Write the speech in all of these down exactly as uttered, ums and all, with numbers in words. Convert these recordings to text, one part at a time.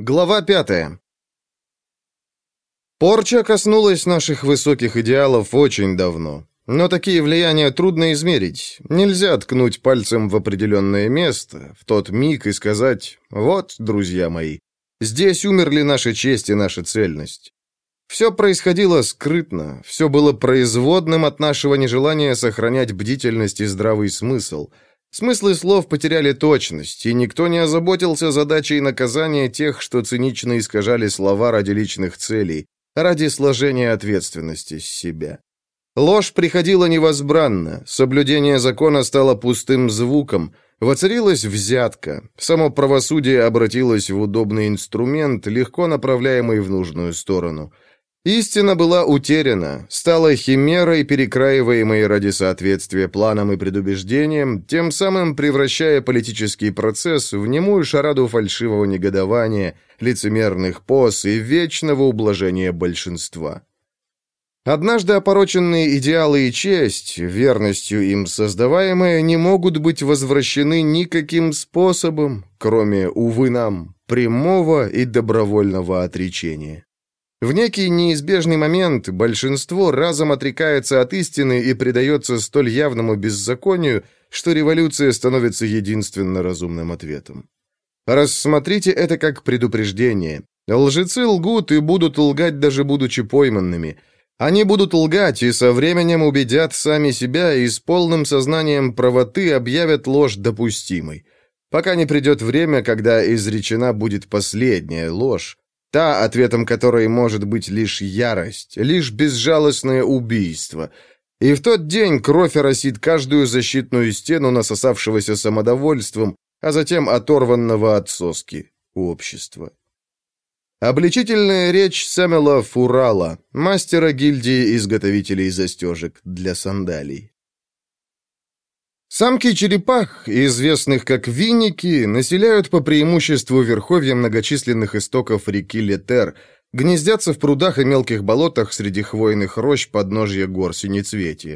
Глава пятая. Порча коснулась наших высоких идеалов очень давно. Но такие влияния трудно измерить. Нельзя ткнуть пальцем в определенное место, в тот миг и сказать: «Вот, друзья мои, здесь умерли наша честь и наша цельность». Все происходило скрытно, все было производным от нашего нежелания сохранять бдительность и здравый смысл. Смыслы слов потеряли точность, и никто не озаботился задачей наказания тех, что цинично искажали слова ради личных целей, ради сложения ответственности с себя. Ложь приходила невозбранно, соблюдение закона стало пустым звуком, воцарилась взятка, само правосудие обратилось в удобный инструмент, легко направляемый в нужную сторону. Истина была утеряна, стала химерой, перекраиваемой ради соответствия планам и предубеждениям, тем самым превращая политический процесс в немую шараду фальшивого негодования, лицемерных поз и вечного ублажения большинства. Однажды опороченные идеалы и честь, верностью им создаваемые, не могут быть возвращены никаким способом, кроме, увы нам, прямого и добровольного отречения. В некий неизбежный момент большинство разом отрекается от истины и предается столь явному беззаконию, что революция становится единственно разумным ответом. Рассмотрите это как предупреждение. Лжецы лгут и будут лгать, даже будучи пойманными. Они будут лгать и со временем убедят сами себя и с полным сознанием правоты объявят ложь допустимой. Пока не придет время, когда изречена будет последняя ложь, та, ответом которой может быть лишь ярость, лишь безжалостное убийство. И в тот день кровь оросит каждую защитную стену насосавшегося самодовольством, а затем оторванного от соски общества. Обличительная речь Сэмюэла Фурала, мастера гильдии изготовителей застежек для сандалий. Самки черепах, известных как винники, населяют по преимуществу верховья многочисленных истоков реки Летер, гнездятся в прудах и мелких болотах среди хвойных рощ подножья гор Синецветия.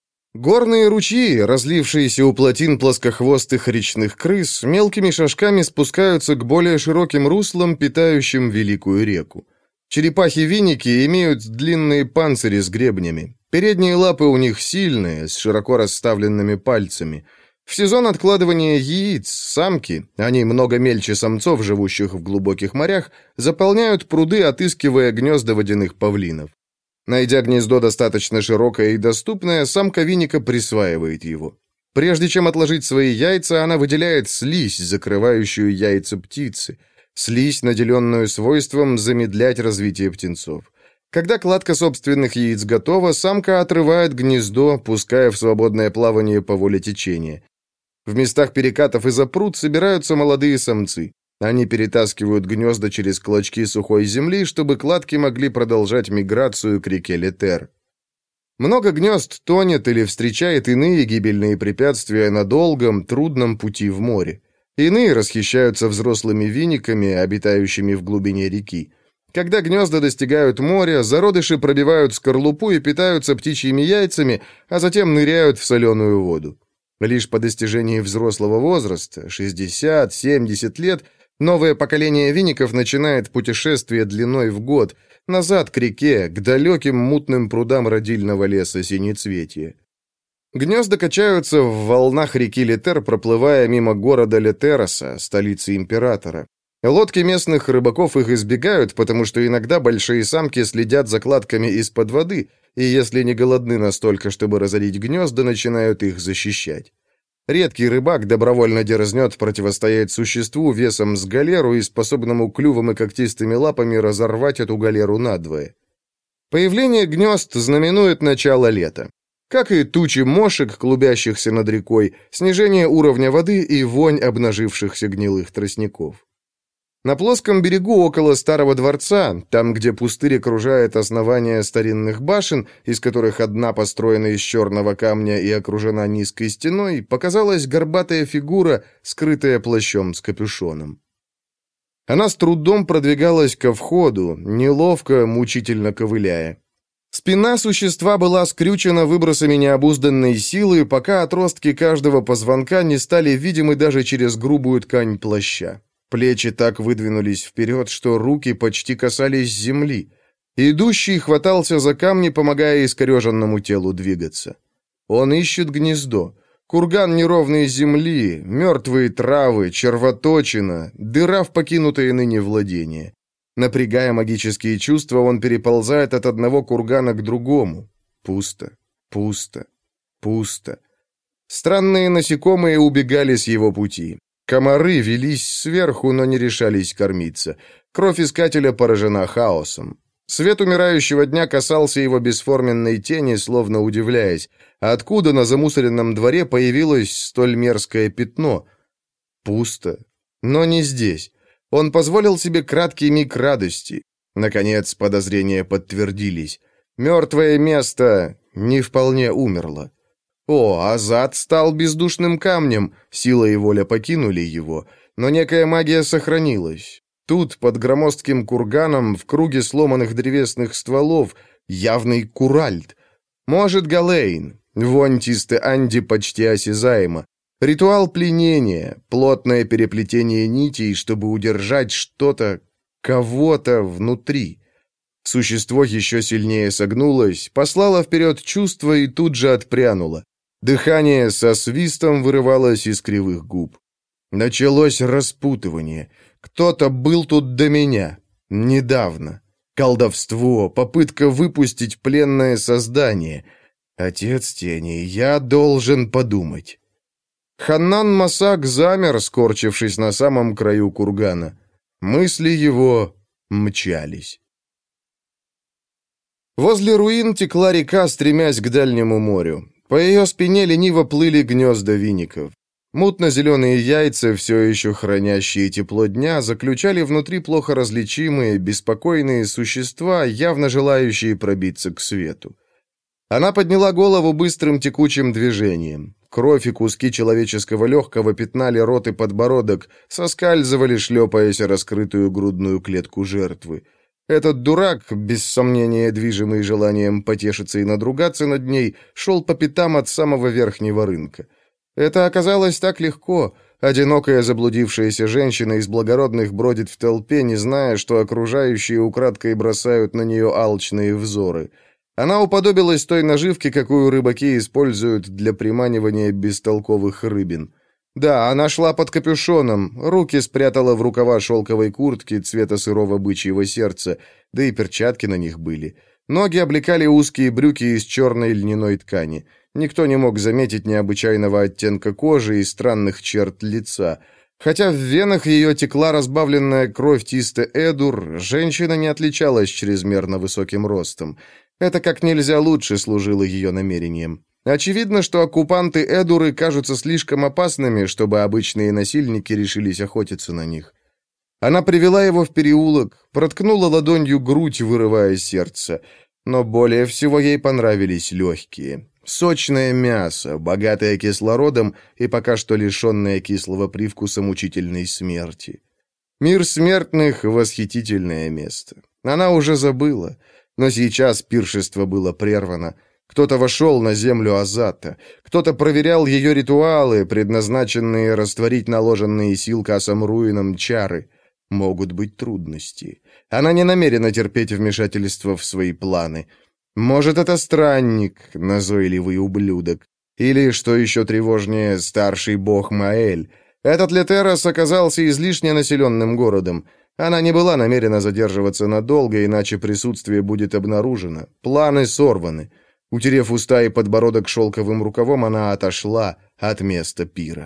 Горные ручьи, разлившиеся у плотин плоскохвостых речных крыс, мелкими шажками спускаются к более широким руслам, питающим великую реку. Черепахи-виники имеют длинные панцири с гребнями. Передние лапы у них сильные, с широко расставленными пальцами. В сезон откладывания яиц самки, они много мельче самцов, живущих в глубоких морях, заполняют пруды, отыскивая гнезда водяных павлинов. Найдя гнездо достаточно широкое и доступное, самка виника присваивает его. Прежде чем отложить свои яйца, она выделяет слизь, закрывающую яйца птицы, слизь, наделенную свойством замедлять развитие птенцов. Когда кладка собственных яиц готова, самка отрывает гнездо, пуская в свободное плавание по воле течения. В местах перекатов и запруд собираются молодые самцы. Они перетаскивают гнезда через клочки сухой земли, чтобы кладки могли продолжать миграцию к реке Летер. Много гнезд тонет или встречает иные гибельные препятствия на долгом, трудном пути в море. Иные расхищаются взрослыми виниками, обитающими в глубине реки. Когда гнезда достигают моря, зародыши пробивают скорлупу и питаются птичьими яйцами, а затем ныряют в соленую воду. Лишь по достижении взрослого возраста, шестьдесят-семьдесят лет, новое поколение виников начинает путешествие длиной в год, назад к реке, к далеким мутным прудам родильного леса Синецветия. Гнезда качаются в волнах реки Летер, проплывая мимо города Летероса, столицы императора. Лодки местных рыбаков их избегают, потому что иногда большие самки следят за кладками из-под воды, и если не голодны настолько, чтобы разорить гнезда, начинают их защищать. Редкий рыбак добровольно дерзнет противостоять существу весом с галеру и способному клювом и когтистыми лапами разорвать эту галеру надвое. Появление гнезд знаменует начало лета. Как и тучи мошек, клубящихся над рекой, снижение уровня воды и вонь обнажившихся гнилых тростников. На плоском берегу около старого дворца, там, где пустырь окружает основание старинных башен, из которых одна построена из черного камня и окружена низкой стеной, показалась горбатая фигура, скрытая плащом с капюшоном. Она с трудом продвигалась ко входу, неловко, мучительно ковыляя. Спина существа была скрючена выбросами необузданной силы, пока отростки каждого позвонка не стали видимы даже через грубую ткань плаща. Плечи так выдвинулись вперед, что руки почти касались земли. Идущий хватался за камни, помогая искореженному телу двигаться. Он ищет гнездо. Курган неровной земли, мертвые травы, червоточина, дыра в покинутое ныне владение. Напрягая магические чувства, он переползает от одного кургана к другому. Пусто, пусто, пусто. Странные насекомые убегали с его пути. Комары велись сверху, но не решались кормиться. Кровь искателя поражена хаосом. Свет умирающего дня касался его бесформенной тени, словно удивляясь, откуда на замусоренном дворе появилось столь мерзкое пятно. Пусто, но не здесь. Он позволил себе краткий миг радости. Наконец, подозрения подтвердились. Мертвое место не вполне умерло. О, Азат стал бездушным камнем, сила и воля покинули его, но некая магия сохранилась. Тут, под громоздким курганом, в круге сломанных древесных стволов, явный куральт. Может, Галейн. Вонь Тисте Анди почти осязаема. Ритуал пленения, плотное переплетение нитей, чтобы удержать что-то, кого-то внутри. Существо еще сильнее согнулось, послало вперед чувство и тут же отпрянуло. Дыхание со свистом вырывалось из кривых губ. Началось распутывание. Кто-то был тут до меня. Недавно. Колдовство, попытка выпустить пленное создание. Отец тени, я должен подумать. Ханнан Масак замер, скорчившись на самом краю кургана. Мысли его мчались. Возле руин текла река, стремясь к дальнему морю. По ее спине лениво плыли гнезда виников. Мутно-зеленые яйца, все еще хранящие тепло дня, заключали внутри плохо различимые, беспокойные существа, явно желающие пробиться к свету. Она подняла голову быстрым текучим движением. Кровь и куски человеческого легкого пятнали рот и подбородок, соскальзывали, шлепаясь о раскрытую грудную клетку жертвы. Этот дурак, без сомнения движимый желанием потешиться и надругаться над ней, шел по пятам от самого верхнего рынка. Это оказалось так легко. Одинокая заблудившаяся женщина из благородных бродит в толпе, не зная, что окружающие украдкой бросают на нее алчные взоры. Она уподобилась той наживке, какую рыбаки используют для приманивания бестолковых рыбин. Да, она шла под капюшоном, руки спрятала в рукава шелковой куртки цвета сырого бычьего сердца, да и перчатки на них были. Ноги облекали узкие брюки из черной льняной ткани. Никто не мог заметить необычайного оттенка кожи и странных черт лица. Хотя в венах ее текла разбавленная кровь Тисте Эдур, женщина не отличалась чрезмерно высоким ростом. Это как нельзя лучше служило ее намерением. Очевидно, что оккупанты Эдуры кажутся слишком опасными, чтобы обычные насильники решились охотиться на них. Она привела его в переулок, проткнула ладонью грудь, вырывая сердце. Но более всего ей понравились легкие. Сочное мясо, богатое кислородом и пока что лишенное кислого привкуса мучительной смерти. Мир смертных — восхитительное место. Она уже забыла, но сейчас пиршество было прервано. Кто-то вошел на землю Азата, кто-то проверял ее ритуалы, предназначенные растворить наложенные силкасом руинам чары. Могут быть трудности. Она не намерена терпеть вмешательство в свои планы. Может, это странник, назойливый ублюдок. Или, что еще тревожнее, старший бог Маэль. Этот Летерос оказался излишне населенным городом. Она не была намерена задерживаться надолго, иначе присутствие будет обнаружено. Планы сорваны. Утерев уста и подбородок шелковым рукавом, она отошла от места пира.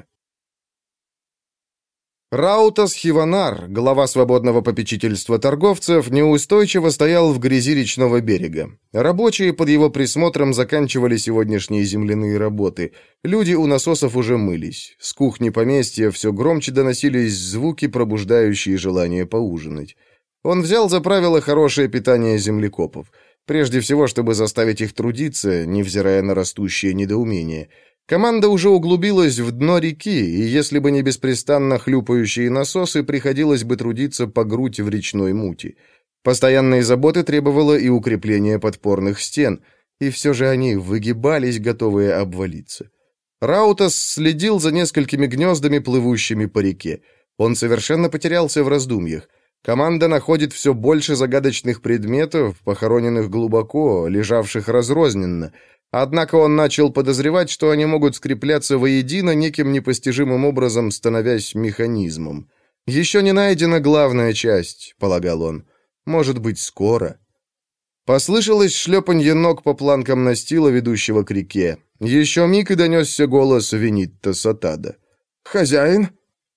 Раутас Хиванар, глава свободного попечительства торговцев, неустойчиво стоял в грязи речного берега. Рабочие под его присмотром заканчивали сегодняшние земляные работы. Люди у насосов уже мылись. С кухни поместья все громче доносились звуки, пробуждающие желание поужинать. Он взял за правило хорошее питание землекопов. Прежде всего, чтобы заставить их трудиться, невзирая на растущее недоумение. Команда уже углубилась в дно реки, и если бы не беспрестанно хлюпающие насосы, приходилось бы трудиться по грудь в речной мути. Постоянные заботы требовало и укрепление подпорных стен, и все же они выгибались, готовые обвалиться. Раутас следил за несколькими гнездами, плывущими по реке. Он совершенно потерялся в раздумьях. Команда находит все больше загадочных предметов, похороненных глубоко, лежавших разрозненно. Однако он начал подозревать, что они могут скрепляться воедино неким непостижимым образом, становясь механизмом. «Еще не найдена главная часть», — полагал он. «Может быть, скоро». Послышалось шлепанье ног по планкам настила, ведущего к реке. Еще миг и донесся голос Винитта Сатада. «Хозяин?»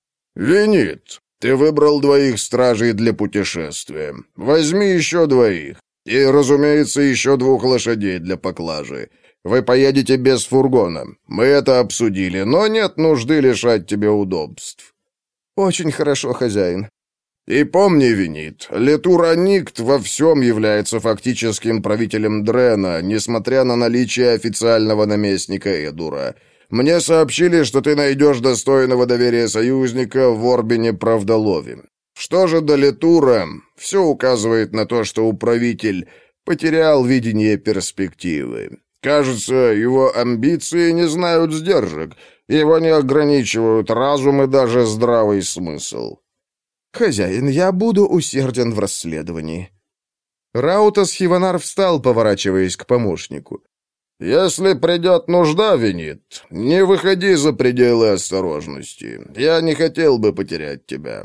«Винит, ты выбрал двоих стражей для путешествия. Возьми еще двоих. И, разумеется, еще двух лошадей для поклажи. Вы поедете без фургона. Мы это обсудили, но нет нужды лишать тебя удобств». «Очень хорошо, хозяин». «И помни, Винит, Летура Никт во всем является фактическим правителем Дрена, несмотря на наличие официального наместника Эдура. Мне сообщили, что ты найдешь достойного доверия союзника в Орбине Правдолове. Что же до Летура, все указывает на то, что управитель потерял видение перспективы. Кажется, его амбиции не знают сдержек, его не ограничивают разум и даже здравый смысл». «Хозяин, я буду усерден в расследовании». Раутас Хиванар встал, поворачиваясь к помощнику. «Если придет нужда, Винит, не выходи за пределы осторожности. Я не хотел бы потерять тебя».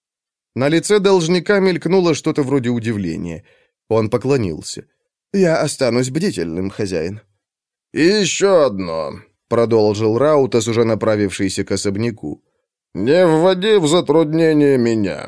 На лице должника мелькнуло что-то вроде удивления. Он поклонился. «Я останусь бдительным, хозяин». «И еще одно», — продолжил Раутас, уже направившийся к особняку. «Не вводи в затруднение меня».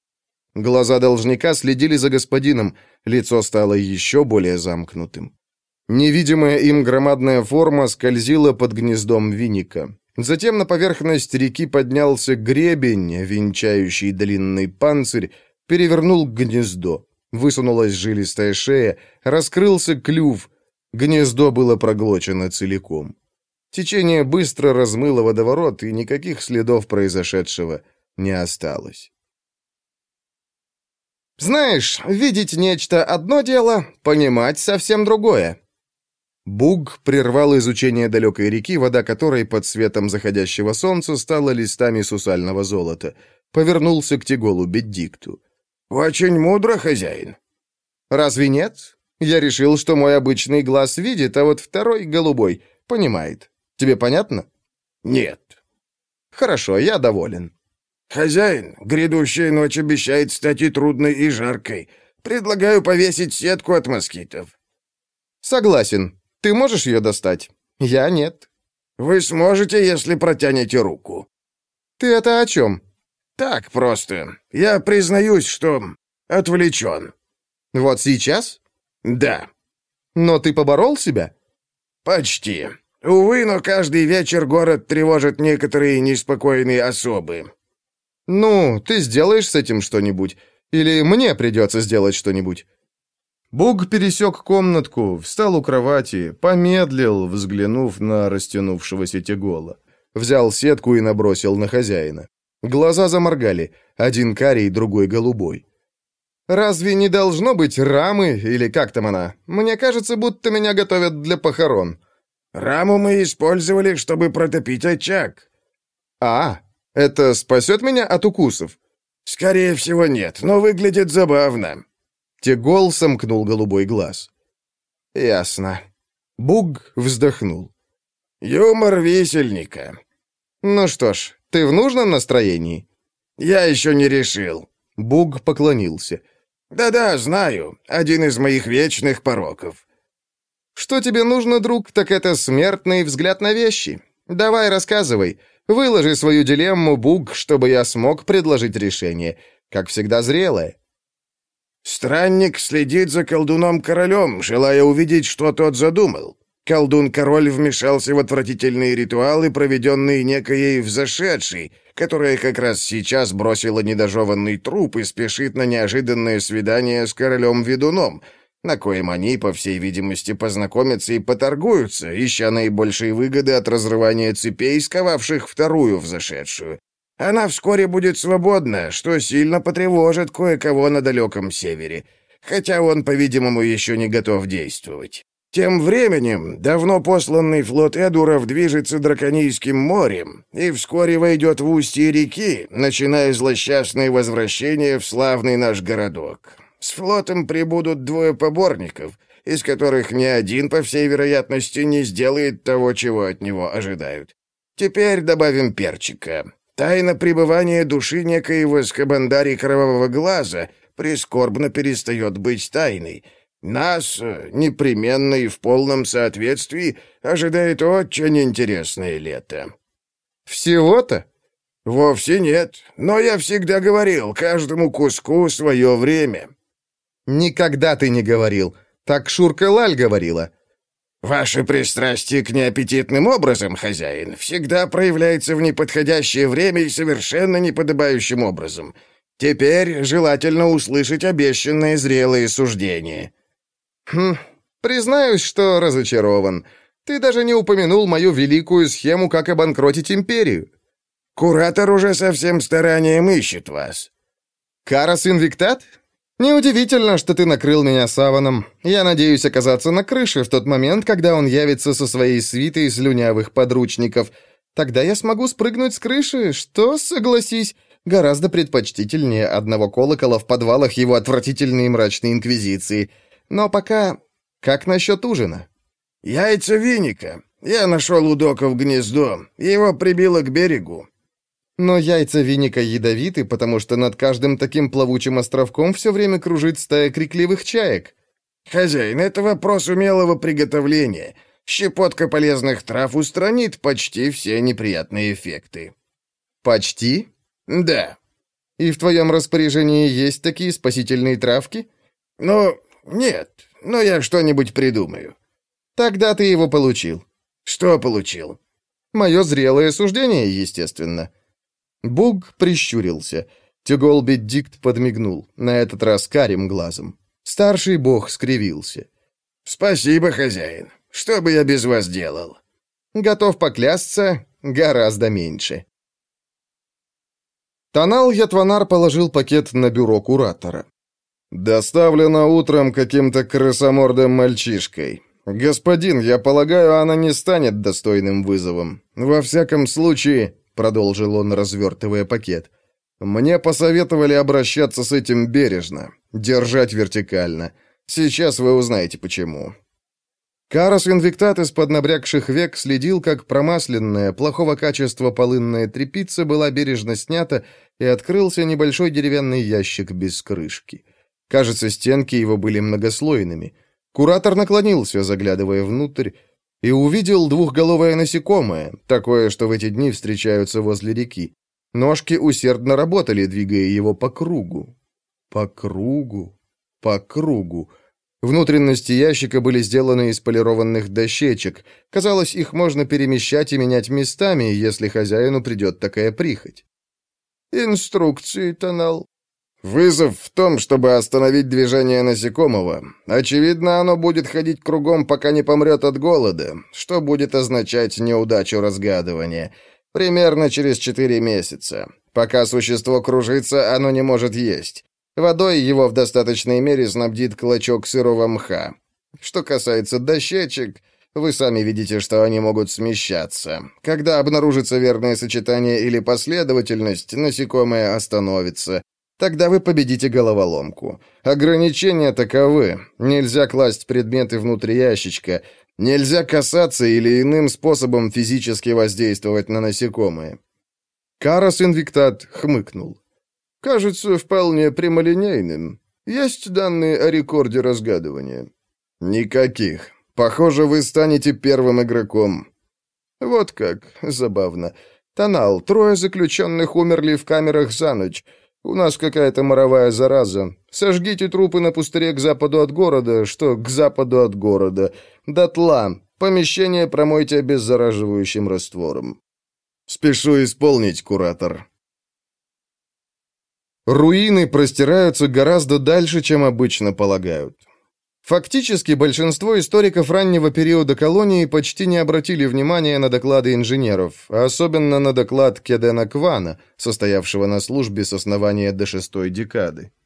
Глаза должника следили за господином, лицо стало еще более замкнутым. Невидимая им громадная форма скользила под гнездом виника. Затем на поверхность реки поднялся гребень, венчающий длинный панцирь, перевернул гнездо. Высунулась жилистая шея, раскрылся клюв. Гнездо было проглочено целиком. Течение быстро размыло водоворот, и никаких следов произошедшего не осталось. «Знаешь, видеть нечто одно дело, понимать совсем другое». Буг прервал изучение далекой реки, вода которой под светом заходящего солнца стала листами сусального золота. Повернулся к Теголу Беддикту. «Очень мудро, хозяин». «Разве нет? Я решил, что мой обычный глаз видит, а вот второй, голубой, понимает. Тебе понятно?» «Нет». «Хорошо, я доволен». «Хозяин, грядущая ночь обещает стать и трудной, и жаркой. Предлагаю повесить сетку от москитов». «Согласен. Ты можешь ее достать?» «Я нет». «Вы сможете, если протянете руку». «Ты это о чем?» «Так просто. Я признаюсь, что отвлечен». «Вот сейчас?» «Да». «Но ты поборол себя?» «Почти. Увы, но каждый вечер город тревожит некоторые неспокойные особы». «Ну, ты сделаешь с этим что-нибудь? Или мне придется сделать что-нибудь?» Буг пересек комнатку, встал у кровати, помедлил, взглянув на растянувшегося Тегола. Взял сетку и набросил на хозяина. Глаза заморгали, один карий, другой голубой. «Разве не должно быть рамы, или как там она? Мне кажется, будто меня готовят для похорон». «Раму мы использовали, чтобы протопить очаг». «А, это спасет меня от укусов?» «Скорее всего, нет, но выглядит забавно». Тегол сомкнул голубой глаз. «Ясно». Буг вздохнул. «Юмор висельника». «Ну что ж, ты в нужном настроении?» «Я еще не решил». Буг поклонился. «Да-да, знаю. Один из моих вечных пороков». «Что тебе нужно, друг, так это смертный взгляд на вещи. Давай, рассказывай. Выложи свою дилемму, Буг, чтобы я смог предложить решение. Как всегда, зрелое». «Странник следит за колдуном-королем, желая увидеть, что тот задумал. Колдун-король вмешался в отвратительные ритуалы, проведенные некоей взошедшей, которая как раз сейчас бросила недожеванный труп и спешит на неожиданное свидание с королем-ведуном, на коем они, по всей видимости, познакомятся и поторгуются, ища наибольшие выгоды от разрывания цепей, сковавших вторую взошедшую. Она вскоре будет свободна, что сильно потревожит кое-кого на далеком севере, хотя он, по-видимому, еще не готов действовать. Тем временем давно посланный флот Эдуров движется Драконийским морем и вскоре войдет в устье реки, начиная злосчастное возвращение в славный наш городок. С флотом прибудут двое поборников, из которых ни один, по всей вероятности, не сделает того, чего от него ожидают. Теперь добавим перчика. Тайна пребывания души некоего Скабандари Кровавого Глаза прискорбно перестает быть тайной. Нас, непременно и в полном соответствии, ожидает очень интересное лето». «Всего-то?» «Вовсе нет, но я всегда говорил, каждому куску свое время». «Никогда ты не говорил. Так Шурка Лаль говорила». «Ваше пристрастие к неаппетитным образом, хозяин, всегда проявляется в неподходящее время и совершенно неподобающим образом. Теперь желательно услышать обещанные зрелые суждения». «Хм, признаюсь, что разочарован. Ты даже не упомянул мою великую схему, как обанкротить империю». «Куратор уже со всем старанием ищет вас». «Карас Инвиктат? Неудивительно, что ты накрыл меня саваном. Я надеюсь оказаться на крыше в тот момент, когда он явится со своей свитой слюнявых подручников. Тогда я смогу спрыгнуть с крыши, что, согласись, гораздо предпочтительнее одного колокола в подвалах его отвратительной и мрачной инквизиции. Но пока... Как насчет ужина?» «Яйца виника. Я нашел у доков гнездо. Его прибило к берегу». «Но яйца виника ядовиты, потому что над каждым таким плавучим островком все время кружит стая крикливых чаек». «Хозяин, это вопрос умелого приготовления. Щепотка полезных трав устранит почти все неприятные эффекты». «Почти?» «Да». «И в твоем распоряжении есть такие спасительные травки?» «Ну, нет, но я что-нибудь придумаю». «Тогда ты его получил». «Что получил?» «Мое зрелое суждение, естественно». Буг прищурился. Тюголбит-Дикт подмигнул, на этот раз карим глазом. Старший бог скривился. «Спасибо, хозяин. Что бы я без вас делал?» «Готов поклясться, гораздо меньше». Танал Ятванар положил пакет на бюро куратора. «Доставлено утром каким-то крысомордым мальчишкой. Господин, я полагаю, она не станет достойным вызовом. Во всяком случае...» — продолжил он, развертывая пакет. «Мне посоветовали обращаться с этим бережно, держать вертикально. Сейчас вы узнаете, почему». Карас Инвиктат из-под набрякших век следил, как промасленная, плохого качества полынная тряпица была бережно снята, и открылся небольшой деревянный ящик без крышки. Кажется, стенки его были многослойными. Куратор наклонился, заглядывая внутрь, и увидел двухголовое насекомое, такое, что в эти дни встречаются возле реки. Ножки усердно работали, двигая его по кругу. По кругу. По кругу. Внутренности ящика были сделаны из полированных дощечек. Казалось, их можно перемещать и менять местами, если хозяину придет такая прихоть. «Инструкции, Танал». «Вызов в том, чтобы остановить движение насекомого. Очевидно, оно будет ходить кругом, пока не помрет от голода, что будет означать неудачу разгадывания. Примерно через четыре месяца. Пока существо кружится, оно не может есть. Водой его в достаточной мере снабдит клочок сырого мха. Что касается дощечек, вы сами видите, что они могут смещаться. Когда обнаружится верное сочетание или последовательность, насекомое остановится. Тогда вы победите головоломку. Ограничения таковы. Нельзя класть предметы внутрь ящичка. Нельзя касаться или иным способом физически воздействовать на насекомые». Карас Инвиктат хмыкнул. «Кажется вполне прямолинейным. Есть данные о рекорде разгадывания?» «Никаких. Похоже, вы станете первым игроком». «Вот как. Забавно. Танал, трое заключенных умерли в камерах за ночь. У нас какая-то моровая зараза. Сожгите трупы на пустыре к западу от города, что к западу от города. Дотла. Помещение промойте обеззараживающим раствором». «Спешу исполнить, куратор». Руины простираются гораздо дальше, чем обычно полагают. Фактически, большинство историков раннего периода колонии почти не обратили внимания на доклады инженеров, а особенно на доклад Кедена Квана, состоявшего на службе с основания до шестой декады.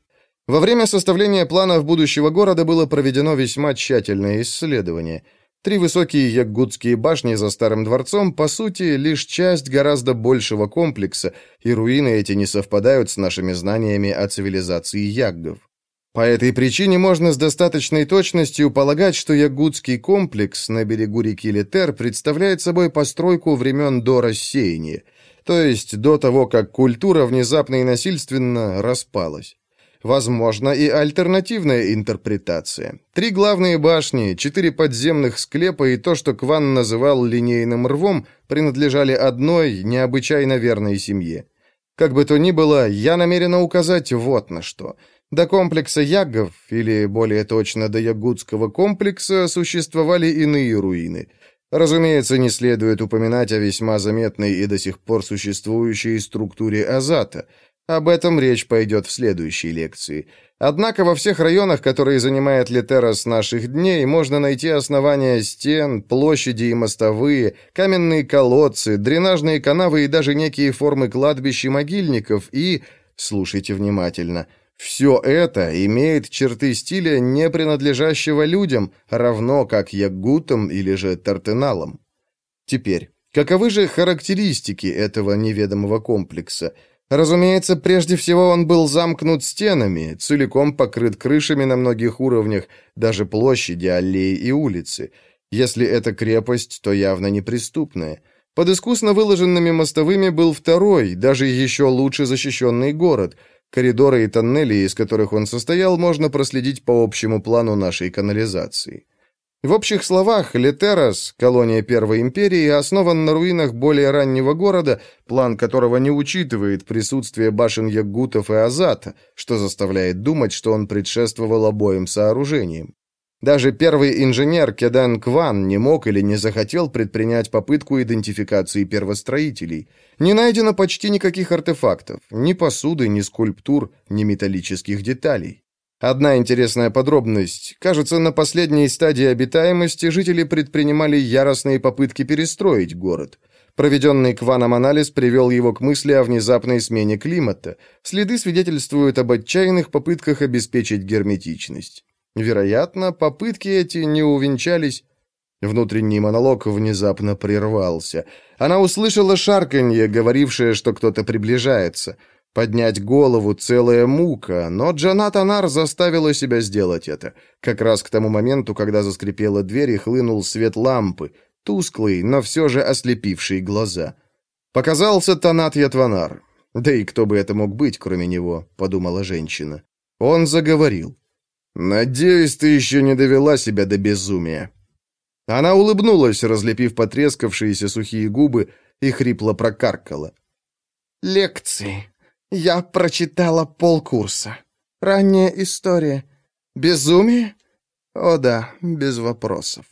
Во время составления планов будущего города было проведено весьма тщательное исследование. Три высокие яггутские башни за старым дворцом, по сути, лишь часть гораздо большего комплекса, и руины эти не совпадают с нашими знаниями о цивилизации яггов. По этой причине можно с достаточной точностью полагать, что яггутский комплекс на берегу реки Летер представляет собой постройку времен до рассеяния, то есть до того, как культура внезапно и насильственно распалась. Возможно и альтернативная интерпретация. Три главные башни, четыре подземных склепа и то, что Кван называл линейным рвом, принадлежали одной необычайно верной семье. Как бы то ни было, я намерена указать вот на что. До комплекса яггов, или более точно до яггутского комплекса, существовали иные руины. Разумеется, не следует упоминать о весьма заметной и до сих пор существующей структуре Азата. Об этом речь пойдет в следующей лекции. Однако во всех районах, которые занимает Летера с наших дней, можно найти основания стен, площади и мостовые, каменные колодцы, дренажные канавы и даже некие формы кладбищ и могильников, и, слушайте внимательно, все это имеет черты стиля, не принадлежащего людям, равно как яггутам или же тартеналам. Теперь, каковы же характеристики этого неведомого комплекса? Разумеется, прежде всего он был замкнут стенами, целиком покрыт крышами на многих уровнях, даже площади, аллеи и улицы. Если это крепость, то явно неприступная. Под искусно выложенными мостовыми был второй, даже еще лучше защищенный город. Коридоры и тоннели, из которых он состоял, можно проследить по общему плану нашей канализации. В общих словах, Летерос, колония Первой империи, основан на руинах более раннего города, план которого не учитывает присутствие башен яггутов и Азата, что заставляет думать, что он предшествовал обоим сооружениям. Даже первый инженер Кедан Кван не мог или не захотел предпринять попытку идентификации первостроителей. Не найдено почти никаких артефактов, ни посуды, ни скульптур, ни металлических деталей. Одна интересная подробность. Кажется, на последней стадии обитаемости жители предпринимали яростные попытки перестроить город. Проведенный Кваном анализ привел его к мысли о внезапной смене климата. Следы свидетельствуют об отчаянных попытках обеспечить герметичность. Вероятно, попытки эти не увенчались. Внутренний монолог внезапно прервался. Она услышала шарканье, говорившее, что кто-то приближается. Поднять голову — целая мука, но Джанат Анар заставила себя сделать это. Как раз к тому моменту, когда заскрипела дверь и хлынул свет лампы, тусклый, но все же ослепивший глаза. Показался Танат Ятванар. «Да и кто бы это мог быть, кроме него?» — подумала женщина. Он заговорил. «Надеюсь, ты еще не довела себя до безумия». Она улыбнулась, разлепив потрескавшиеся сухие губы, и хрипло прокаркала. «Лекции. Я прочитала полкурса. Ранняя история. Безумие? О да, без вопросов».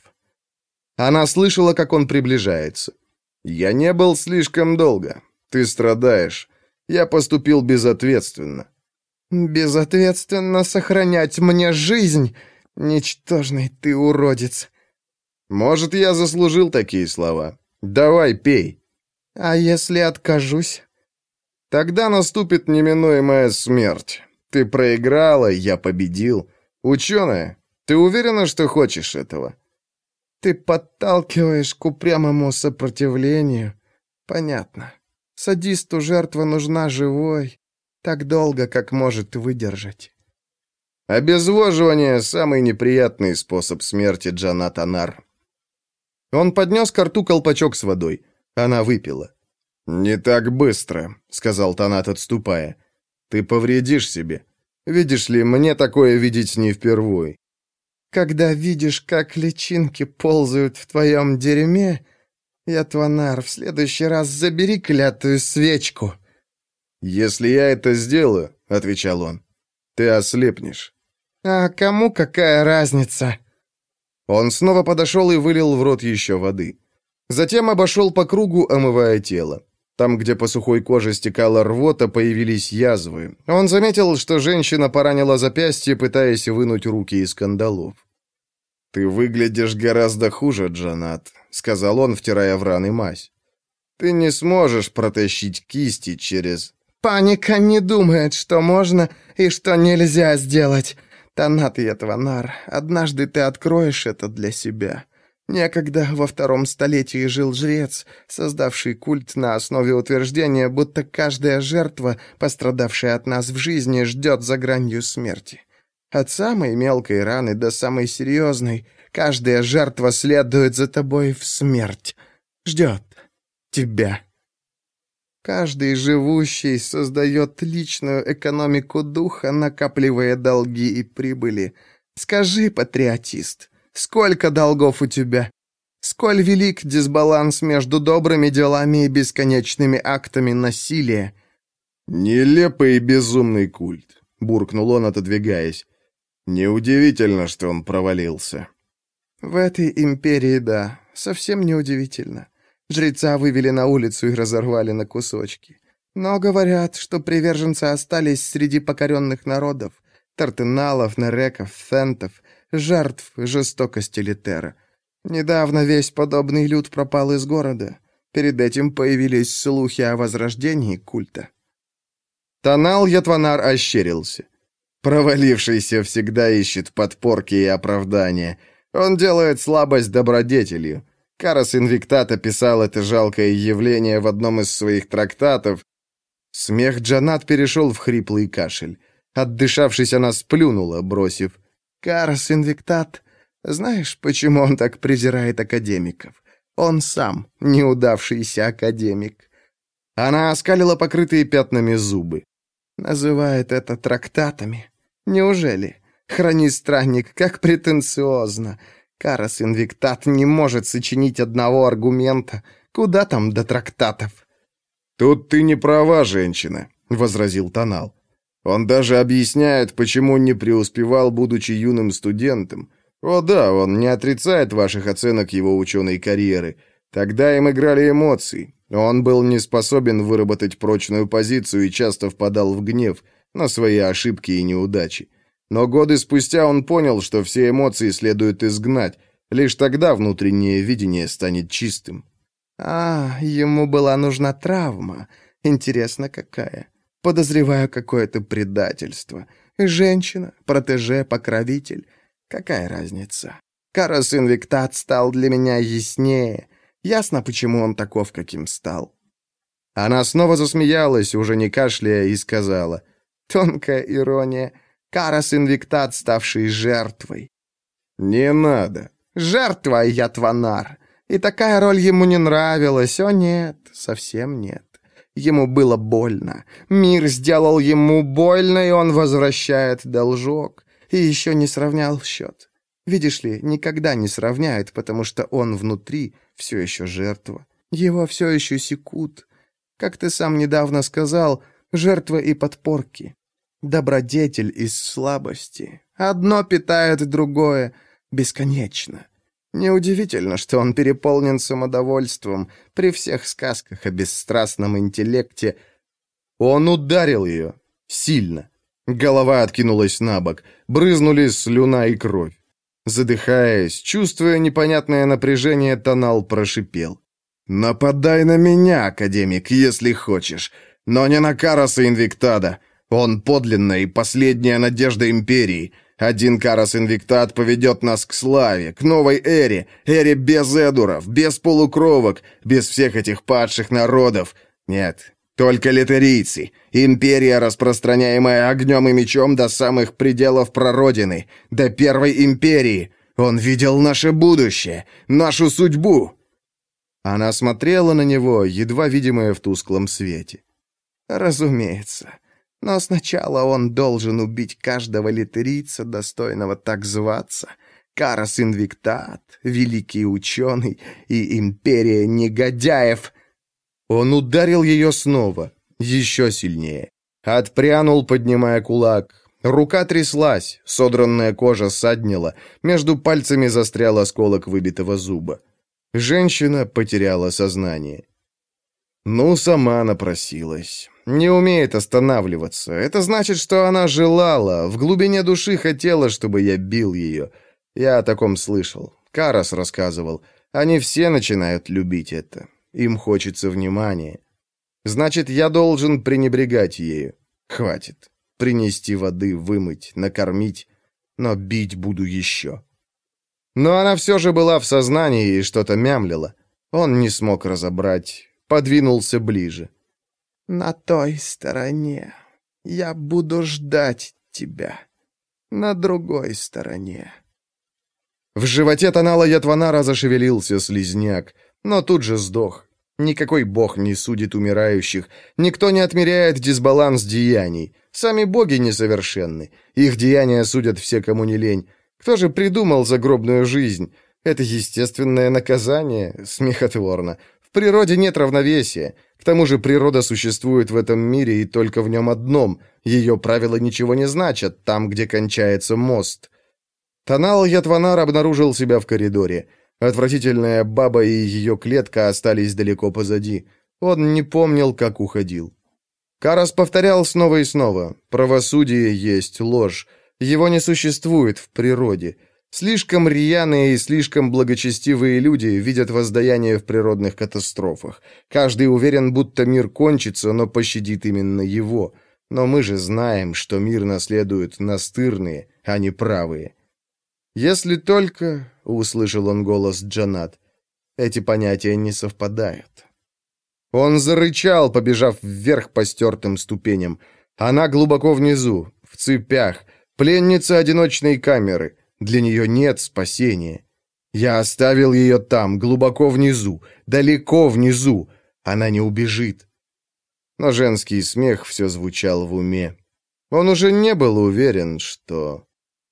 Она слышала, как он приближается. «Я не был слишком долго. Ты страдаешь. Я поступил безответственно». «Безответственно сохранять мне жизнь? Ничтожный ты уродец». «Может, я заслужил такие слова. Давай, пей». «А если откажусь?» «Тогда наступит неминуемая смерть. Ты проиграла, я победил. Ученая, ты уверена, что хочешь этого?» «Ты подталкиваешь к упрямому сопротивлению. Понятно. Садисту жертва нужна живой, так долго, как может выдержать». «Обезвоживание — самый неприятный способ смерти, Джанат Анар». Он поднес ко рту колпачок с водой. Она выпила. «Не так быстро», — сказал Танат, отступая. «Ты повредишь себе. Видишь ли, мне такое видеть не впервой». «Когда видишь, как личинки ползают в твоем дерьме, Ятванар, в следующий раз забери клятую свечку». «Если я это сделаю», — отвечал он, — «ты ослепнешь». «А кому какая разница?» Он снова подошел и вылил в рот еще воды. Затем обошел по кругу, омывая тело. Там, где по сухой коже стекала рвота, появились язвы. Он заметил, что женщина поранила запястье, пытаясь вынуть руки из кандалов. «Ты выглядишь гораздо хуже, Джанат», — сказал он, втирая в раны мазь. «Ты не сможешь протащить кисти через...» Паника не думает, что можно и что нельзя сделать. Танат Ятванар, однажды ты откроешь это для себя. Некогда во втором столетии жил жрец, создавший культ на основе утверждения, будто каждая жертва, пострадавшая от нас в жизни, ждет за гранью смерти. От самой мелкой раны до самой серьезной, каждая жертва следует за тобой в смерть. Ждет тебя. Каждый живущий создает личную экономику духа, накапливая долги и прибыли. Скажи, патриотист, сколько долгов у тебя? Сколь велик дисбаланс между добрыми делами и бесконечными актами насилия? «Нелепый и безумный культ», — буркнул он, отодвигаясь. «Неудивительно, что он провалился». В этой империи, да, совсем неудивительно. Жреца вывели на улицу и разорвали на кусочки. Но говорят, что приверженцы остались среди покоренных народов, тартеналов, нереков, фентов, жертв жестокости Летера. Недавно весь подобный люд пропал из города. Перед этим появились слухи о возрождении культа. Танал Ятванар ощерился. Провалившийся всегда ищет подпорки и оправдания. Он делает слабость добродетелью. Карас Инвиктат описал это жалкое явление в одном из своих трактатов. Смех Джанат перешел в хриплый кашель. Отдышавшись, она сплюнула, бросив: «Карас Инвиктат, знаешь, почему он так презирает академиков? Он сам неудавшийся академик». Она оскалила покрытые пятнами зубы. «Называет это трактатами. Неужели? Храни, странник, как претенциозно. Карас Инвиктат не может сочинить одного аргумента. Куда там до трактатов?» «Тут ты не права, женщина», — возразил Танал. «Он даже объясняет, почему не преуспевал, будучи юным студентом. О да, он не отрицает ваших оценок его ученой карьеры. Тогда им играли эмоции. Он был не способен выработать прочную позицию и часто впадал в гнев на свои ошибки и неудачи. Но годы спустя он понял, что все эмоции следует изгнать. Лишь тогда внутреннее видение станет чистым». «А, ему была нужна травма. Интересно, какая? Подозреваю, какое-то предательство. Женщина, протеже, покровитель. Какая разница? Карас Инвиктат стал для меня яснее. Ясно, почему он таков, каким стал». Она снова засмеялась, уже не кашляя, и сказала: «Тонкая ирония. Карас Инвиктат, ставший жертвой». «Не надо». «Жертва, Ятванар. И такая роль ему не нравилась. О нет, совсем нет. Ему было больно. Мир сделал ему больно, и он возвращает должок. И еще не сравнял счет. Видишь ли, никогда не сравняет, потому что он внутри все еще жертва. Его все еще секут. Как ты сам недавно сказал, жертва и подпорки. Добродетель из слабости. Одно питает другое бесконечно. Неудивительно, что он переполнен самодовольством при всех сказках о бесстрастном интеллекте. Он ударил ее. Сильно. Голова откинулась на бок. Брызнули слюна и кровь. Задыхаясь, чувствуя непонятное напряжение, Танал прошипел: «Нападай на меня, академик, если хочешь, но не на Караса Инвиктада. Он подлинная и последняя надежда империи. Один Карас Инвиктат поведет нас к славе, к новой эре, эре без эдуров, без полукровок, без всех этих падших народов. Нет, только литерийцы, империя, распространяемая огнем и мечом до самых пределов прародины, до первой империи. Он видел наше будущее, нашу судьбу». Она смотрела на него, едва видимая в тусклом свете. «Разумеется. Но сначала он должен убить каждого литерийца, достойного так зваться. Карас Инвиктат, великий ученый и империя негодяев». Он ударил ее снова, еще сильнее. Отпрянул, поднимая кулак. Рука тряслась, содранная кожа саднила, между пальцами застрял осколок выбитого зуба. Женщина потеряла сознание. Ну, сама напросилась. Не умеет останавливаться. Это значит, что она желала, в глубине души хотела, чтобы я бил ее. Я о таком слышал. Карас рассказывал. Они все начинают любить это. Им хочется внимания. Значит, я должен пренебрегать ею. Хватит. Принести воды, вымыть, накормить. Но бить буду еще. Но она все же была в сознании и что-то мямлила. Он не смог разобрать. Подвинулся ближе. «На той стороне. Я буду ждать тебя. На другой стороне». В животе Танала Ятванара зашевелился слизняк, но тут же сдох. Никакой бог не судит умирающих, никто не отмеряет дисбаланс деяний. Сами боги несовершенны, их деяния судят все, кому не лень. Кто же придумал загробную жизнь? Это естественное наказание, смехотворно. В природе нет равновесия. К тому же природа существует в этом мире и только в нем одном. Ее правила ничего не значат, там, где кончается мост. Танал Ятванар обнаружил себя в коридоре. Отвратительная баба и ее клетка остались далеко позади. Он не помнил, как уходил. Карас повторял снова и снова. Правосудие есть ложь. Его не существует в природе. Слишком рьяные и слишком благочестивые люди видят воздаяние в природных катастрофах. Каждый уверен, будто мир кончится, но пощадит именно его. Но мы же знаем, что мир наследуют настырные, а не правые. «Если только...» — услышал он голос Джанат. «Эти понятия не совпадают». Он зарычал, побежав вверх по стертым ступеням. Она глубоко внизу, в цепях, пленница одиночной камеры. Для нее нет спасения. Я оставил ее там, глубоко внизу, далеко внизу. Она не убежит. Но женский смех все звучал в уме. Он уже не был уверен, что...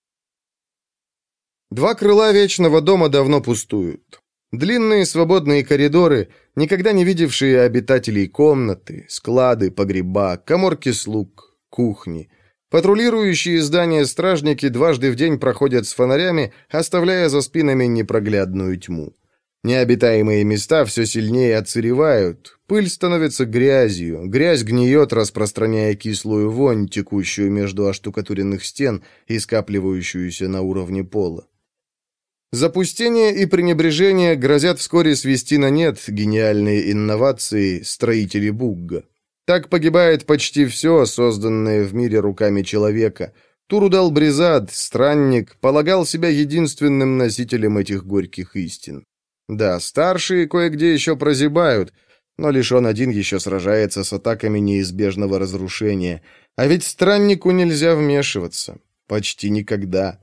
Два крыла Вечного дома давно пустуют. Длинные свободные коридоры, никогда не видевшие обитателей комнаты, склады, погреба, каморки слуг, кухни. Патрулирующие здания стражники дважды в день проходят с фонарями, оставляя за спинами непроглядную тьму. Необитаемые места все сильнее отсыревают, пыль становится грязью, грязь гниет, распространяя кислую вонь, текущую между оштукатуренных стен и скапливающуюся на уровне пола. Запустение и пренебрежение грозят вскоре свести на нет гениальные инновации строителей Бугга. Так погибает почти все, созданное в мире руками человека. Турудал-Бризад, странник, полагал себя единственным носителем этих горьких истин. Да, старшие кое-где еще прозябают, но лишь он один еще сражается с атаками неизбежного разрушения. А ведь страннику нельзя вмешиваться. Почти никогда.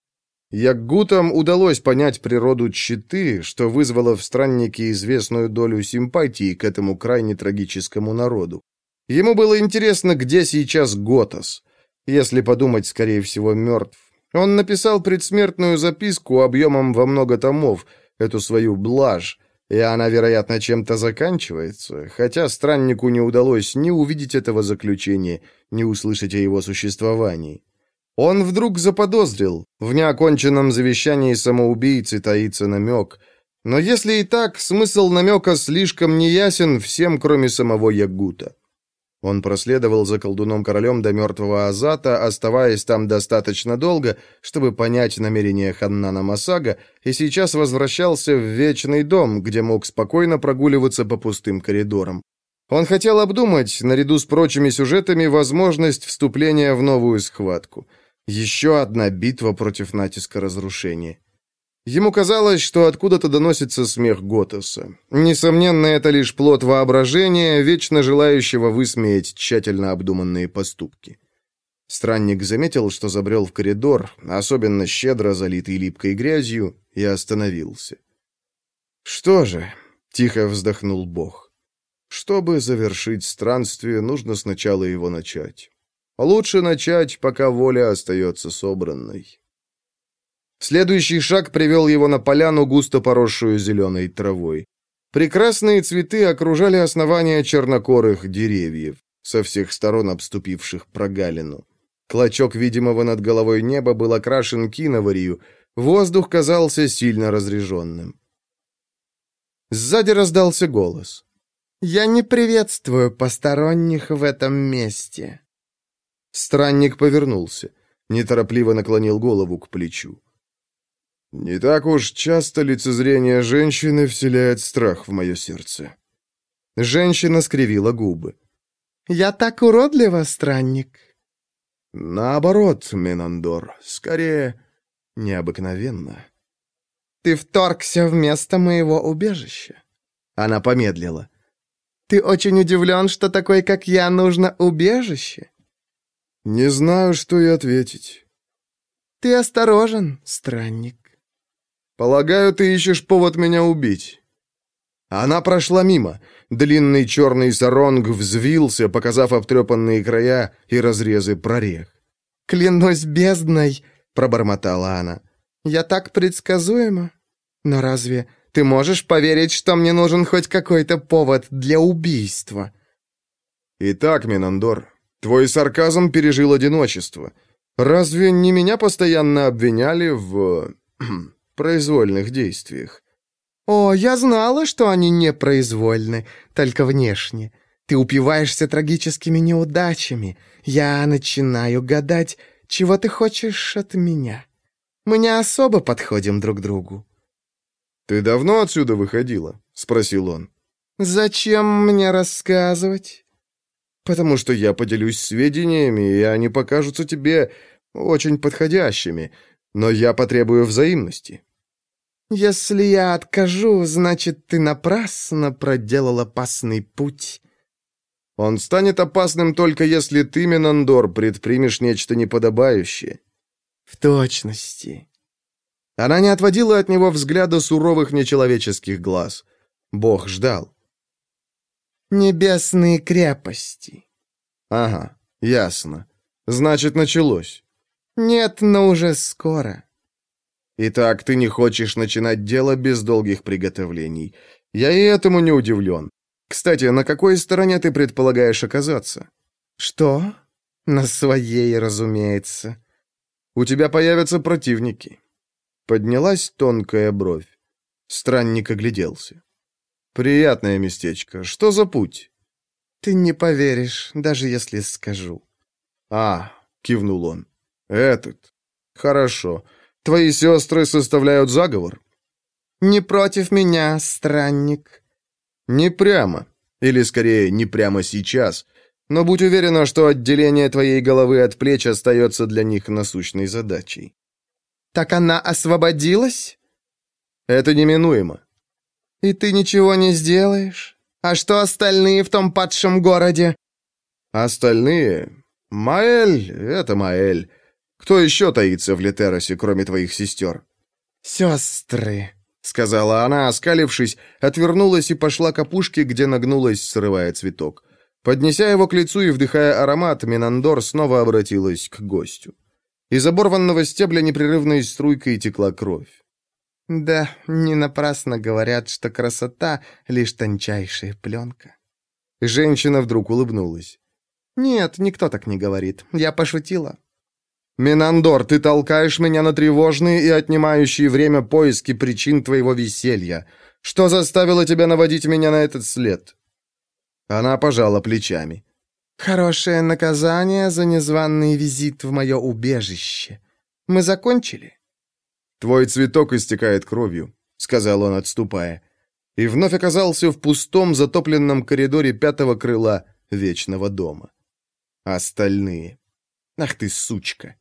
Яггутам удалось понять природу Читы, что вызвало в страннике известную долю симпатии к этому крайне трагическому народу. Ему было интересно, где сейчас Готос. Если подумать, скорее всего, мертв. Он написал предсмертную записку объемом во много томов, эту свою блажь, и она, вероятно, чем-то заканчивается, хотя страннику не удалось ни увидеть этого заключения, ни услышать о его существовании. Он вдруг заподозрил, в неоконченном завещании самоубийцы таится намек. Но если и так, смысл намека слишком неясен всем, кроме самого Ягута. Он проследовал за колдуном-королем до мертвого Азата, оставаясь там достаточно долго, чтобы понять намерения Ханнана Масага, и сейчас возвращался в Вечный дом, где мог спокойно прогуливаться по пустым коридорам. Он хотел обдумать, наряду с прочими сюжетами, возможность вступления в новую схватку. Еще одна битва против натиска разрушения. Ему казалось, что откуда-то доносится смех Готоса. Несомненно, это лишь плод воображения, вечно желающего высмеять тщательно обдуманные поступки. Странник заметил, что забрел в коридор, особенно щедро залитый липкой грязью, и остановился. «Что же?» — тихо вздохнул Бог. «Чтобы завершить странствие, нужно сначала его начать. Лучше начать, пока воля остается собранной». Следующий шаг привел его на поляну, густо поросшую зеленой травой. Прекрасные цветы окружали основания чернокорых деревьев, со всех сторон обступивших прогалину. Клочок видимого над головой неба был окрашен киноварью, воздух казался сильно разреженным. Сзади раздался голос. «Я не приветствую посторонних в этом месте». Странник повернулся, неторопливо наклонил голову к плечу. «Не так уж часто лицезрение женщины вселяет страх в мое сердце». Женщина скривила губы. «Я так уродлива, странник?» «Наоборот, Менандор, скорее необыкновенно». «Ты вторгся в место моего убежища». Она помедлила. «Ты очень удивлен, что такой, как я, нужно убежище?» «Не знаю, что и ответить». «Ты осторожен, странник». «Полагаю, ты ищешь повод меня убить». Она прошла мимо. Длинный черный саронг взвился, показав обтрепанные края и разрезы прорех. «Клянусь бездной», — пробормотала она. «Я так предсказуема. Но разве ты можешь поверить, что мне нужен хоть какой-то повод для убийства?» «Итак, Менандор, твой сарказм пережил одиночество. Разве не меня постоянно обвиняли в произвольных действиях?» «О, я знала, что они непроизвольны, только внешне. Ты упиваешься трагическими неудачами. Я начинаю гадать, чего ты хочешь от меня. Мы не особо подходим друг другу». «Ты давно отсюда выходила?» — спросил он. «Зачем мне рассказывать?» «Потому что я поделюсь сведениями, и они покажутся тебе очень подходящими, но я потребую взаимности». «Если я откажу, значит, ты напрасно проделал опасный путь». «Он станет опасным только если ты, Менандор, предпримешь нечто неподобающее». «В точности». Она не отводила от него взгляда суровых нечеловеческих глаз. Бог ждал. «Небесные крепости». «Ага, ясно. Значит, началось». «Нет, но уже скоро». «Итак, ты не хочешь начинать дело без долгих приготовлений. Я и этому не удивлен. Кстати, на какой стороне ты предполагаешь оказаться?» «Что?» «На своей, разумеется». «У тебя появятся противники». Поднялась тонкая бровь. Странник огляделся. «Приятное местечко. Что за путь?» «Ты не поверишь, даже если скажу». «А», — кивнул он, — «этот. Хорошо. Твои сестры составляют заговор?» «Не против меня, странник». «Не прямо. Или, скорее, не прямо сейчас. Но будь уверена, что отделение твоей головы от плеч остается для них насущной задачей». «Так она освободилась?» «Это неминуемо». «И ты ничего не сделаешь? А что остальные в том падшем городе?» «Остальные? Маэль — это Маэль. Кто еще таится в Летеросе, кроме твоих сестер?» «Сестры», — сказала она, оскалившись, отвернулась и пошла к опушке, где нагнулась, срывая цветок. Поднеся его к лицу и вдыхая аромат, Менандор снова обратилась к гостю. Из оборванного стебля непрерывной струйкой текла кровь. «Да, не напрасно говорят, что красота — лишь тончайшая пленка». Женщина вдруг улыбнулась. «Нет, никто так не говорит. Я пошутила». «Менандор, ты толкаешь меня на тревожные и отнимающие время поиски причин твоего веселья. Что заставило тебя наводить меня на этот след?» Она пожала плечами. «Хорошее наказание за незваный визит в мое убежище. Мы закончили?» «Твой цветок истекает кровью», — сказал он, отступая, и вновь оказался в пустом затопленном коридоре пятого крыла Вечного дома. Остальные. Ах ты, сучка!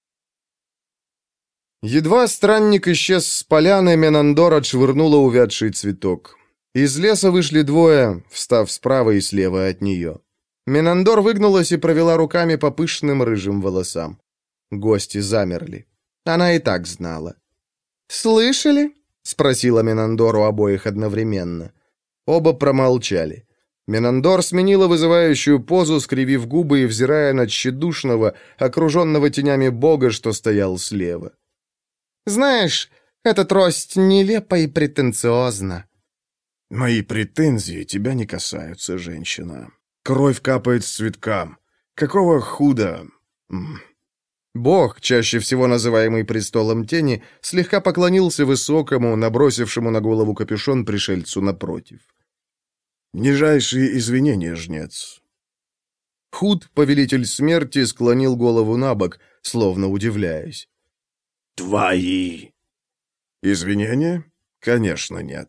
Едва странник исчез с поляны, Менандор отшвырнула увядший цветок. Из леса вышли двое, встав справа и слева от нее. Менандор выгнулась и провела руками по пышным рыжим волосам. Гости замерли. Она и так знала. «Слышали?» — спросила Менандор у обоих одновременно. Оба промолчали. Менандор сменила вызывающую позу, скривив губы и взирая на тщедушного, окруженного тенями бога, что стоял слева. «Знаешь, эта трость нелепа и претенциозна». «Мои претензии тебя не касаются, женщина. Кровь капает с цветка. Какого худа...» Бог, чаще всего называемый престолом тени, слегка поклонился высокому, набросившему на голову капюшон пришельцу напротив. «Нижайшие извинения, жнец». Худ, повелитель смерти, склонил голову на бок, словно удивляясь. «Твои». «Извинения? Конечно, нет.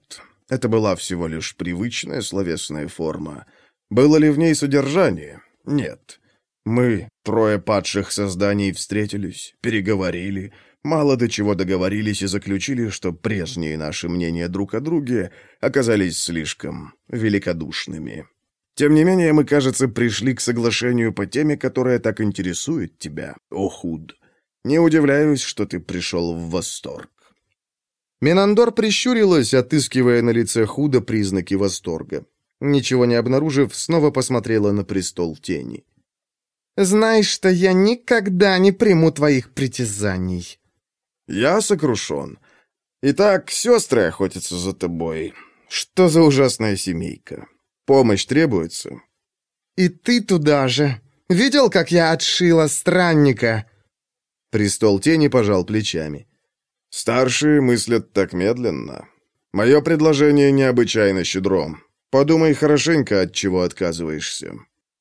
Это была всего лишь привычная словесная форма. Было ли в ней содержание? Нет. Мы, трое падших созданий, встретились, переговорили, мало до чего договорились и заключили, что прежние наши мнения друг о друге оказались слишком великодушными. Тем не менее, мы, кажется, пришли к соглашению по теме, которая так интересует тебя, о Худ. Не удивляюсь, что ты пришел в восторг». Менандор прищурилась, отыскивая на лице Худа признаки восторга. Ничего не обнаружив, снова посмотрела на престол тени. «Знаешь, что я никогда не приму твоих притязаний». «Я сокрушен. Итак, сестры охотятся за тобой. Что за ужасная семейка? Помощь требуется?» «И ты туда же. Видел, как я отшила странника?» Престол тени пожал плечами. «Старшие мыслят так медленно. Мое предложение необычайно щедро. Подумай хорошенько, от чего отказываешься».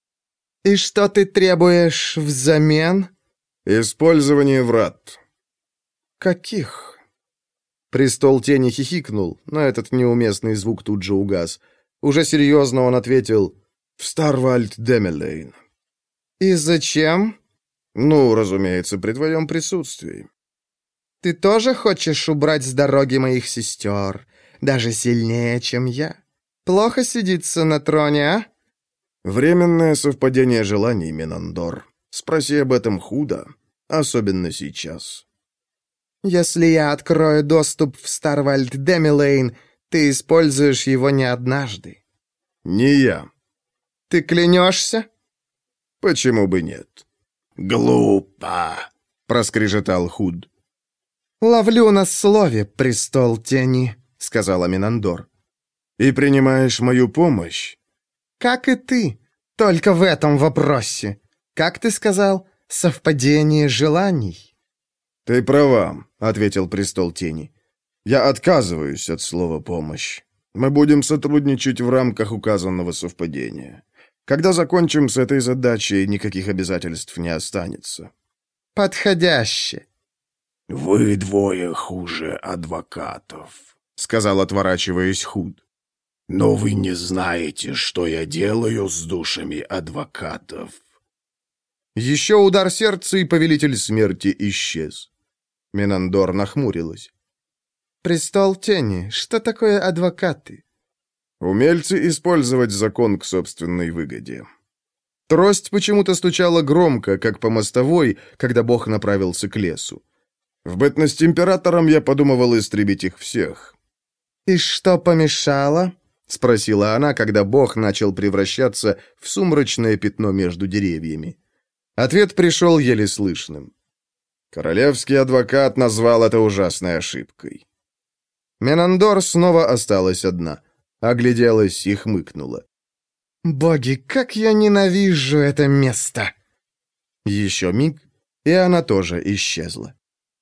«И что ты требуешь взамен?» «Использование врат». «Каких?» Престол тени хихикнул, но этот неуместный звук тут же угас. Уже серьезно он ответил: «В Старвальд-Демелейн». «И зачем?» «Ну, разумеется, при твоем присутствии». «Ты тоже хочешь убрать с дороги моих сестер? Даже сильнее, чем я? Плохо сидится на троне, а?» «Временное совпадение желаний, Менандор. Спроси об этом Худа, особенно сейчас». «Если я открою доступ в Старвальд-Демелейн, ты используешь его не однажды». «Не я». «Ты клянешься?» «Почему бы нет?» «Глупо», — проскрежетал Худ. «Ловлю на слове, престол тени», — сказала Менандор. «И принимаешь мою помощь?» «Как и ты, только в этом вопросе. Как ты сказал, совпадение желаний?» «Ты права», — ответил престол тени. «Я отказываюсь от слова «помощь». Мы будем сотрудничать в рамках указанного совпадения. Когда закончим с этой задачей, никаких обязательств не останется». «Подходяще». «Вы двое хуже адвокатов», — сказал, отворачиваясь Худ. «Но вы не знаете, что я делаю с душами адвокатов». Еще удар сердца, и повелитель смерти исчез. Менандор нахмурилась. «Престол тени, что такое адвокаты?» «Умельцы использовать закон к собственной выгоде». Трость почему-то стучала громко, как по мостовой, когда бог направился к лесу. «В бытность императором я подумывал истребить их всех». «И что помешало?» — спросила она, когда бог начал превращаться в сумрачное пятно между деревьями. Ответ пришел еле слышным. Королевский адвокат назвал это ужасной ошибкой. Менандор снова осталась одна. Огляделась и хмыкнула. «Боги, как я ненавижу это место!» Еще миг, и она тоже исчезла.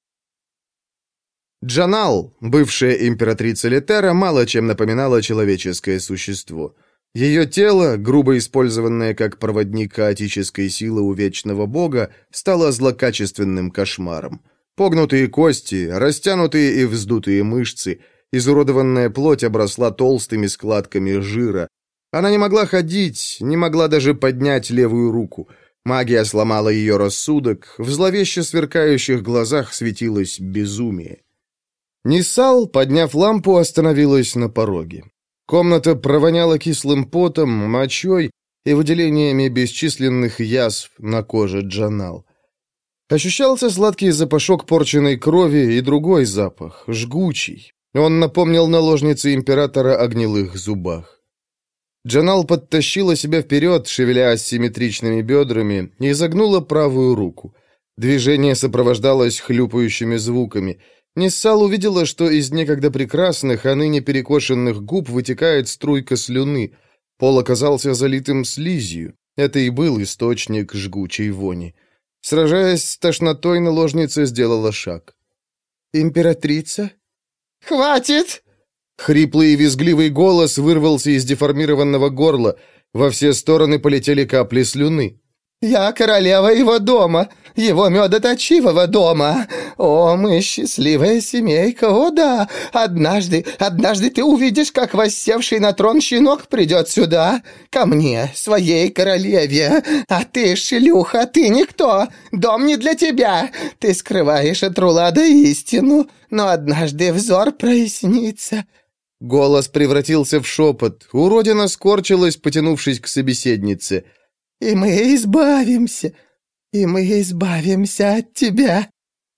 Джанал, бывшая императрица Летера, мало чем напоминала человеческое существо. Ее тело, грубо использованное как проводник хаотической силы у вечного бога, стало злокачественным кошмаром. Погнутые кости, растянутые и вздутые мышцы, изуродованная плоть обросла толстыми складками жира. Она не могла ходить, не могла даже поднять левую руку. Магия сломала ее рассудок, в зловеще сверкающих глазах светилось безумие. Ниссал, подняв лампу, остановилась на пороге. Комната провоняла кислым потом, мочой и выделениями бесчисленных язв на коже Джанал. Ощущался сладкий запашок порченной крови и другой запах, жгучий. Он напомнил наложнице императора о гнилых зубах. Джанал подтащила себя вперед, шевеля асимметричными бедрами, и загнула правую руку. Движение сопровождалось хлюпающими звуками. Ниссал увидела, что из некогда прекрасных, а ныне перекошенных губ вытекает струйка слюны. Пол оказался залитым слизью. Это и был источник жгучей вони. Сражаясь с тошнотой, наложница сделала шаг. «Императрица?» «Хватит!» Хриплый и визгливый голос вырвался из деформированного горла. Во все стороны полетели капли слюны. «Я королева его дома. его медоточивого дома. О, мы счастливая семейка, о да! Однажды, однажды ты увидишь, как воссевший на трон щенок придет сюда, ко мне, своей королеве. А ты, шлюха, ты никто, дом не для тебя. Ты скрываешь от Рулада истину, но однажды взор прояснится». Голос превратился в шепот. Уродина скорчилась, потянувшись к собеседнице. «И мы избавимся, и мы избавимся от тебя».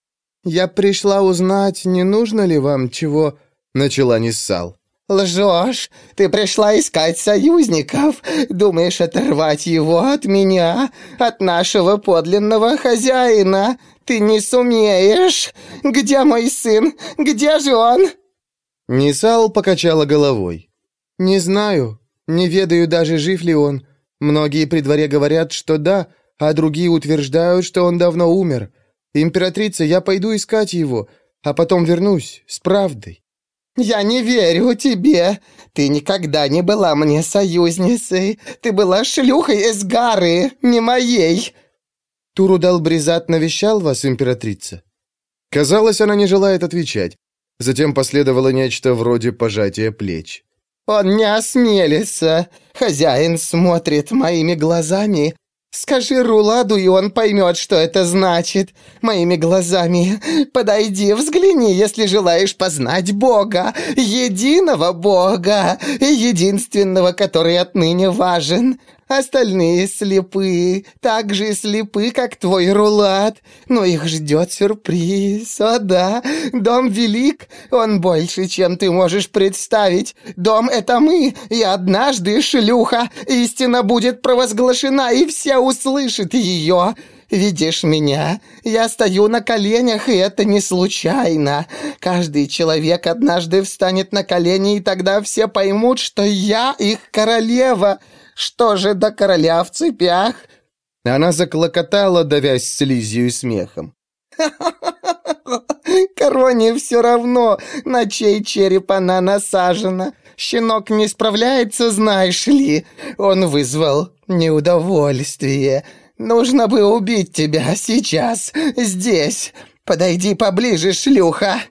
«Я пришла узнать, не нужно ли вам чего...» — начала Ниссал. «Лжешь! Ты пришла искать союзников! Думаешь оторвать его от меня, от нашего подлинного хозяина! Ты не сумеешь! Где мой сын? Где же он?» Ниссал покачала головой. «Не знаю, не ведаю даже, жив ли он. Многие при дворе говорят, что да, а другие утверждают, что он давно умер. Императрица, я пойду искать его, а потом вернусь с правдой». «Я не верю тебе. Ты никогда не была мне союзницей. Ты была шлюхой Эсгары, не моей». «Турудал Бризат навещал вас, императрица?» Казалось, она не желает отвечать. Затем последовало нечто вроде пожатия плеч. «Он не осмелится. Хозяин смотрит моими глазами. Скажи Руладу, и он поймет, что это значит. Моими глазами. Подойди, взгляни, если желаешь познать Бога, единого Бога, единственного, который отныне важен. Остальные слепы, так же слепы, как твой Рулад, но их ждет сюрприз. О да, дом велик, он больше, чем ты можешь представить. Дом — это мы, и однажды, шлюха, истина будет провозглашена, и все услышат ее. Видишь меня? Я стою на коленях, и это не случайно. Каждый человек однажды встанет на колени, и тогда все поймут, что я их королева. Что же до короля в цепях?» Она заклокотала, давясь слизью и смехом. «Короне все равно, на чей череп она насажена. Щенок не справляется, знаешь ли. Он вызвал неудовольствие. Нужно бы убить тебя сейчас, здесь. Подойди поближе, шлюха».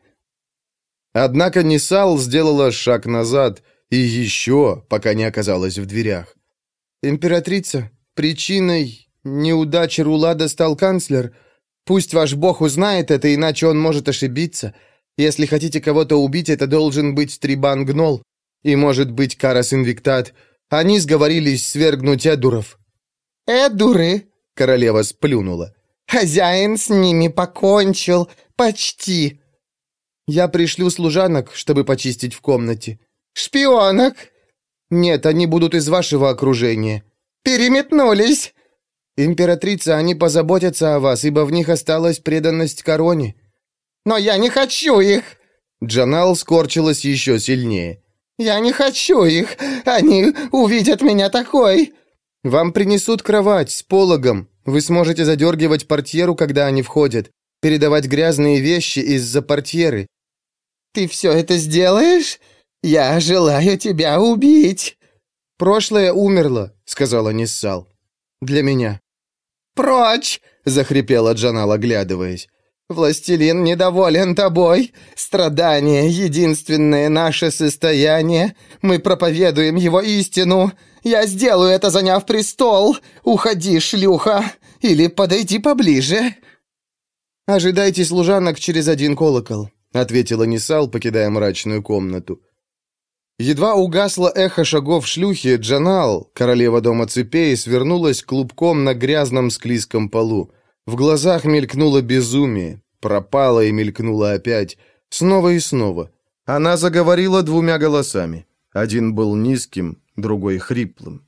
Однако Ниссал сделала шаг назад и еще, пока не оказалась в дверях. «Императрица, причиной неудачи Рулада стал канцлер. Пусть ваш бог узнает это, иначе он может ошибиться. Если хотите кого-то убить, это должен быть Трибан Гнол. И, может быть, Карас Инвиктат. Они сговорились свергнуть Эдуров». «Эдуры?» — королева сплюнула. «Хозяин с ними покончил. Почти». «Я пришлю служанок, чтобы почистить в комнате». «Шпионок?» «Нет, они будут из вашего окружения». «Переметнулись». «Императрица, они позаботятся о вас, ибо в них осталась преданность короне». «Но я не хочу их». Джанал скорчилась еще сильнее. «Я не хочу их. Они увидят меня такой». «Вам принесут кровать с пологом. Вы сможете задергивать портьеру, когда они входят, передавать грязные вещи из-за портьеры». «Ты все это сделаешь? Я желаю тебя убить». «Прошлое умерло», — сказала Ниссал. «Для меня». «Прочь!» — захрипела Джанал, оглядываясь. «Властелин недоволен тобой. Страдание — единственное наше состояние. Мы проповедуем его истину. Я сделаю это, заняв престол. Уходи, шлюха, или подойди поближе». «Ожидайте служанок через один колокол», — ответила Ниссал, покидая мрачную комнату. Едва угасло эхо шагов шлюхи, Джанал, королева дома цепей, свернулась клубком на грязном склизком полу. В глазах мелькнуло безумие, пропало и мелькнуло опять, снова и снова. Она заговорила двумя голосами. Один был низким, другой хриплым.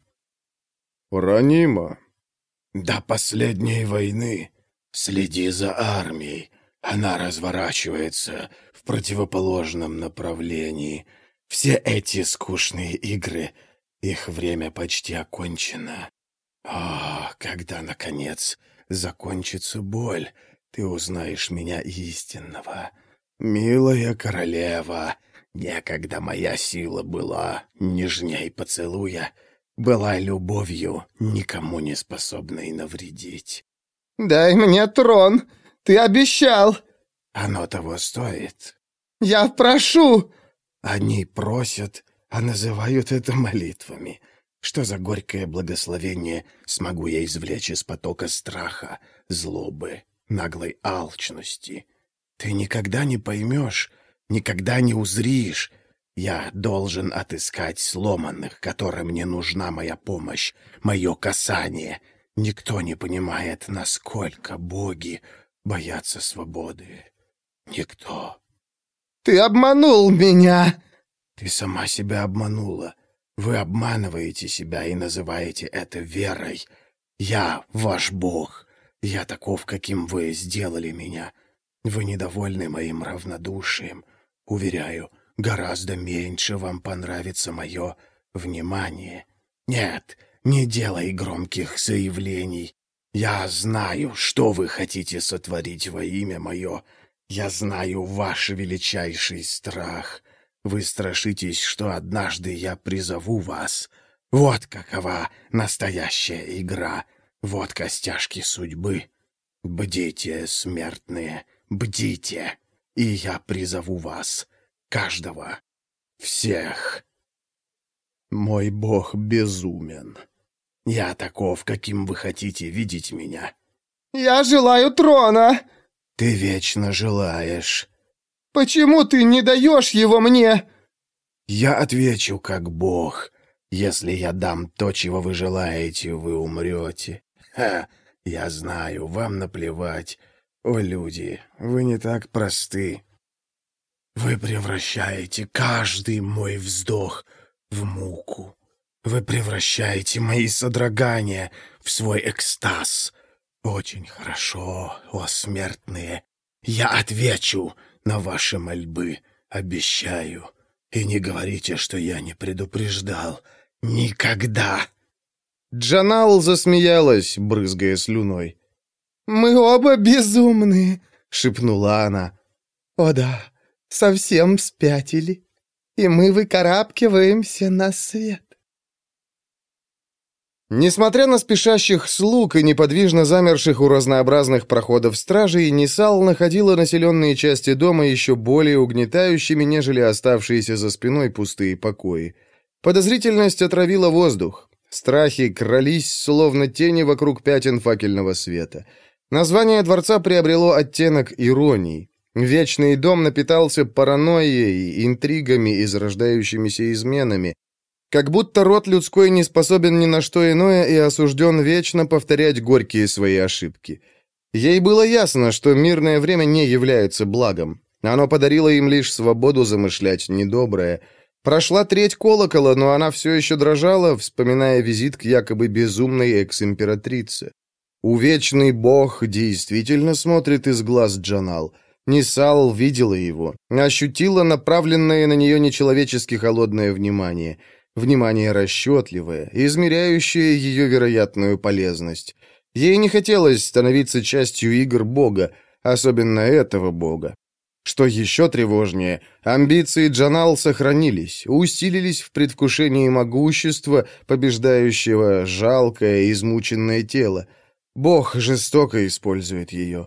«Ранима, до последней войны следи за армией. Она разворачивается в противоположном направлении. Все эти скучные игры, их время почти окончено. О, когда, наконец, закончится боль, ты узнаешь меня истинного. Милая королева, некогда моя сила была нежней поцелуя, была любовью, никому не способной навредить. Дай мне трон! Ты обещал!» «Оно того стоит». «Я прошу!» «Они просят, а называют это молитвами. Что за горькое благословение смогу я извлечь из потока страха, злобы, наглой алчности? Ты никогда не поймешь, никогда не узришь. Я должен отыскать сломанных, которым не нужна моя помощь, мое касание. Никто не понимает, насколько боги боятся свободы. Никто». «Ты обманул меня!» «Ты сама себя обманула. Вы обманываете себя и называете это верой. Я ваш бог. Я таков, каким вы сделали меня. Вы недовольны моим равнодушием. Уверяю, гораздо меньше вам понравится мое внимание. Нет, не делай громких заявлений. Я знаю, что вы хотите сотворить во имя мое. Я знаю ваш величайший страх. Вы страшитесь, что однажды я призову вас. Вот какова настоящая игра. Вот костяшки судьбы. Бдите, смертные, бдите, и я призову вас, каждого, всех. Мой бог безумен. Я таков, каким вы хотите видеть меня. «Я желаю трона!» Ты вечно желаешь. «Почему ты не даешь его мне?» Я отвечу как бог. Если я дам то, чего вы желаете, вы умрете. Ха, я знаю, вам наплевать. О, люди, вы не так просты. Вы превращаете каждый мой вздох в муку. Вы превращаете мои содрогания в свой экстаз. Очень хорошо, о смертные. Я отвечу на ваши мольбы, обещаю. И не говорите, что я не предупреждал. Никогда!» Джанал засмеялась, брызгая слюной. «Мы оба безумные», — шепнула она. «О да, совсем спятили, и мы выкарабкиваемся на свет». Несмотря на спешащих слуг и неподвижно замерших у разнообразных проходов стражей, Нисал находила населенные части дома еще более угнетающими, нежели оставшиеся за спиной пустые покои. Подозрительность отравила воздух. Страхи крались, словно тени вокруг пятен факельного света. Название дворца приобрело оттенок иронии. Вечный дом напитался паранойей, интригами и зарождающимися изменами. Как будто род людской не способен ни на что иное и осужден вечно повторять горькие свои ошибки. Ей было ясно, что мирное время не является благом. Оно подарило им лишь свободу замышлять недоброе. Прошла треть колокола, но она все еще дрожала, вспоминая визит к якобы безумной экс-императрице. Увечный бог действительно смотрит из глаз Джанал. Нисал видела его, ощутила направленное на нее нечеловечески холодное внимание — Внимание расчетливое, измеряющее ее вероятную полезность. Ей не хотелось становиться частью игр Бога, особенно этого Бога. Что еще тревожнее, амбиции Джанал сохранились, усилились в предвкушении могущества, побеждающего жалкое, измученное тело. Бог жестоко использует ее.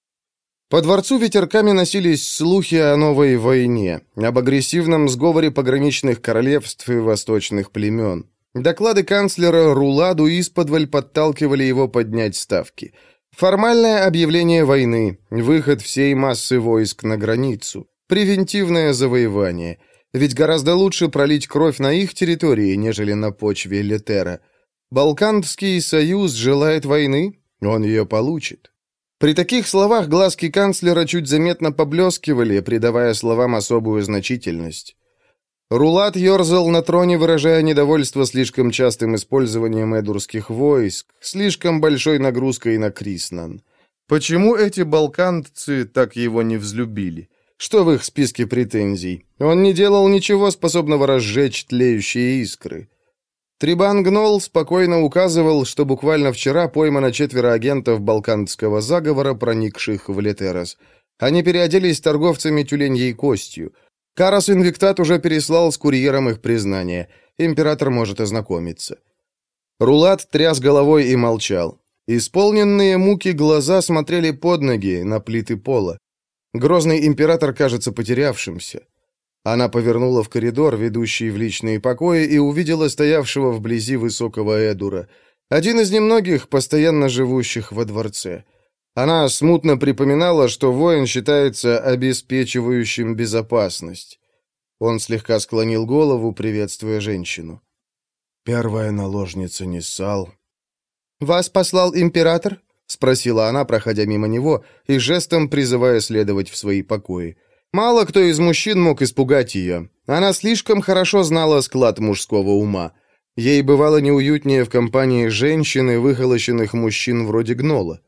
По дворцу ветерками носились слухи о новой войне, об агрессивном сговоре пограничных королевств и восточных племен. Доклады канцлера Руладу исподволь подталкивали его поднять ставки. Формальное объявление войны, выход всей массы войск на границу, превентивное завоевание. Ведь гораздо лучше пролить кровь на их территории, нежели на почве Летера. Балканский союз желает войны, он ее получит. При таких словах глазки канцлера чуть заметно поблескивали, придавая словам особую значительность. Рулат ерзал на троне, выражая недовольство слишком частым использованием эдурских войск, слишком большой нагрузкой на Криснан. Почему эти балканцы так его не взлюбили? Что в их списке претензий? Он не делал ничего, способного разжечь тлеющие искры. Трибан Гнол спокойно указывал, что буквально вчера поймано четверо агентов балканского заговора, проникших в Летерос. Они переоделись торговцами тюленьей костью. Карас Инвиктат уже переслал с курьером их признание. Император может ознакомиться. Рулат тряс головой и молчал. Исполненные муки глаза смотрели под ноги, на плиты пола. Грозный император кажется потерявшимся. Она повернула в коридор, ведущий в личные покои, и увидела стоявшего вблизи высокого Эдура, один из немногих, постоянно живущих во дворце. Она смутно припоминала, что воин считается обеспечивающим безопасность. Он слегка склонил голову, приветствуя женщину. «Первая наложница Ниссал». «Вас послал император?» — спросила она, проходя мимо него, и жестом призывая следовать в свои покои. Мало кто из мужчин мог испугать ее. Она слишком хорошо знала склад мужского ума. Ей бывало неуютнее в компании женщин и выхолощенных мужчин вроде Гнола.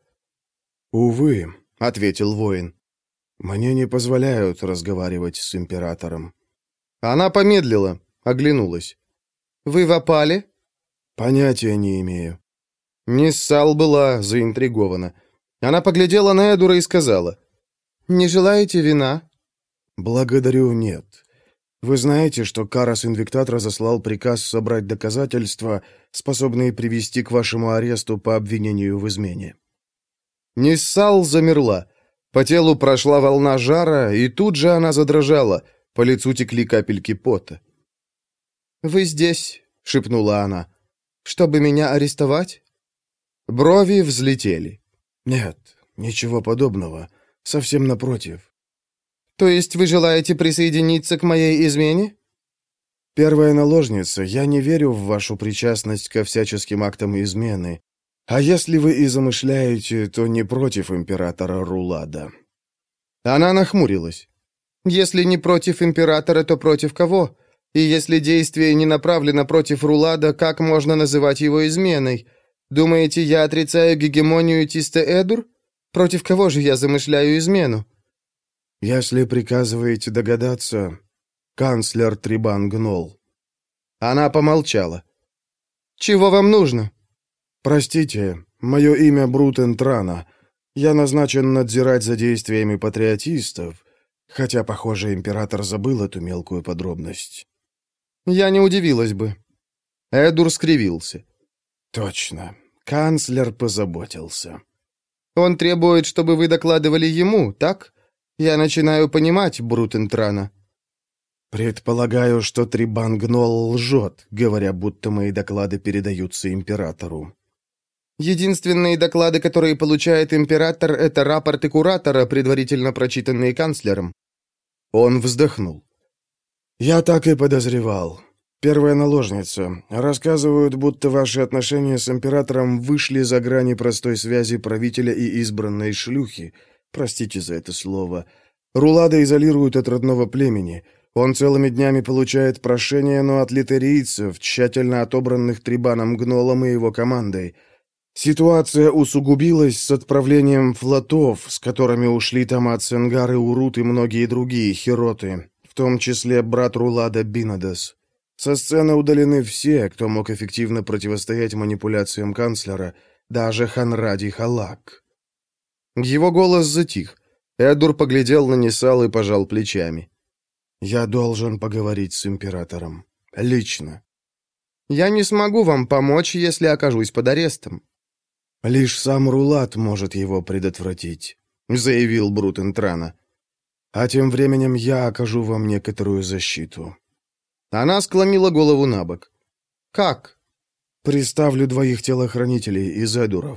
«Увы», — ответил воин. «Мне не позволяют разговаривать с императором». Она помедлила, оглянулась. «Вы в опале?» «Понятия не имею». Ниссал была заинтригована. Она поглядела на Эдура и сказала: «Не желаете вина?» «Благодарю, нет. Вы знаете, что Карас Инвиктат разослал приказ собрать доказательства, способные привести к вашему аресту по обвинению в измене». Ниссал замерла. По телу прошла волна жара, и тут же она задрожала. По лицу текли капельки пота. «Вы здесь», — шепнула она, — «чтобы меня арестовать?» Брови взлетели. «Нет, ничего подобного. Совсем напротив». «То есть вы желаете присоединиться к моей измене?» «Первая наложница, я не верю в вашу причастность ко всяческим актам измены. А если вы и замышляете, то не против императора Рулада». Она нахмурилась. «Если не против императора, то против кого? И если действие не направлено против Рулада, как можно называть его изменой? Думаете, я отрицаю гегемонию Тисте-Эдур? Против кого же я замышляю измену?» «Если приказываете догадаться, канцлер Трибан Гнол». Она помолчала. «Чего вам нужно?» «Простите, мое имя Брутен Трана. Я назначен надзирать за действиями патриотистов, хотя, похоже, император забыл эту мелкую подробность». «Я не удивилась бы». Эдур скривился. «Точно. Канцлер позаботился». «Он требует, чтобы вы докладывали ему, так? Я начинаю понимать Брутен Трана». «Предполагаю, что Трибан Гнол лжет, говоря, будто мои доклады передаются императору». «Единственные доклады, которые получает император, это рапорты куратора, предварительно прочитанные канцлером». Он вздохнул. «Я так и подозревал. Первая наложница. Рассказывают, будто ваши отношения с императором вышли за грани простой связи правителя и избранной шлюхи. Простите за это слово. Рулада изолируют от родного племени. Он целыми днями получает прошения, но от литерийцев, тщательно отобранных Трибаном Гнолом и его командой. Ситуация усугубилась с отправлением флотов, с которыми ушли Томат Сенгар и Урут и многие другие хироты, в том числе брат Рулада Бинадес. Со сцены удалены все, кто мог эффективно противостоять манипуляциям канцлера, даже Ханради Халак». Его голос затих. Эдур поглядел на Ниссал и пожал плечами. «Я должен поговорить с императором. Лично». «Я не смогу вам помочь, если окажусь под арестом». «Лишь сам Рулад может его предотвратить», — заявил Брутен Трана. «А тем временем я окажу вам некоторую защиту». Она склонила голову на бок. «Как?» «Приставлю двоих телохранителей из Эдуров».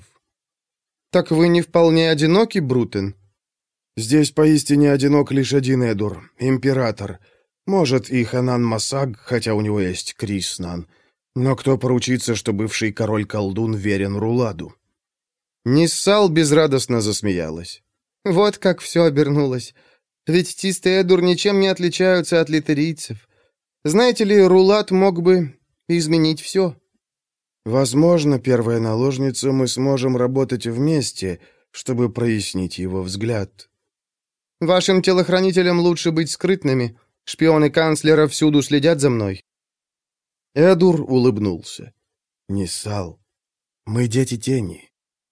«Так вы не вполне одиноки, Брутен?» «Здесь поистине одинок лишь один Эдур, император. Может, и Ханан Масаг, хотя у него есть Криснан. Но кто поручится, что бывший король-колдун верен Руладу?» Ниссал безрадостно засмеялась. «Вот как все обернулось. Ведь Тисте Эдур ничем не отличаются от литерийцев. Знаете ли, Рулад мог бы изменить все». «Возможно, первая наложница, мы сможем работать вместе, чтобы прояснить его взгляд». «Вашим телохранителям лучше быть скрытными. Шпионы канцлера всюду следят за мной». Эдур улыбнулся. «Ниссал, мы дети тени».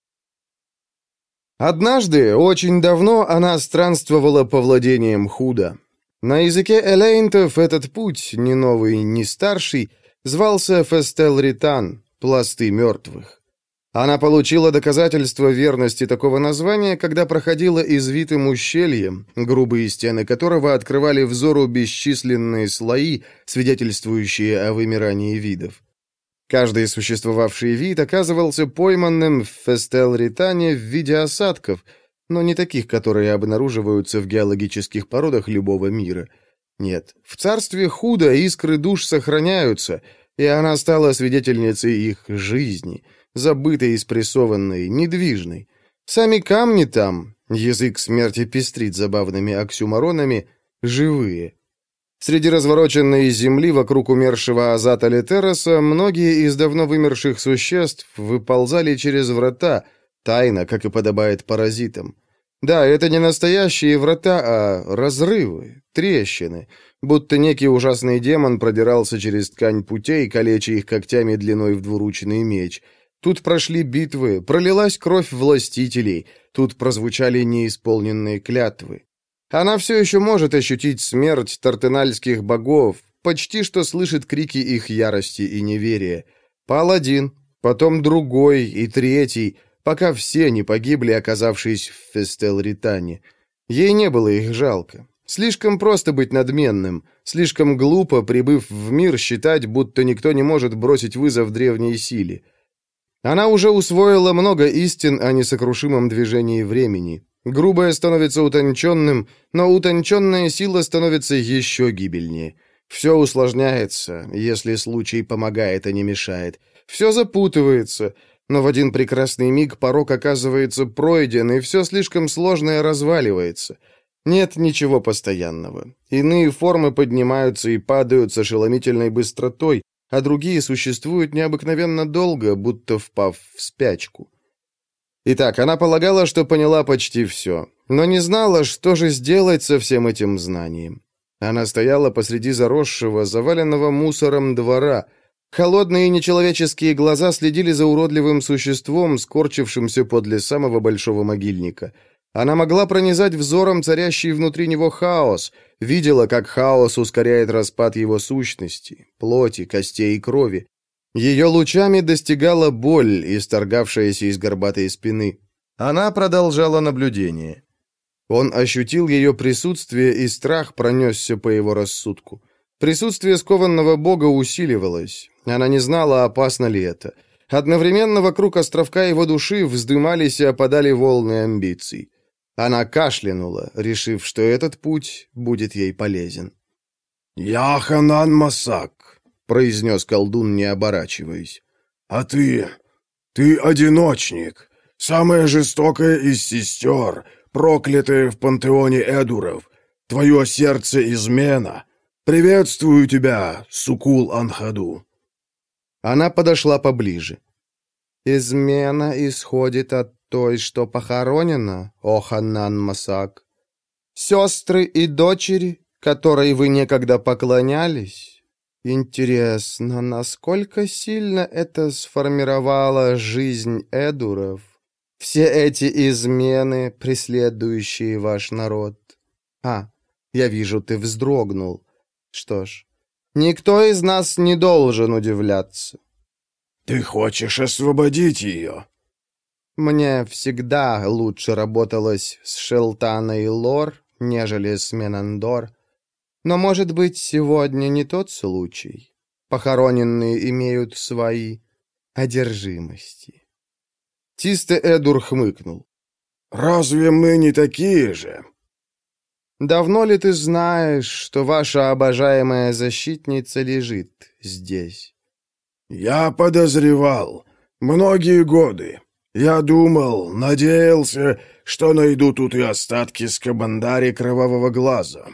Однажды, очень давно, она странствовала по владениям Худа. На языке элейнтов этот путь, ни новый, ни старший, звался Фестел Ритан, пласты мертвых. Она получила доказательство верности такого названия, когда проходила извитым ущельем, грубые стены которого открывали взору бесчисленные слои, свидетельствующие о вымирании видов. Каждый существовавший вид оказывался пойманным в Фестел-Ритане в виде осадков, но не таких, которые обнаруживаются в геологических породах любого мира. Нет, в царстве Худа искры душ сохраняются, и она стала свидетельницей их жизни, забытой, спрессованной, недвижной. Сами камни там, язык смерти пестрит забавными оксюморонами, живые. Среди развороченной земли вокруг умершего Азата Летероса многие из давно вымерших существ выползали через врата, тайно, как и подобает паразитам. Да, это не настоящие врата, а разрывы, трещины, будто некий ужасный демон продирался через ткань путей, калеча их когтями длиной в двуручный меч. Тут прошли битвы, пролилась кровь властителей, тут прозвучали неисполненные клятвы. Она все еще может ощутить смерть тартенальских богов, почти что слышит крики их ярости и неверия. Пал один, потом другой и третий, пока все не погибли, оказавшись в Фестел-Ритане. Ей не было их жалко. Слишком просто быть надменным, слишком глупо, прибыв в мир, считать, будто никто не может бросить вызов древней силе. Она уже усвоила много истин о несокрушимом движении времени. Грубое становится утонченным, но утонченная сила становится еще гибельнее. Все усложняется, если случай помогает, а не мешает. Все запутывается, но в один прекрасный миг порог оказывается пройден, и все слишком сложное разваливается. Нет ничего постоянного. Иные формы поднимаются и падают с ошеломительной быстротой, а другие существуют необыкновенно долго, будто впав в спячку. Итак, она полагала, что поняла почти все, но не знала, что же сделать со всем этим знанием. Она стояла посреди заросшего, заваленного мусором двора. Холодные нечеловеческие глаза следили за уродливым существом, скорчившимся подле самого большого могильника. Она могла пронизать взором царящий внутри него хаос, видела, как хаос ускоряет распад его сущности, плоти, костей и крови. Ее лучами достигала боль, исторгавшаяся из горбатой спины. Она продолжала наблюдение. Он ощутил ее присутствие, и страх пронесся по его рассудку. Присутствие скованного бога усиливалось. Она не знала, опасно ли это. Одновременно вокруг островка его души вздымались и опадали волны амбиций. Она кашлянула, решив, что этот путь будет ей полезен. «Я Ханан Масак», — произнес колдун, не оборачиваясь. «А ты? Ты одиночник, самая жестокая из сестер, проклятая в пантеоне Эдуров. Твое сердце измена. Приветствую тебя, Сукул-Анхаду». Она подошла поближе. «Измена исходит от той, что похоронена, о Ханан Масак. Сестры и дочери, которой вы некогда поклонялись. Интересно, насколько сильно это сформировало жизнь Эдуров? Все эти измены, преследующие ваш народ. А, я вижу, ты вздрогнул. Что ж, никто из нас не должен удивляться». «Ты хочешь освободить ее?» «Мне всегда лучше работалось с Шелтаной Лор, нежели с Менандор. Но, может быть, сегодня не тот случай. Похороненные имеют свои одержимости». Тисте Эдур хмыкнул. «Разве мы не такие же?» «Давно ли ты знаешь, что ваша обожаемая защитница лежит здесь?» «Я подозревал. Многие годы. Я думал, надеялся, что найду тут и остатки Скабандари Кровавого Глаза».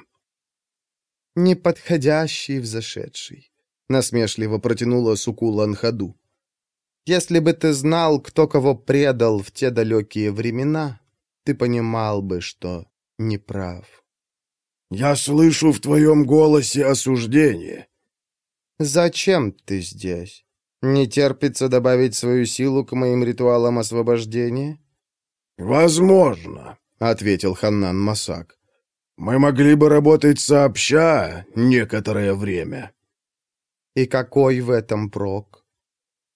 «Неподходящий взошедший», — насмешливо протянула Сукул-Анхаду. «Если бы ты знал, кто кого предал в те далекие времена, ты понимал бы, что не прав». «Я слышу в твоем голосе осуждение». «Зачем ты здесь? Не терпится добавить свою силу к моим ритуалам освобождения?» «Возможно», — ответил Ханнан Масак. «Мы могли бы работать сообща некоторое время». «И какой в этом прок?»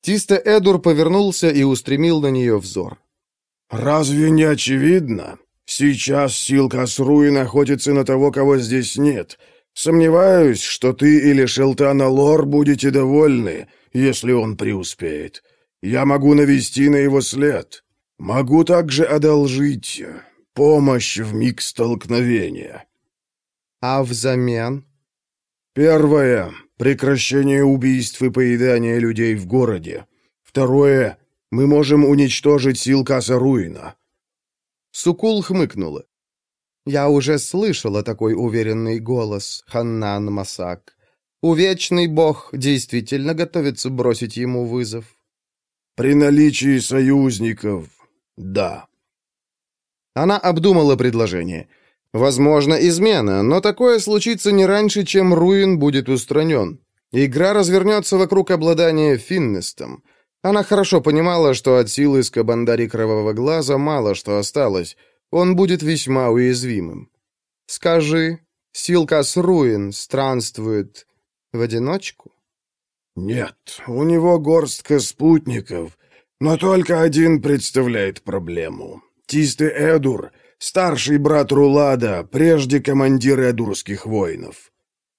Тисте Эдур повернулся и устремил на нее взор. «Разве не очевидно? Сейчас Силкас Руи находится на того, кого здесь нет. Сомневаюсь, что ты или Шелтана Лор будете довольны, если он преуспеет. Я могу навести на его след. Могу также одолжить помощь в миг столкновения». А взамен? Первое — прекращение убийств и поедания людей в городе. Второе — мы можем уничтожить Силкаса Руина. Суккул хмыкнула. Я уже слышала такой уверенный голос, Ханнан Масак. Увечный бог действительно готовится бросить ему вызов. При наличии союзников, да. Она обдумала предложение. Возможно, измена, но такое случится не раньше, чем Руин будет устранен. Игра развернется вокруг обладания Финнестом. Она хорошо понимала, что от силы Скабандари Кровавого Глаза мало что осталось. Он будет весьма уязвимым. Скажи, Силкас Руин странствует в одиночку? Нет, у него горстка спутников, но только один представляет проблему. Тисте Эдур, старший брат Рулада, прежде командир эдурских воинов.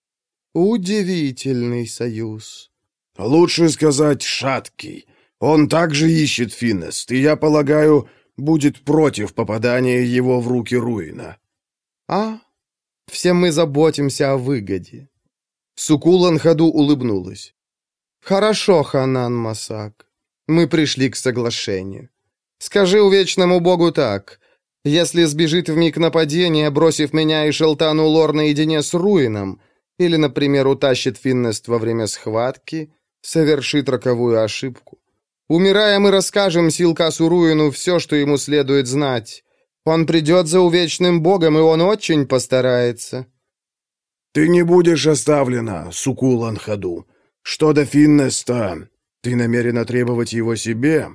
Удивительный союз. Лучше сказать, шаткий. Он также ищет Финнест, и, я полагаю, будет против попадания его в руки Руина. А? Все мы заботимся о выгоде. Суккул на ходу улыбнулась. Хорошо, Ханнан Масак. Мы пришли к соглашению. Скажи увечному богу так. Если сбежит в миг нападения, бросив меня и Шелтану Лор наедине с Руином, или, например, утащит Финнест во время схватки, совершит роковую ошибку. Умирая, мы расскажем Силкасу Руину все, что ему следует знать. Он придет за увечным богом, и он очень постарается. Ты не будешь оставлена, Суккул Анхаду. Что до Финнеста, ты намерена требовать его себе?»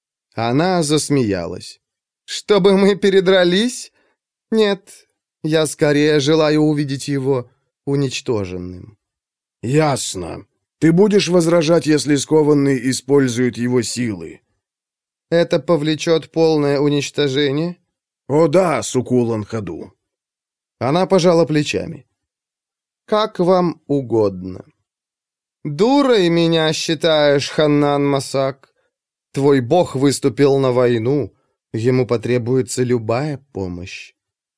Она засмеялась. «Чтобы мы передрались? Нет, я скорее желаю увидеть его уничтоженным». «Ясно. Ты будешь возражать, если скованный использует его силы?» «Это повлечет полное уничтожение?» «О да, Суккул Анхаду». Она пожала плечами. «Как вам угодно». «Дурой меня считаешь, Ханнан Масак? Твой бог выступил на войну. Ему потребуется любая помощь».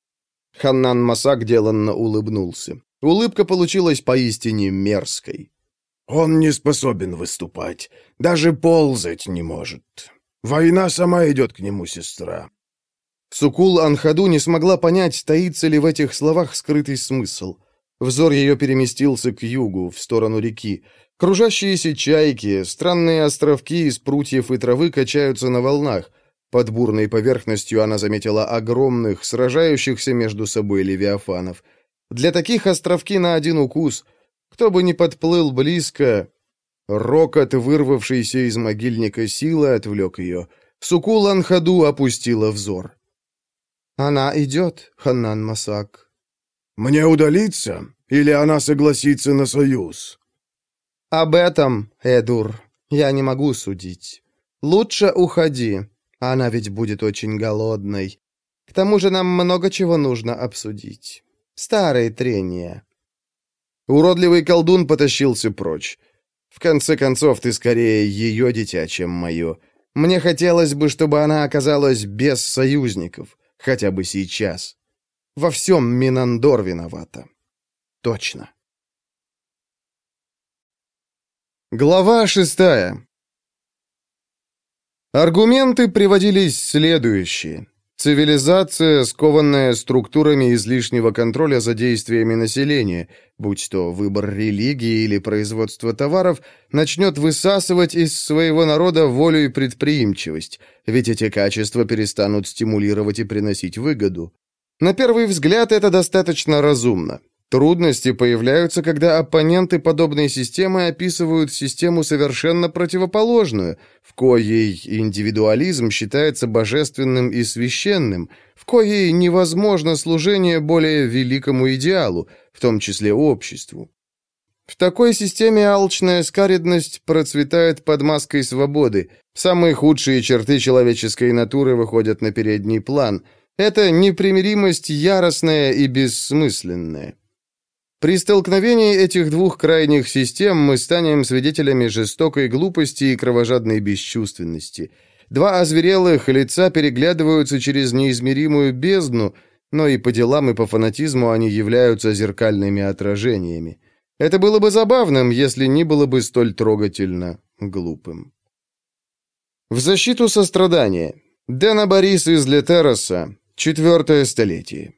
Ханнан Масак деланно улыбнулся. Улыбка получилась поистине мерзкой. «Он не способен выступать. Даже ползать не может. Война сама идет к нему, сестра». Суккул Анхаду не смогла понять, таится ли в этих словах скрытый смысл. Взор ее переместился к югу, в сторону реки. Кружащиеся чайки, странные островки из прутьев и травы качаются на волнах. Под бурной поверхностью она заметила огромных, сражающихся между собой левиафанов. Для таких островки на один укус. Кто бы ни подплыл близко... Рокот, вырвавшийся из могильника силы, отвлек ее. Суккул Анхаду опустила взор. «Она идет, Ханнан Масак». «Мне удалиться? Или она согласится на союз?» «Об этом, Эдур, я не могу судить. Лучше уходи, она ведь будет очень голодной. К тому же нам много чего нужно обсудить. Старые трения». Уродливый колдун потащился прочь. «В конце концов, ты скорее ее дитя, чем мое. Мне хотелось бы, чтобы она оказалась без союзников, хотя бы сейчас. Во всем Минандор виновата. Точно». Глава шестая. Аргументы приводились следующие. Цивилизация, скованная структурами излишнего контроля за действиями населения, будь то выбор религии или производство товаров, начнет высасывать из своего народа волю и предприимчивость, ведь эти качества перестанут стимулировать и приносить выгоду. На первый взгляд это достаточно разумно. Трудности появляются, когда оппоненты подобной системы описывают систему совершенно противоположную, в коей индивидуализм считается божественным и священным, в коей невозможно служение более великому идеалу, в том числе обществу. В такой системе алчная скаредность процветает под маской свободы. Самые худшие черты человеческой натуры выходят на передний план. Это непримиримость яростная и бессмысленная. При столкновении этих двух крайних систем мы станем свидетелями жестокой глупости и кровожадной бесчувственности. Два озверелых лица переглядываются через неизмеримую бездну, но и по делам, и по фанатизму они являются зеркальными отражениями. Это было бы забавным, если не было бы столь трогательно глупым. В защиту сострадания. Дена Борис из Летероса. Четвертое столетие.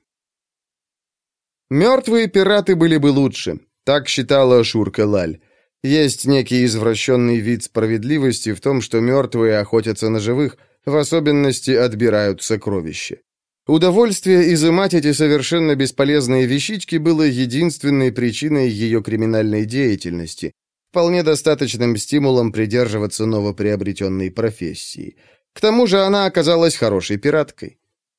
Мертвые пираты были бы лучше, так считала Шур-Келаль. Есть некий извращенный вид справедливости в том, что мертвые охотятся на живых, в особенности отбирают сокровища. Удовольствие изымать эти совершенно бесполезные вещички было единственной причиной ее криминальной деятельности, вполне достаточным стимулом придерживаться новоприобретенной профессии. К тому же она оказалась хорошей пираткой.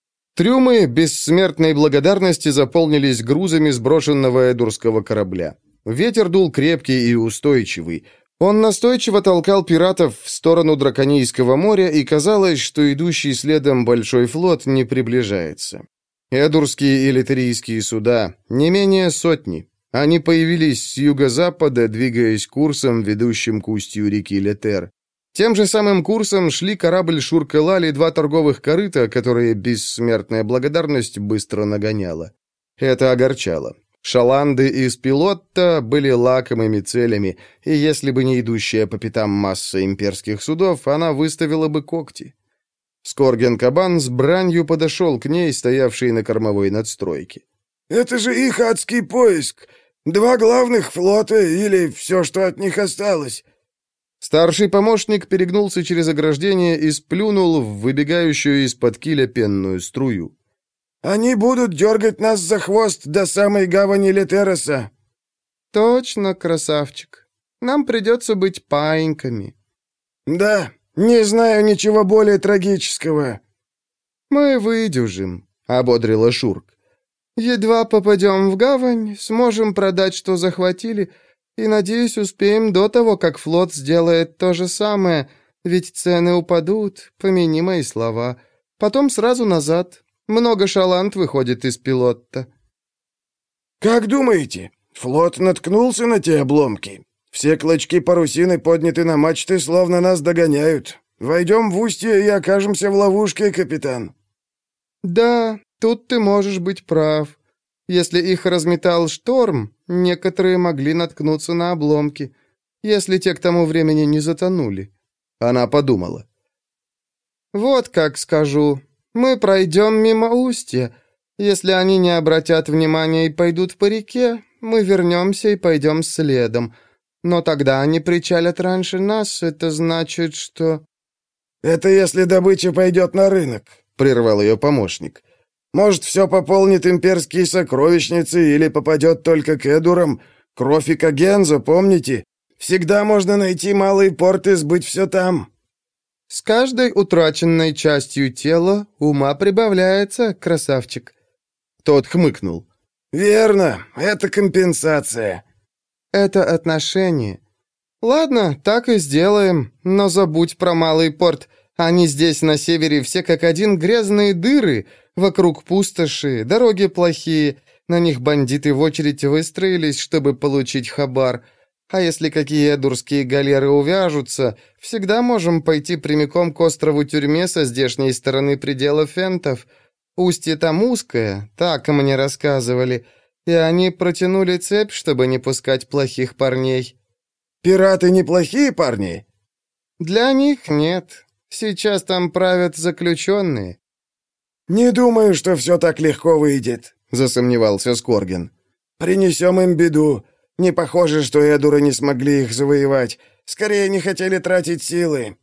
Трюмы бессмертной благодарности заполнились грузами сброшенного эдурского корабля. Ветер дул крепкий и устойчивый. Он настойчиво толкал пиратов в сторону Драконийского моря, и казалось, что идущий следом большой флот не приближается. Эдурские и литерийские суда, не менее сотни. Они появились с юго-запада, двигаясь курсом, ведущим к устью реки Летер. Тем же самым курсом шли корабль Шур-Келаль и два торговых корыта, которые бессмертная благодарность быстро нагоняла. Это огорчало. Шаланды из Пилотта были лакомыми целями, и если бы не идущая по пятам масса имперских судов, она выставила бы когти. Скорген-Кабан с бранью подошел к ней, стоявшей на кормовой надстройке. «Это же их адский поиск! Два главных флота или все, что от них осталось!» Старший помощник перегнулся через ограждение и сплюнул в выбегающую из-под киля пенную струю. «Они будут дергать нас за хвост до самой гавани Летероса!» «Точно, красавчик. Нам придется быть паиньками». «Да, не знаю ничего более трагического». «Мы выдюжим», — ободрила Шурк. «Едва попадем в гавань, сможем продать, что захватили, и, надеюсь, успеем до того, как флот сделает то же самое, ведь цены упадут, помяни мои слова. Потом сразу назад. Много шаланд выходит из Пилотта». «Как думаете, флот наткнулся на те обломки? Все клочки парусины подняты на мачты, словно нас догоняют. Войдем в устье и окажемся в ловушке, капитан». «Да, тут ты можешь быть прав. Если их разметал шторм, некоторые могли наткнуться на обломки, если те к тому времени не затонули». Она подумала. «Вот как скажу. Мы пройдем мимо устья. Если они не обратят внимания и пойдут по реке, мы вернемся и пойдем следом. Но тогда они причалят раньше нас, это значит, что...» «Это если добыча пойдет на рынок», — прервал ее помощник. «Может, все пополнит имперские сокровищницы или попадет только к Эдурам? Кровь и Кагензо, помните? Всегда можно найти малый порт и сбыть все там». «С каждой утраченной частью тела ума прибавляется, красавчик». Тот хмыкнул. «Верно, это компенсация». «Это отношение. Ладно, так и сделаем, но забудь про малый порт. Они здесь, на севере, все как один грязные дыры, вокруг пустоши, дороги плохие, на них бандиты в очередь выстроились, чтобы получить хабар. А если какие эдурские галеры увяжутся, всегда можем пойти прямиком к острову-тюрьме со здешней стороны предела фентов. Устье там узкое, так мне рассказывали, и они протянули цепь, чтобы не пускать плохих парней». «Пираты неплохие парни?» «Для них нет. Сейчас там правят заключенные». «Не думаю, что все так легко выйдет», — засомневался Скорген. «Принесем им беду. Не похоже, что эдуры не смогли их завоевать. Скорее, не хотели тратить силы».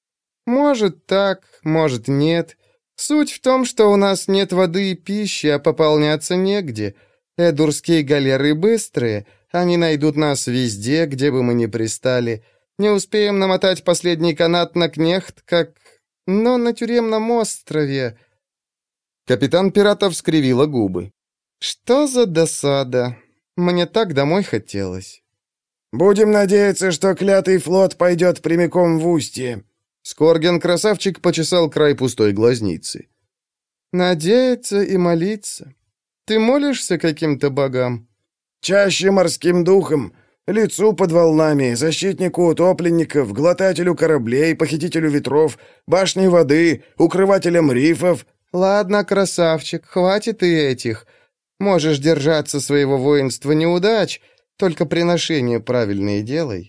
«Может так, может нет. Суть в том, что у нас нет воды и пищи, а пополняться негде. Эдурские галеры быстрые, они найдут нас везде, где бы мы ни пристали. Не успеем намотать последний канат на кнехт, как... Но на тюремном острове...» Капитан пиратов скривила губы. «Что за досада? Мне так домой хотелось». Будем надеяться, что клятый флот пойдет прямиком в устье». Скорген-красавчик почесал край пустой глазницы. «Надеяться и молиться. Ты молишься каким-то богам?» «Чаще морским духом, лицу под волнами, защитнику утопленников, глотателю кораблей, похитителю ветров, башне воды, укрывателям рифов». «Ладно, красавчик, хватит и этих. Можешь держаться своего воинства неудач, только приношения правильные делай».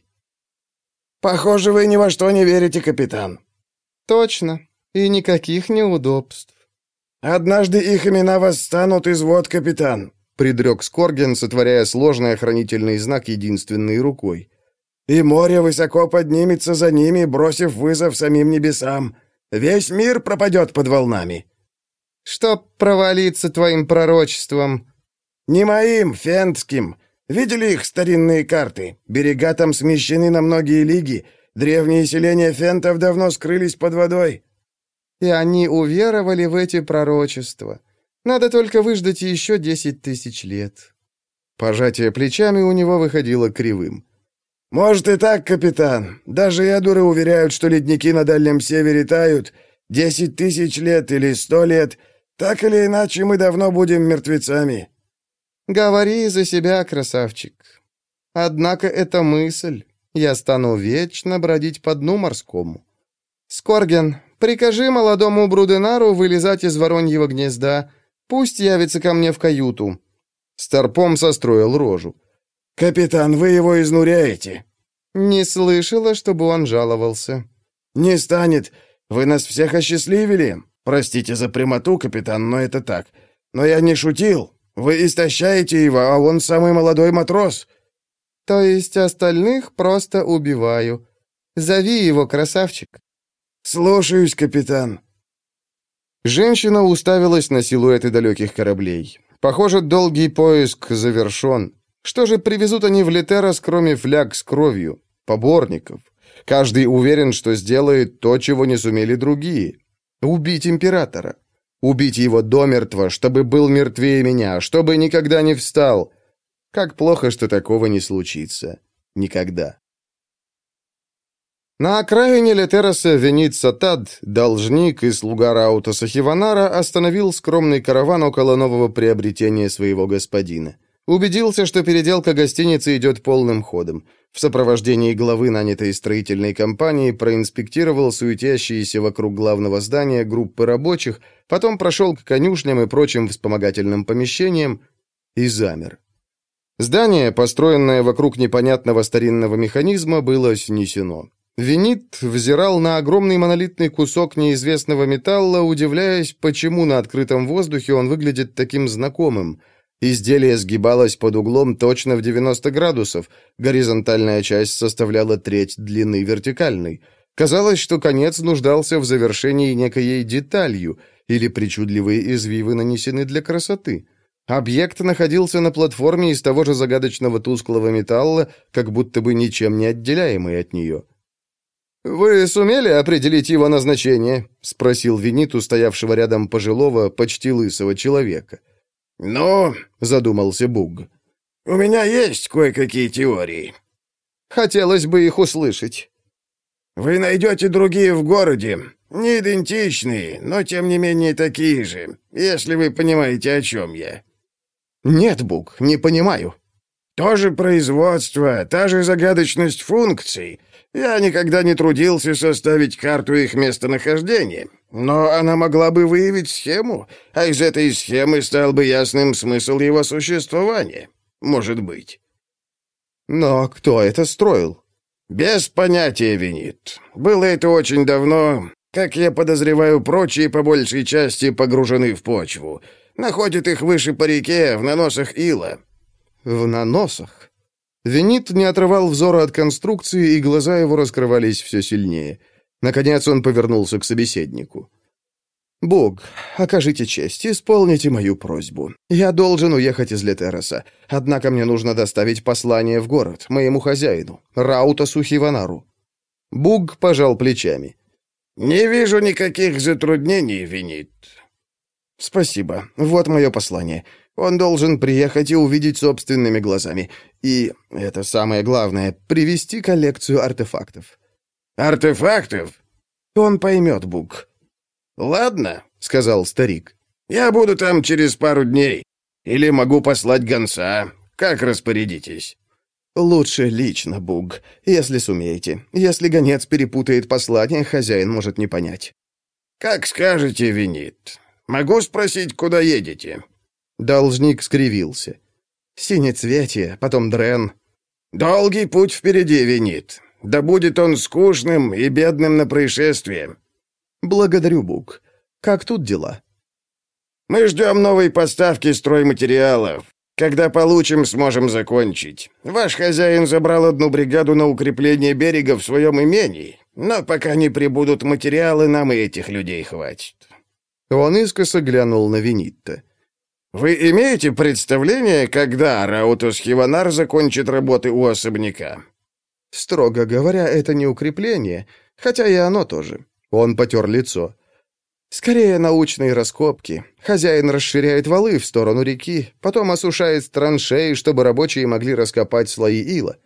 «Похоже, вы ни во что не верите, капитан». «Точно. И никаких неудобств». «Однажды их имена восстанут из вод, капитан», — предрек Скорген, сотворяя сложный охранительный знак единственной рукой. «И море высоко поднимется за ними, бросив вызов самим небесам. Весь мир пропадет под волнами». «Чтоб провалиться твоим пророчеством». «Не моим, фентским. Видели их старинные карты? Берега там смещены на многие лиги. Древние селения фентов давно скрылись под водой». «И они уверовали в эти пророчества. Надо только выждать еще десять тысяч лет». Пожатие плечами у него выходило кривым. «Может и так, капитан. Даже ядуры уверяют, что ледники на Дальнем Севере тают. Десять тысяч лет или сто лет. Так или иначе, мы давно будем мертвецами». «Говори за себя, красавчик. Однако это мысль. Я стану вечно бродить по дну морскому. Скорген, прикажи молодому Бруденару вылезать из вороньего гнезда. Пусть явится ко мне в каюту». Старпом состроил рожу. «Капитан, вы его изнуряете». «Не слышала, чтобы он жаловался». «Не станет. Вы нас всех осчастливили. Простите за прямоту, капитан, но это так. Но я не шутил. Вы истощаете его, а он самый молодой матрос». «То есть остальных просто убиваю. Зови его, красавчик». «Слушаюсь, капитан». Женщина уставилась на силуэты далеких кораблей. Похоже, долгий поиск завершен. Что же привезут они в Летерос, кроме фляг с кровью? Поборников. Каждый уверен, что сделает то, чего не сумели другие. Убить императора. Убить его домертво, чтобы был мертвее меня, чтобы никогда не встал. Как плохо, что такого не случится. Никогда. На окраине Летероса Венит Сатад, должник и слуга Раутаса Хиванара, остановил скромный караван около нового приобретения своего господина. Убедился, что переделка гостиницы идет полным ходом. В сопровождении главы нанятой строительной компании проинспектировал суетящиеся вокруг главного здания группы рабочих, потом прошел к конюшням и прочим вспомогательным помещениям и замер. Здание, построенное вокруг непонятного старинного механизма, было снесено. Венит взирал на огромный монолитный кусок неизвестного металла, удивляясь, почему на открытом воздухе он выглядит таким знакомым. Изделие сгибалось под углом точно в девяносто градусов, горизонтальная часть составляла треть длины вертикальной. Казалось, что конец нуждался в завершении некоей деталью, или причудливые извивы нанесены для красоты. Объект находился на платформе из того же загадочного тусклого металла, как будто бы ничем не отделяемый от нее. «Вы сумели определить его назначение?» — спросил Венит у стоявшего рядом пожилого, почти лысого человека. «Ну, — задумался Буг, — у меня есть кое-какие теории». «Хотелось бы их услышать». «Вы найдете другие в городе, не идентичные, но тем не менее такие же, если вы понимаете, о чем я». «Нет, Буг, не понимаю». «То же производство, та же загадочность функций. Я никогда не трудился составить карту их местонахождения, но она могла бы выявить схему, а из этой схемы стал бы ясным смысл его существования. Может быть». «Но кто это строил?» «Без понятия, Венит. Было это очень давно. Как я подозреваю, прочие по большей части погружены в почву. Находят их выше по реке, в наносах ила». «В наносах?» Венит не отрывал взора от конструкции, и глаза его раскрывались все сильнее. Наконец он повернулся к собеседнику. «Бог, окажите честь, исполните мою просьбу. Я должен уехать из Летероса, однако мне нужно доставить послание в город, моему хозяину, Раутасу Хиванару». Буг пожал плечами. «Не вижу никаких затруднений, Венит». «Спасибо. Вот мое послание. Он должен приехать и увидеть собственными глазами. И, это самое главное, привезти коллекцию артефактов». «Артефактов?» «Он поймет, Бук». «Ладно», — сказал старик. «Я буду там через пару дней. Или могу послать гонца. Как распорядитесь?» «Лучше лично, Бук, если сумеете. Если гонец перепутает послание, хозяин может не понять». «Как скажете, Винит. Могу спросить, куда едете?» Должник скривился. «Синецветие, потом Дрен». «Долгий путь впереди, Винит. Да будет он скучным и бедным на происшествие». «Благодарю, Бук. Как тут дела?» «Мы ждем новой поставки стройматериалов. Когда получим, сможем закончить. Ваш хозяин забрал одну бригаду на укрепление берега в своем имении, но пока не прибудут материалы, нам и этих людей хватит». Он искоса глянул на Винитта. «Вы имеете представление, когда Раутус Хиванар закончит работы у особняка?» «Строго говоря, это не укрепление, хотя и оно тоже». Он потер лицо. «Скорее научные раскопки. Хозяин расширяет валы в сторону реки, потом осушает траншеи, чтобы рабочие могли раскопать слои ила».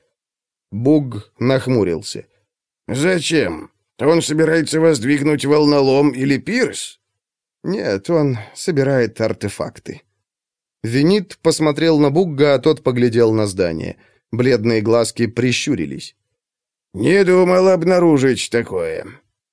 Буг нахмурился. «Зачем? Он собирается воздвигнуть волнолом или пирс?» «Нет, он собирает артефакты». Винит посмотрел на Бугга, а тот поглядел на здание. Бледные глазки прищурились. «Не думал обнаружить такое».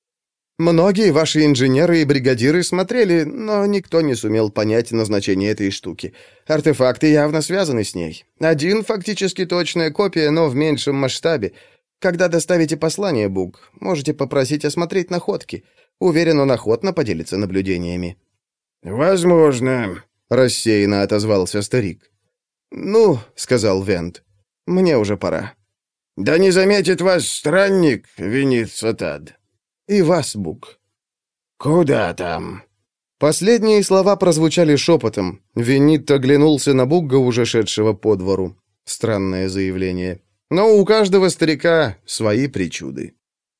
«Многие ваши инженеры и бригадиры смотрели, но никто не сумел понять назначение этой штуки. Артефакты явно связаны с ней. Один фактически точная копия, но в меньшем масштабе. Когда доставите послание, Буг, можете попросить осмотреть находки. Уверен, он охотно поделится наблюдениями». «Возможно», — рассеянно отозвался старик. «Ну, — сказал Вент, — мне уже пора». «Да не заметит вас странник, Винит Сатад». «И вас, Буг». «Куда там?» Последние слова прозвучали шепотом. Винит оглянулся на Бугга, уже шедшего по двору. Странное заявление. Но у каждого старика свои причуды.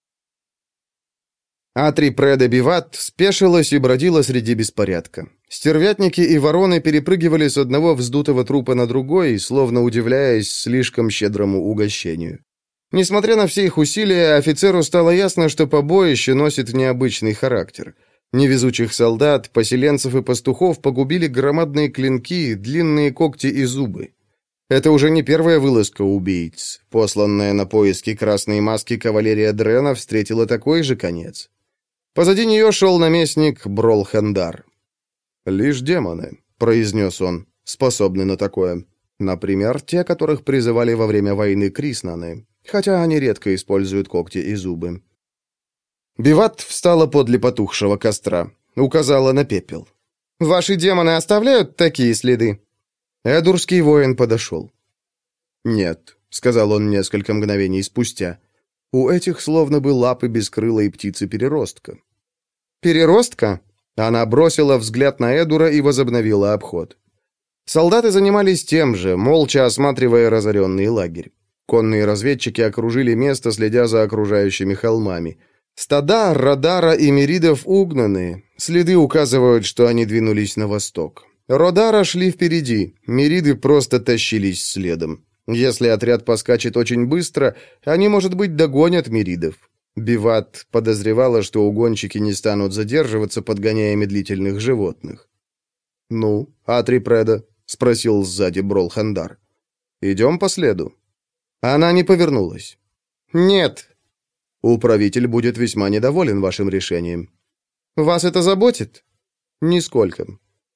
Атри Преда Биват спешилась и бродила среди беспорядка. Стервятники и вороны перепрыгивали с одного вздутого трупа на другой, словно удивляясь слишком щедрому угощению. Несмотря на все их усилия, офицеру стало ясно, что побоище носит необычный характер. Невезучих солдат, поселенцев и пастухов погубили громадные клинки, длинные когти и зубы. Это уже не первая вылазка убийц. Посланная на поиски красной маски кавалерия Дрена встретила такой же конец. Позади нее шел наместник Брол-Хендар. «Лишь демоны», — произнес он, — «способны на такое. Например, те, которых призывали во время войны Криснаны, хотя они редко используют когти и зубы». Биват встала подле потухшего костра, указала на пепел. «Ваши демоны оставляют такие следы?» Эдурский воин подошел. «Нет», — сказал он несколько мгновений спустя, — «у этих словно бы лапы бескрылой птицы-переростка». «Переростка?» Она бросила взгляд на Эдура и возобновила обход. Солдаты занимались тем же, молча осматривая разоренный лагерь. Конные разведчики окружили место, следя за окружающими холмами. Стада Родара и Меридов угнаны. Следы указывают, что они двинулись на восток. Родара шли впереди, Мериды просто тащились следом. Если отряд поскачет очень быстро, они, может быть, догонят Меридов. Биват подозревала, что угонщики не станут задерживаться, подгоняя медлительных животных. «Ну, Атри Преда?» — спросил сзади Брол-Хендар. «Идем по следу». Она не повернулась. «Нет». «Управитель будет весьма недоволен вашим решением». «Вас это заботит?» «Нисколько».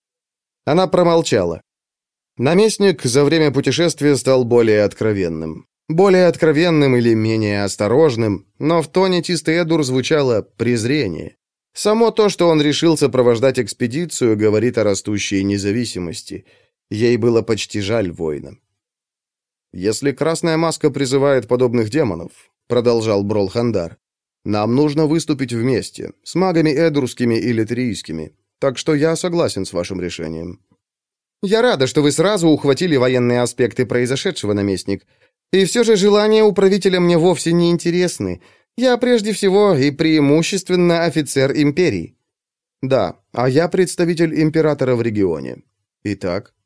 Она промолчала. Наместник за время путешествия стал более откровенным. Более откровенным или менее осторожным, но в тоне Тисты Эдур звучало презрение. Само то, что он решил сопровождать экспедицию, говорит о растущей независимости. Ей было почти жаль воина. «Если Красная Маска призывает подобных демонов», — продолжал Брол-Хендар, — «нам нужно выступить вместе, с магами эдурскими и литрийскими. Так что я согласен с вашим решением». «Я рада, что вы сразу ухватили военные аспекты произошедшего, наместник. И все же желания управителя мне вовсе не интересны. Я прежде всего и преимущественно офицер империи». «Да, а я представитель императора в регионе. Итак...»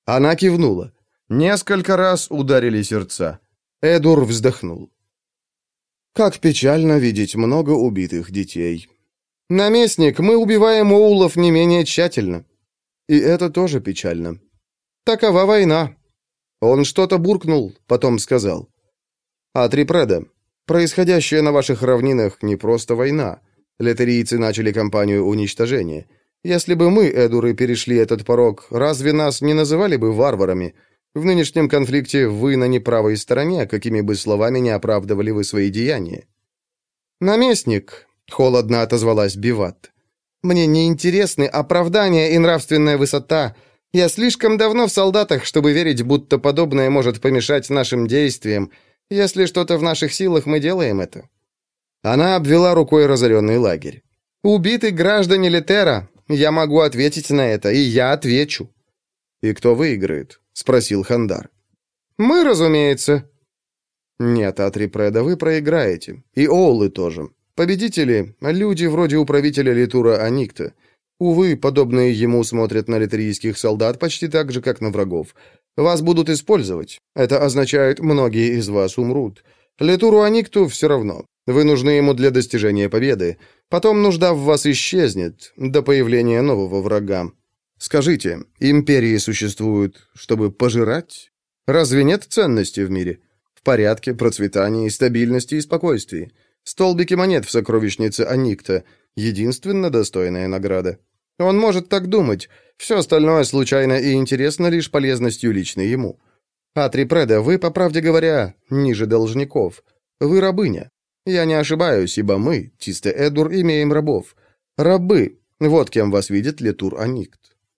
Она кивнула. Несколько раз ударили сердца. Эдур вздохнул. «Как печально видеть много убитых детей. Наместник, мы убиваем оулов не менее тщательно. И это тоже печально. Такова война». Он что-то буркнул, потом сказал. «Атрипреда, происходящее на ваших равнинах не просто война. Летерийцы начали кампанию уничтожения. Если бы мы, эдуры, перешли этот порог, разве нас не называли бы варварами? В нынешнем конфликте вы на неправой стороне, какими бы словами не оправдывали вы свои деяния». «Наместник», — холодно отозвалась Биват, — «мне не интересны оправдания и нравственная высота. Я слишком давно в солдатах, чтобы верить, будто подобное может помешать нашим действиям. Если что-то в наших силах, мы делаем это». Она обвела рукой разоренный лагерь. «Убиты граждане Летера. Я могу ответить на это, и я отвечу». «И кто выиграет?» — спросил Хандар. «Мы, разумеется». «Нет, Атрипреда, вы проиграете. И Оулы тоже. Победители — люди вроде управителя Литура Аникта. Увы, подобные ему смотрят на литерийских солдат почти так же, как на врагов. Вас будут использовать. Это означает, многие из вас умрут. Литуру Аникту все равно. Вы нужны ему для достижения победы. Потом нужда в вас исчезнет, до появления нового врага. Скажите, империи существуют, чтобы пожирать? Разве нет ценности в мире? В порядке, процветании, стабильности и спокойствии. Столбики монет в сокровищнице Аникта — единственно достойная награда. Он может так думать. Все остальное случайно и интересно лишь полезностью личной ему. Атрипреда, вы, по правде говоря, ниже должников. Вы рабыня. Я не ошибаюсь, ибо мы, Тисте Эдур, имеем рабов. Рабы. Вот кем вас видит Литур Аникт.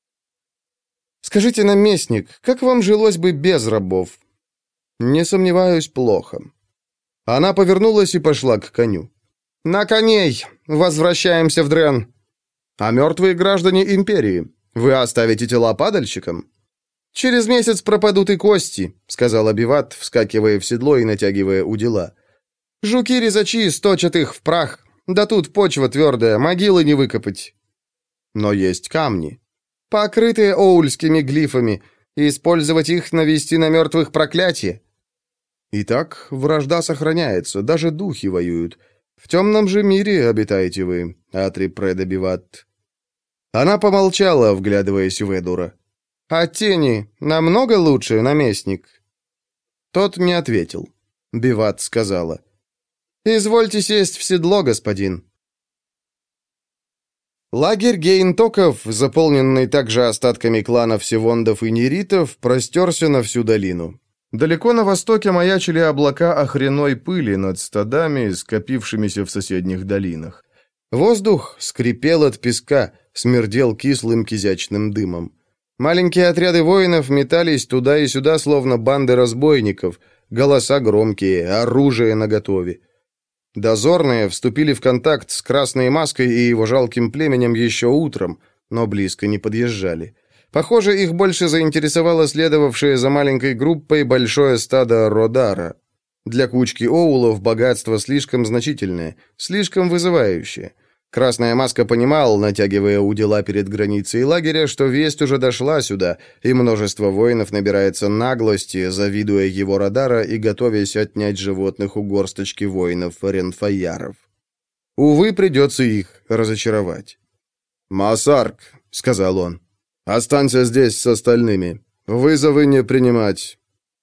Скажите, наместник, как вам жилось бы без рабов? Не сомневаюсь, плохо. Она повернулась и пошла к коню. На коней! Возвращаемся в Дрен. А мертвые граждане империи? Вы оставите тела падальщикам? Через месяц пропадут и кости, сказала Биват, вскакивая в седло и натягивая удила. Жуки-резачи сточат их в прах. Да тут почва твердая, могилы не выкопать. Но есть камни, покрытые оульскими глифами. Использовать их навести на мертвых проклятие. Итак, вражда сохраняется, даже духи воюют. В темном же мире обитаете вы, Атрипреда Биват. Она помолчала, вглядываясь в Эдура. А тени намного лучше, наместник? Тот не ответил. Биват сказала. «Извольте сесть в седло, господин». Лагерь гейнтоков, заполненный также остатками кланов севондов и неритов, простерся на всю долину. Далеко на востоке маячили облака охряной пыли над стадами, скопившимися в соседних долинах. Воздух скрипел от песка, смердел кислым кизячным дымом. Маленькие отряды воинов метались туда и сюда, словно банды разбойников, голоса громкие, оружие наготове. Дозорные вступили в контакт с Красной Маской и его жалким племенем еще утром, но близко не подъезжали. Похоже, их больше заинтересовало следовавшее за маленькой группой большое стадо Родара. Для кучки оулов богатство слишком значительное, слишком вызывающее. Красная Маска понимал, натягивая удила перед границей лагеря, что весть уже дошла сюда, и множество воинов набирается наглости, завидуя его радара и готовясь отнять животных у горсточки воинов-ренфаяров. Увы, придется их разочаровать. «Масарк», — сказал он, — «останься здесь с остальными. Вызовы не принимать».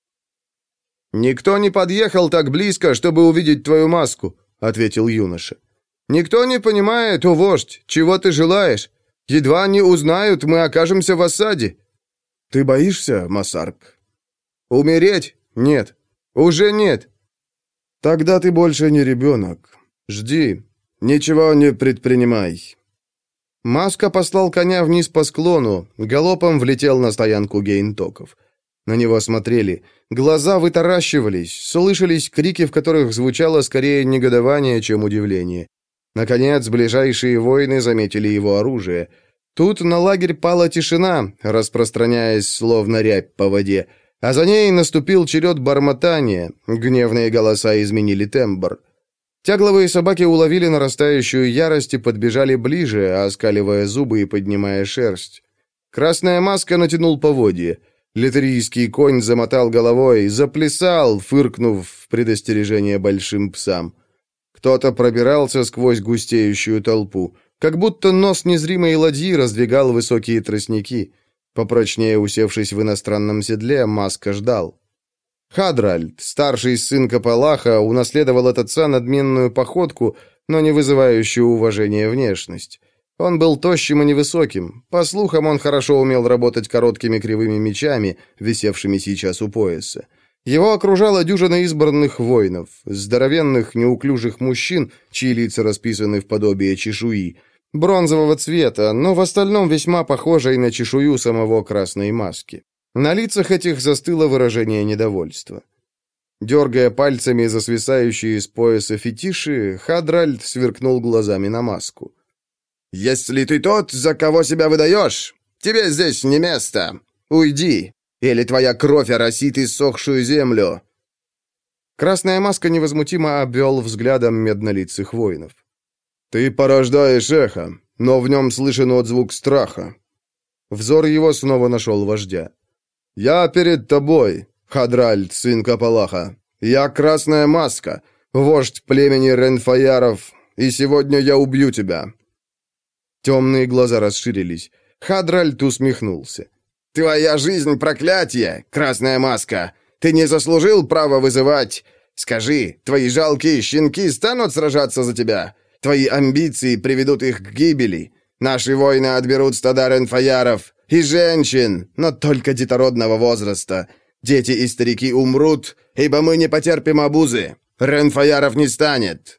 «Никто не подъехал так близко, чтобы увидеть твою маску», — ответил юноша. «Никто не понимает, о вождь, чего ты желаешь. Едва они узнают, мы окажемся в осаде». «Ты боишься, Масарк?» «Умереть? Нет. Уже нет». «Тогда ты больше не ребенок. Жди. Ничего не предпринимай». Маска послал коня вниз по склону, галопом влетел на стоянку гейнтоков. На него смотрели, глаза вытаращивались, слышались крики, в которых звучало скорее негодование, чем удивление. Наконец, ближайшие воины заметили его оружие. Тут на лагерь пала тишина, распространяясь словно рябь по воде, а за ней наступил черед бормотания, гневные голоса изменили тембр. Тягловые собаки уловили нарастающую ярость и подбежали ближе, оскаливая зубы и поднимая шерсть. Красная Маска натянул поводья. Литерийский конь замотал головой, заплясал, фыркнув в предостережение большим псам. Кто-то пробирался сквозь густеющую толпу, как будто нос незримой ладьи раздвигал высокие тростники. Попрочнее усевшись в иностранном седле, Маска ждал. Хадральд, старший сын Капалаха, унаследовал от отца надменную походку, но не вызывающую уважения внешность. Он был тощим и невысоким. По слухам, он хорошо умел работать короткими кривыми мечами, висевшими сейчас у пояса. Его окружала дюжина избранных воинов, здоровенных, неуклюжих мужчин, чьи лица расписаны в подобие чешуи, бронзового цвета, но в остальном весьма похожей на чешую самого Красной Маски. На лицах этих застыло выражение недовольства. Дергая пальцами за свисающие с пояса фетиши, Хадральд сверкнул глазами на Маску. «Если ты тот, за кого себя выдаешь, тебе здесь не место. Уйди, или твоя кровь оросит иссохшую землю». Красная Маска невозмутимо обвел взглядом меднолицых воинов. «Ты порождаешь эхо, но в нем слышен отзвук страха». Взор его снова нашел вождя. «Я перед тобой, Хадральд, сын Капалаха. Я Красная Маска, вождь племени Ренфаяров, и сегодня я убью тебя». Темные глаза расширились. Хадральд усмехнулся. «Твоя жизнь — проклятие, Красная Маска! Ты не заслужил права вызывать! Скажи, твои жалкие щенки станут сражаться за тебя? Твои амбиции приведут их к гибели. Наши воины отберут стада Ренфаяров и женщин, но только детородного возраста. Дети и старики умрут, ибо мы не потерпим обузы. Ренфаяров не станет».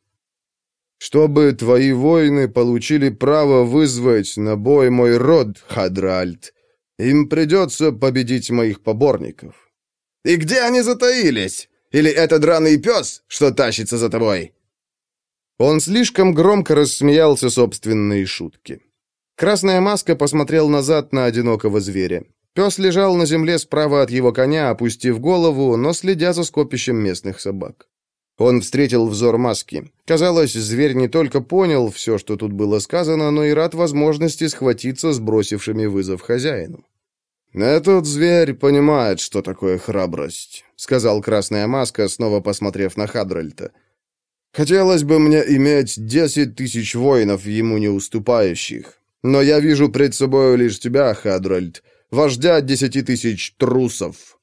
«Чтобы твои воины получили право вызвать на бой мой род, Хадральд, им придется победить моих поборников». «И где они затаились? Или это драный пес, что тащится за тобой?» Он слишком громко рассмеялся собственной шутке. Красная Маска посмотрел назад на одинокого зверя. Пес лежал на земле справа от его коня, опустив голову, но следя за скопищем местных собак. Он встретил взор Маски. Казалось, зверь не только понял все, что тут было сказано, но и рад возможности схватиться с бросившими вызов хозяину. «Этот зверь понимает, что такое храбрость», — сказал Красная Маска, снова посмотрев на Хадральда. «Хотелось бы мне иметь десять тысяч воинов, ему не уступающих. Но я вижу пред собой лишь тебя, Хадральд, вождя десяти тысяч трусов».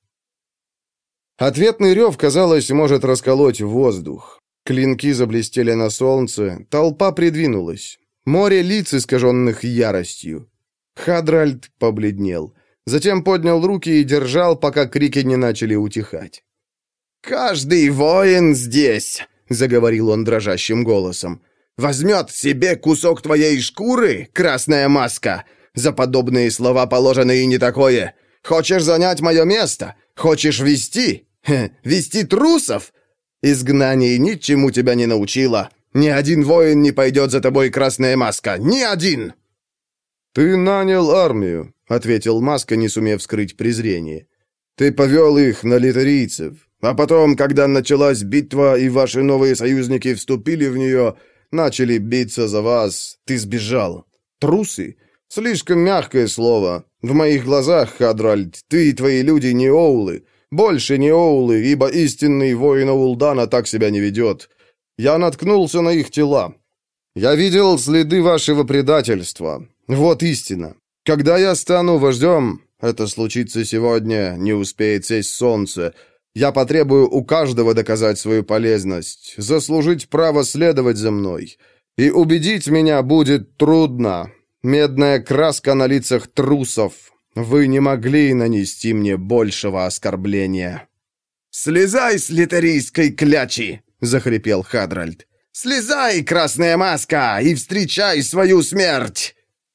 Ответный рев, казалось, может расколоть воздух. Клинки заблестели на солнце, толпа придвинулась. Море лиц, искаженных яростью. Хадральд побледнел. Затем поднял руки и держал, пока крики не начали утихать. «Каждый воин здесь», — заговорил он дрожащим голосом, «возьмет себе кусок твоей шкуры, Красная Маска. За подобные слова положено и не такое. Хочешь занять мое место? Хочешь вести? Хе, вести трусов? Изгнание ничему тебя не научило. Ни один воин не пойдет за тобой, Красная Маска. Ни один!» «Ты нанял армию», — ответил Маска, не сумев скрыть презрение. «Ты повел их на литерийцев. А потом, когда началась битва, и ваши новые союзники вступили в нее, начали биться за вас, ты сбежал. Трусы? Слишком мягкое слово. В моих глазах, Хадральд, ты и твои люди не оулы. Больше не оулы, ибо истинный воин Оулдана так себя не ведет. Я наткнулся на их тела. Я видел следы вашего предательства. Вот истина. Когда я стану вождем, это случится сегодня, не успеет сесть солнце, я потребую у каждого доказать свою полезность, заслужить право следовать за мной. И убедить меня будет трудно. Медная краска на лицах трусов. Вы не могли нанести мне большего оскорбления». «Слезай с литерийской клячи!» — захрипел Хадральд. «Слезай, Красная Маска, и встречай свою смерть!»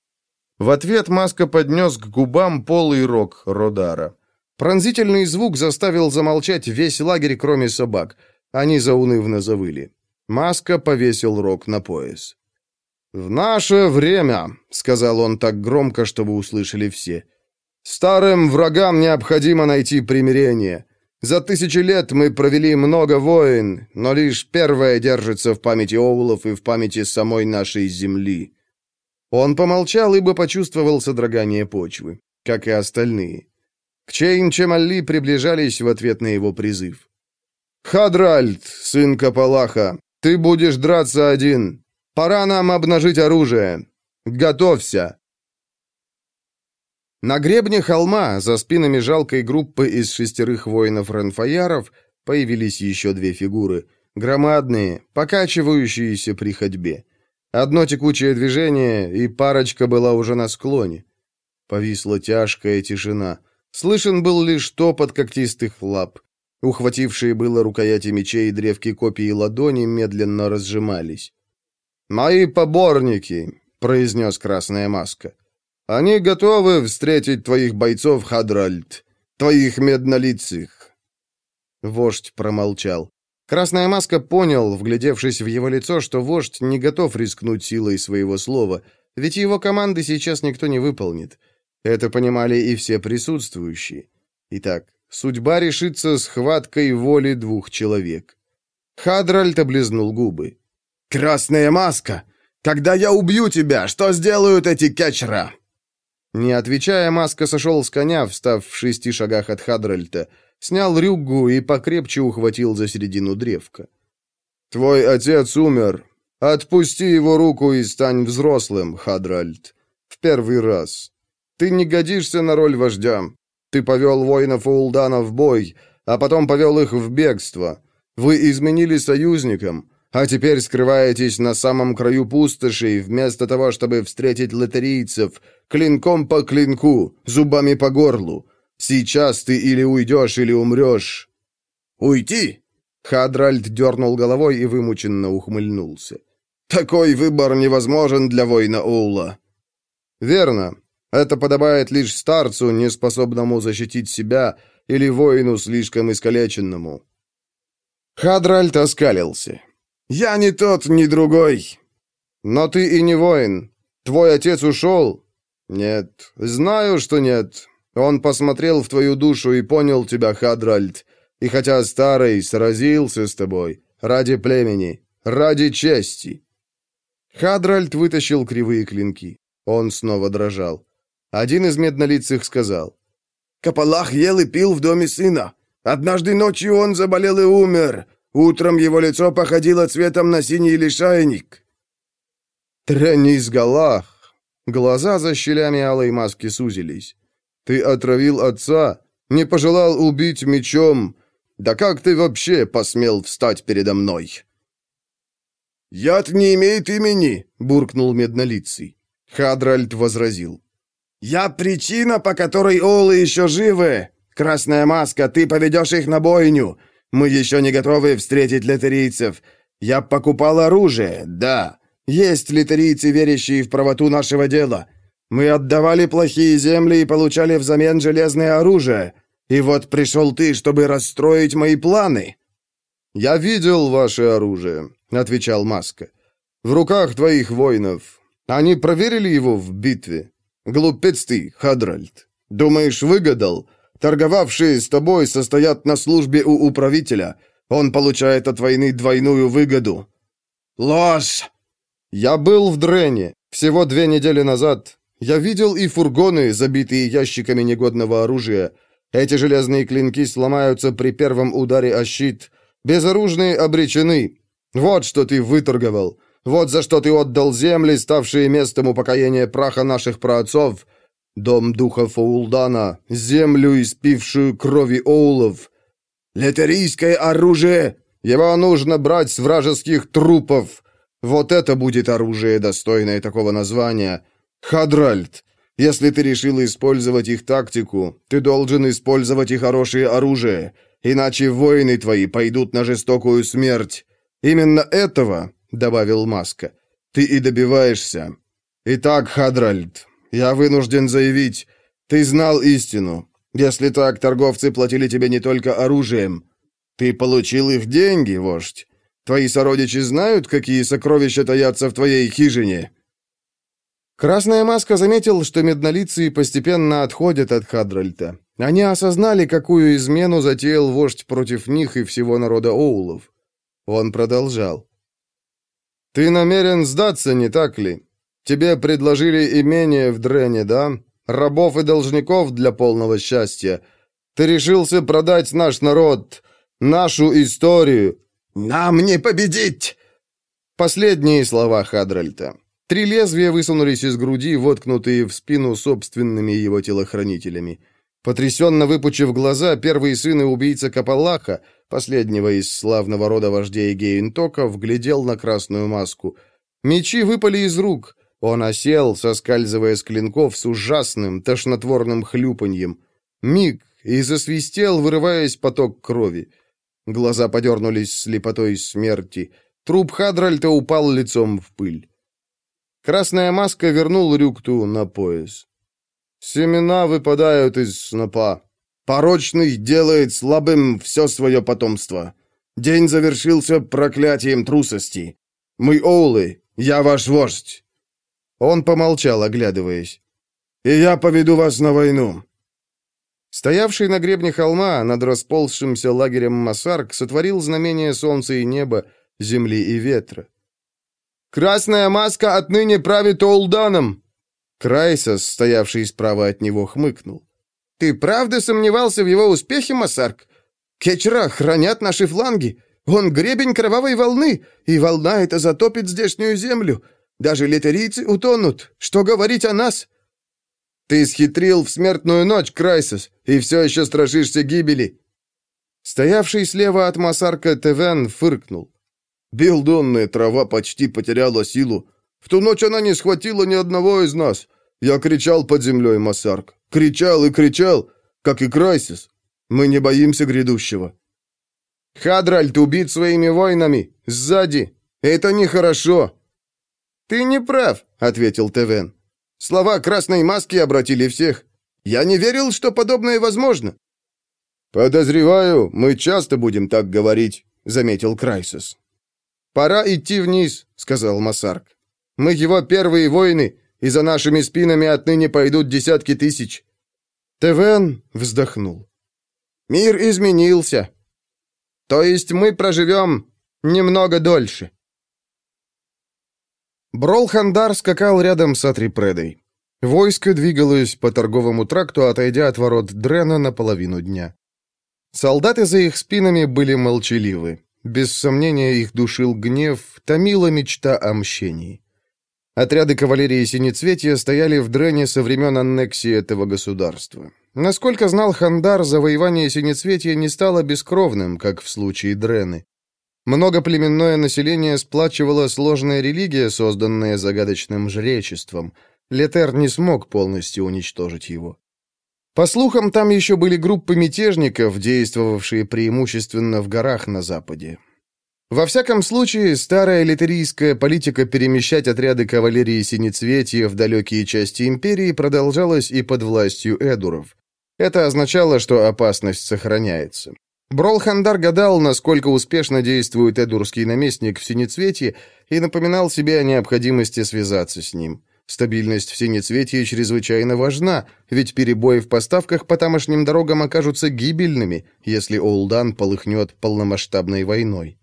В ответ Маска поднес к губам полый рог Родара. Пронзительный звук заставил замолчать весь лагерь, кроме собак. Они заунывно завыли. Маска повесил рог на пояс. «В наше время», — сказал он так громко, чтобы услышали все, — «старым врагам необходимо найти примирение. За тысячи лет мы провели много войн, но лишь первая держится в памяти оулов и в памяти самой нашей земли». Он помолчал, ибо почувствовал содрогание почвы, как и остальные. Кчейн Чемалли приближались в ответ на его призыв. «Хадральд, сын Капалаха, ты будешь драться один. Пора нам обнажить оружие. Готовься!» На гребне холма, за спинами жалкой группы из шестерых воинов-ранфаяров, появились еще две фигуры, громадные, покачивающиеся при ходьбе. Одно текучее движение, и парочка была уже на склоне. Повисла тяжкая тишина. Слышен был лишь топот когтистых лап. Ухватившие было рукояти мечей и древки копий и ладони медленно разжимались. «Мои поборники», — произнес Красная Маска. «Они готовы встретить твоих бойцов, Хадральд, твоих меднолицых». Вождь промолчал. Красная Маска понял, вглядевшись в его лицо, что вождь не готов рискнуть силой своего слова, ведь его команды сейчас никто не выполнит. Это понимали и все присутствующие. Итак, судьба решится схваткой воли двух человек. Хадральд облизнул губы. «Красная Маска! Когда я убью тебя, что сделают эти кетчера?» Не отвечая, Маска сошел с коня, встав в шести шагах от Хадральта, снял рюггу и покрепче ухватил за середину древка. «Твой отец умер. Отпусти его руку и стань взрослым, Хадральд. В первый раз. Ты не годишься на роль вождя. Ты повел воинов Улдана в бой, а потом повел их в бегство. Вы изменили союзникам, а теперь скрываетесь на самом краю пустоши, вместо того, чтобы встретить латерийцев, клинком по клинку, зубами по горлу. Сейчас ты или уйдешь, или умрешь». «Уйти?» Хадральд дернул головой и вымученно ухмыльнулся. «Такой выбор невозможен для воина Оула». «Верно. Это подобает лишь старцу, неспособному защитить себя, или воину, слишком искалеченному». Хадральд оскалился. «Я не тот, ни другой». «Но ты и не воин. Твой отец ушел?» «Нет. Знаю, что нет. Он посмотрел в твою душу и понял тебя, Хадральд. И хотя старый сразился с тобой, ради племени, ради чести». Хадральд вытащил кривые клинки. Он снова дрожал. Один из меднолицых сказал. «Капалах ел и пил в доме сына. Однажды ночью он заболел и умер. Утром его лицо походило цветом на синий лишайник». «Тренис Галах!» Глаза за щелями алой маски сузились. «Ты отравил отца, не пожелал убить мечом. Да как ты вообще посмел встать передо мной?» «Яд не имеет имени», — буркнул меднолицый. Хадральд возразил. «Я причина, по которой Олы еще живы. Красная Маска, ты поведешь их на бойню. Мы еще не готовы встретить литерийцев. Я покупал оружие, да. Есть литерийцы, верящие в правоту нашего дела. Мы отдавали плохие земли и получали взамен железное оружие. И вот пришел ты, чтобы расстроить мои планы». «Я видел ваше оружие», — отвечал Маска. «В руках твоих воинов. Они проверили его в битве. Глупец ты, Хадральд. Думаешь, выгадал? Торговавшие с тобой состоят на службе у управителя. Он получает от войны двойную выгоду». «Ложь!» «Я был в Дрене всего две недели назад. Я видел и фургоны, забитые ящиками негодного оружия. Эти железные клинки сломаются при первом ударе о щит. Безоружные обречены. Вот что ты выторговал. Вот за что ты отдал земли, ставшие местом упокоения праха наших праотцов. Дом духов Оулдана, землю, испившую крови оулов. Литерийское оружие! Его нужно брать с вражеских трупов. Вот это будет оружие, достойное такого названия. Хадральд, если ты решил использовать их тактику, ты должен использовать и хорошее оружие, иначе воины твои пойдут на жестокую смерть. Именно этого, — добавил Маска, — ты и добиваешься. Итак, Хадральд, я вынужден заявить, ты знал истину. Если так, торговцы платили тебе не только оружием. Ты получил их деньги, вождь. Твои сородичи знают, какие сокровища таятся в твоей хижине?» Красная Маска заметил, что меднолицые постепенно отходят от Хадральта. Они осознали, какую измену затеял вождь против них и всего народа оулов. Он продолжал. «Ты намерен сдаться, не так ли? Тебе предложили имение в Дрене, да? Рабов и должников для полного счастья. Ты решился продать наш народ, нашу историю. Нам не победить!» Последние слова Хадральта. Три лезвия высунулись из груди, воткнутые в спину собственными его телохранителями. Потрясенно выпучив глаза, первый сын и убийца Капалаха, последнего из славного рода вождей Гейнтоков, глядел на красную маску. Мечи выпали из рук. Он осел, соскальзывая с клинков с ужасным, тошнотворным хлюпаньем. Миг, и засвистел, вырываясь поток крови. Глаза подернулись слепотой смерти. Труп Хадральта упал лицом в пыль. Красная маска вернул Рюкту на пояс. Семена выпадают из снопа. Порочный делает слабым все свое потомство. День завершился проклятием трусости. Мы Оулы, я ваш вождь. Он помолчал, оглядываясь. И я поведу вас на войну. Стоявший на гребне холма над расползшимся лагерем Масарк сотворил знамение солнца и неба, земли и ветра. «Красная маска отныне правит Олданом!» Крайсос, стоявший справа от него, хмыкнул. «Ты правда сомневался в его успехе, Масарк? Кечра хранят наши фланги. Он гребень кровавой волны, и волна эта затопит здешнюю землю. Даже литерийцы утонут. Что говорить о нас?» «Ты схитрил в смертную ночь, Крайсос, и все еще страшишься гибели!» Стоявший слева от Масарка Тевен фыркнул. «Билдонная трава почти потеряла силу. В ту ночь она не схватила ни одного из нас. Я кричал под землей, Масарк. Кричал и кричал, как и Крайсис. Мы не боимся грядущего». «Хадральт убит своими воинами. Сзади. Это нехорошо». «Ты не прав», — ответил Тевен. «Слова красной маски обратили всех. Я не верил, что подобное возможно». «Подозреваю, мы часто будем так говорить», — заметил Крайсис. «Пора идти вниз», — сказал Масарк. «Мы его первые воины, и за нашими спинами отныне пойдут десятки тысяч». Тевен вздохнул. «Мир изменился. То есть мы проживем немного дольше». Бролхандар скакал рядом с Атрипредой. Войско двигалось по торговому тракту, отойдя от ворот Дрена на половину дня. Солдаты за их спинами были молчаливы. Без сомнения, их душил гнев, томила мечта о мщении. Отряды кавалерии Синецветия стояли в Дрене со времен аннексии этого государства. Насколько знал Хандар, завоевание Синецветия не стало бескровным, как в случае Дрены. Многоплеменное население сплачивала сложная религия, созданная загадочным жречеством. Летер не смог полностью уничтожить его. По слухам, там еще были группы мятежников, действовавшие преимущественно в горах на западе. Во всяком случае, старая литерийская политика перемещать отряды кавалерии Синецветия в далекие части империи продолжалась и под властью эдуров. Это означало, что опасность сохраняется. Бролхандар гадал, насколько успешно действует эдурский наместник в Синецветии, и напоминал себе о необходимости связаться с ним. Стабильность в Синецветии чрезвычайно важна, ведь перебои в поставках по тамошним дорогам окажутся гибельными, если Олдан полыхнет полномасштабной войной.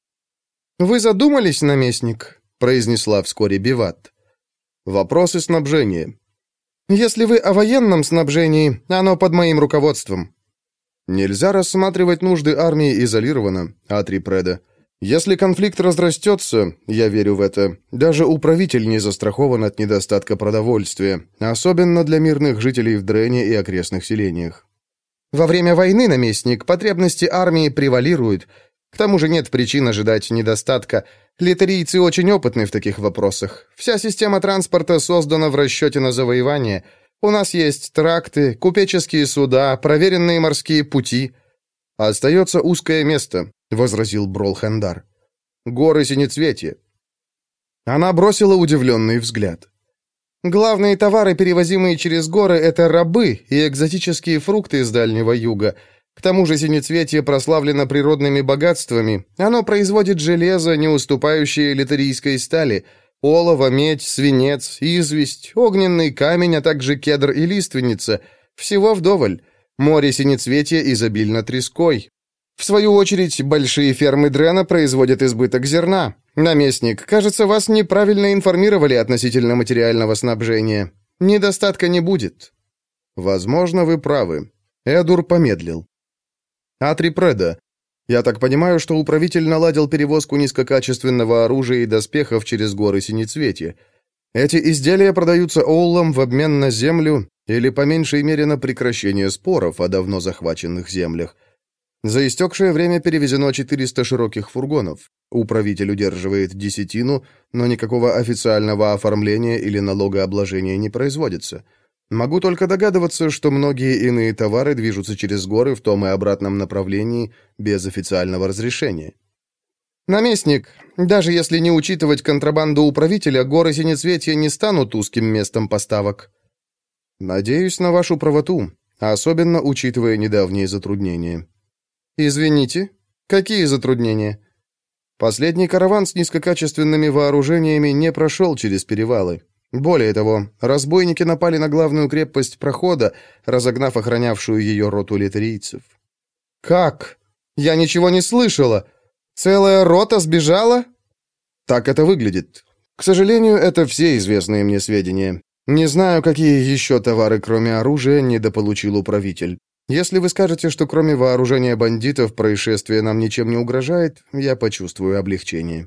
«Вы задумались, наместник?» — произнесла вскоре Биват. «Вопросы снабжения». «Если вы о военном снабжении, оно под моим руководством». «Нельзя рассматривать нужды армии изолированно, Атрипреда. Если конфликт разрастется, я верю в это, даже управитель не застрахован от недостатка продовольствия, особенно для мирных жителей в Дрене и окрестных селениях. Во время войны, наместник, потребности армии превалируют. К тому же нет причин ожидать недостатка. Литерийцы очень опытны в таких вопросах. Вся система транспорта создана в расчете на завоевание. У нас есть тракты, купеческие суда, проверенные морские пути. Остается узкое место, — возразил Бролхандар. «Горы Синецветия». Она бросила удивленный взгляд. «Главные товары, перевозимые через горы, — это рабы и экзотические фрукты из Дальнего Юга. К тому же Синецветие прославлено природными богатствами. Оно производит железо, не уступающее литерийской стали, олово, медь, свинец, известь, огненный камень, а также кедр и лиственница. Всего вдоволь. Море Синецветия изобильно треской. В свою очередь, большие фермы Дрена производят избыток зерна. Наместник, кажется, вас неправильно информировали относительно материального снабжения. Недостатка не будет». «Возможно, вы правы. Эдур помедлил. «Атрипреда, я так понимаю, что управитель наладил перевозку низкокачественного оружия и доспехов через горы Синецветья. Эти изделия продаются Оулам в обмен на землю или, по меньшей мере, на прекращение споров о давно захваченных землях. За истекшее время перевезено четыреста широких фургонов. Управитель удерживает десятину, но никакого официального оформления или налогообложения не производится. Могу только догадываться, что многие иные товары движутся через горы в том и обратном направлении без официального разрешения. Наместник, даже если не учитывать контрабанду управителя, горы Синецветья не станут узким местом поставок. Надеюсь на вашу правоту, особенно учитывая недавние затруднения. Извините, какие затруднения? Последний караван с низкокачественными вооружениями не прошел через перевалы. Более того, разбойники напали на главную крепость прохода, разогнав охранявшую ее роту литерийцев. Как? Я ничего не слышала. Целая рота сбежала? Так это выглядит. К сожалению, это все известные мне сведения. Не знаю, какие еще товары, кроме оружия, недополучил управитель. Если вы скажете, что кроме вооружения бандитов происшествие нам ничем не угрожает, я почувствую облегчение.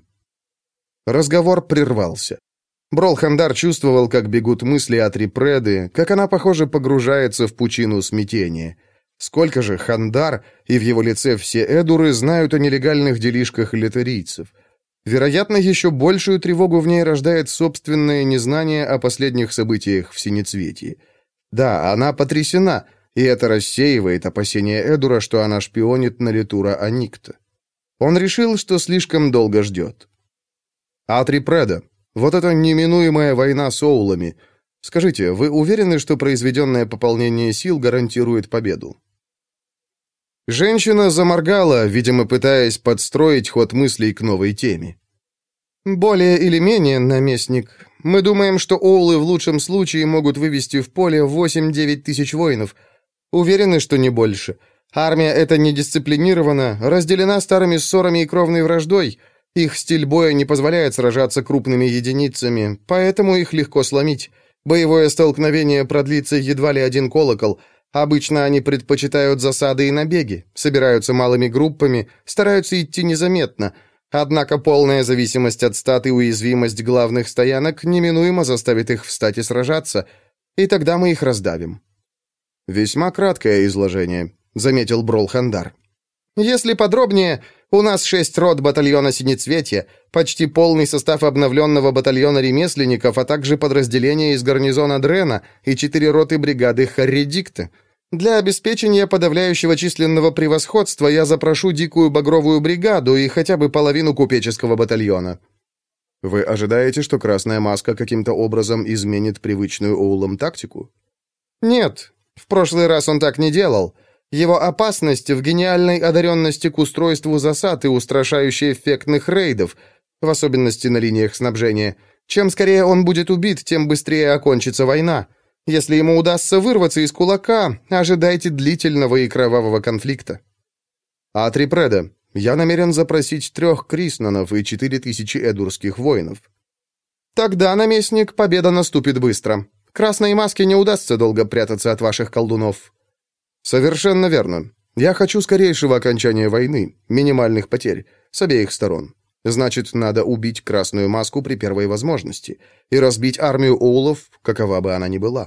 Разговор прервался. Брол-Хандар чувствовал, как бегут мысли от Рипреды, как она, похоже, погружается в пучину смятения. Сколько же Хандар и в его лице все эдуры знают о нелегальных делишках литерийцев? Вероятно, еще большую тревогу в ней рождает собственное незнание о последних событиях в Синецветье. Да, она потрясена, и это рассеивает опасения Эдура, что она шпионит на Литура Аникта. Он решил, что слишком долго ждет. Атрипреда, вот эта неминуемая война с Оулами. Скажите, вы уверены, что произведенное пополнение сил гарантирует победу? Женщина заморгала, видимо, пытаясь подстроить ход мыслей к новой теме. «Более или менее, наместник. Мы думаем, что Оулы в лучшем случае могут вывести в поле восемь-девять тысяч воинов. Уверены, что не больше. Армия эта недисциплинирована, разделена старыми ссорами и кровной враждой. Их стиль боя не позволяет сражаться крупными единицами, поэтому их легко сломить. Боевое столкновение продлится едва ли один колокол. Обычно они предпочитают засады и набеги, собираются малыми группами, стараются идти незаметно. Однако полная зависимость от стат и уязвимость главных стоянок неминуемо заставит их встать и сражаться, и тогда мы их раздавим». «Весьма краткое изложение», — заметил Брол-Хандар. «Если подробнее, у нас шесть рот батальона Синецветья, почти полный состав обновленного батальона ремесленников, а также подразделения из гарнизона Дрена и четыре роты бригады Харредикта. Для обеспечения подавляющего численного превосходства я запрошу дикую багровую бригаду и хотя бы половину купеческого батальона». «Вы ожидаете, что Красная Маска каким-то образом изменит привычную Оулам тактику?» «Нет, в прошлый раз он так не делал. Его опасность в гениальной одаренности к устройству засад и устрашающей эффектных рейдов, в особенности на линиях снабжения. Чем скорее он будет убит, тем быстрее окончится война. Если ему удастся вырваться из кулака, ожидайте длительного и кровавого конфликта». «Атрипреда, я намерен запросить трех Криснанов и четыре тысячи эдурских воинов». «Тогда, наместник, победа наступит быстро. Красной Маске не удастся долго прятаться от ваших колдунов». «Совершенно верно. Я хочу скорейшего окончания войны, минимальных потерь, с обеих сторон. Значит, надо убить Красную Маску при первой возможности и разбить армию Оулов, какова бы она ни была».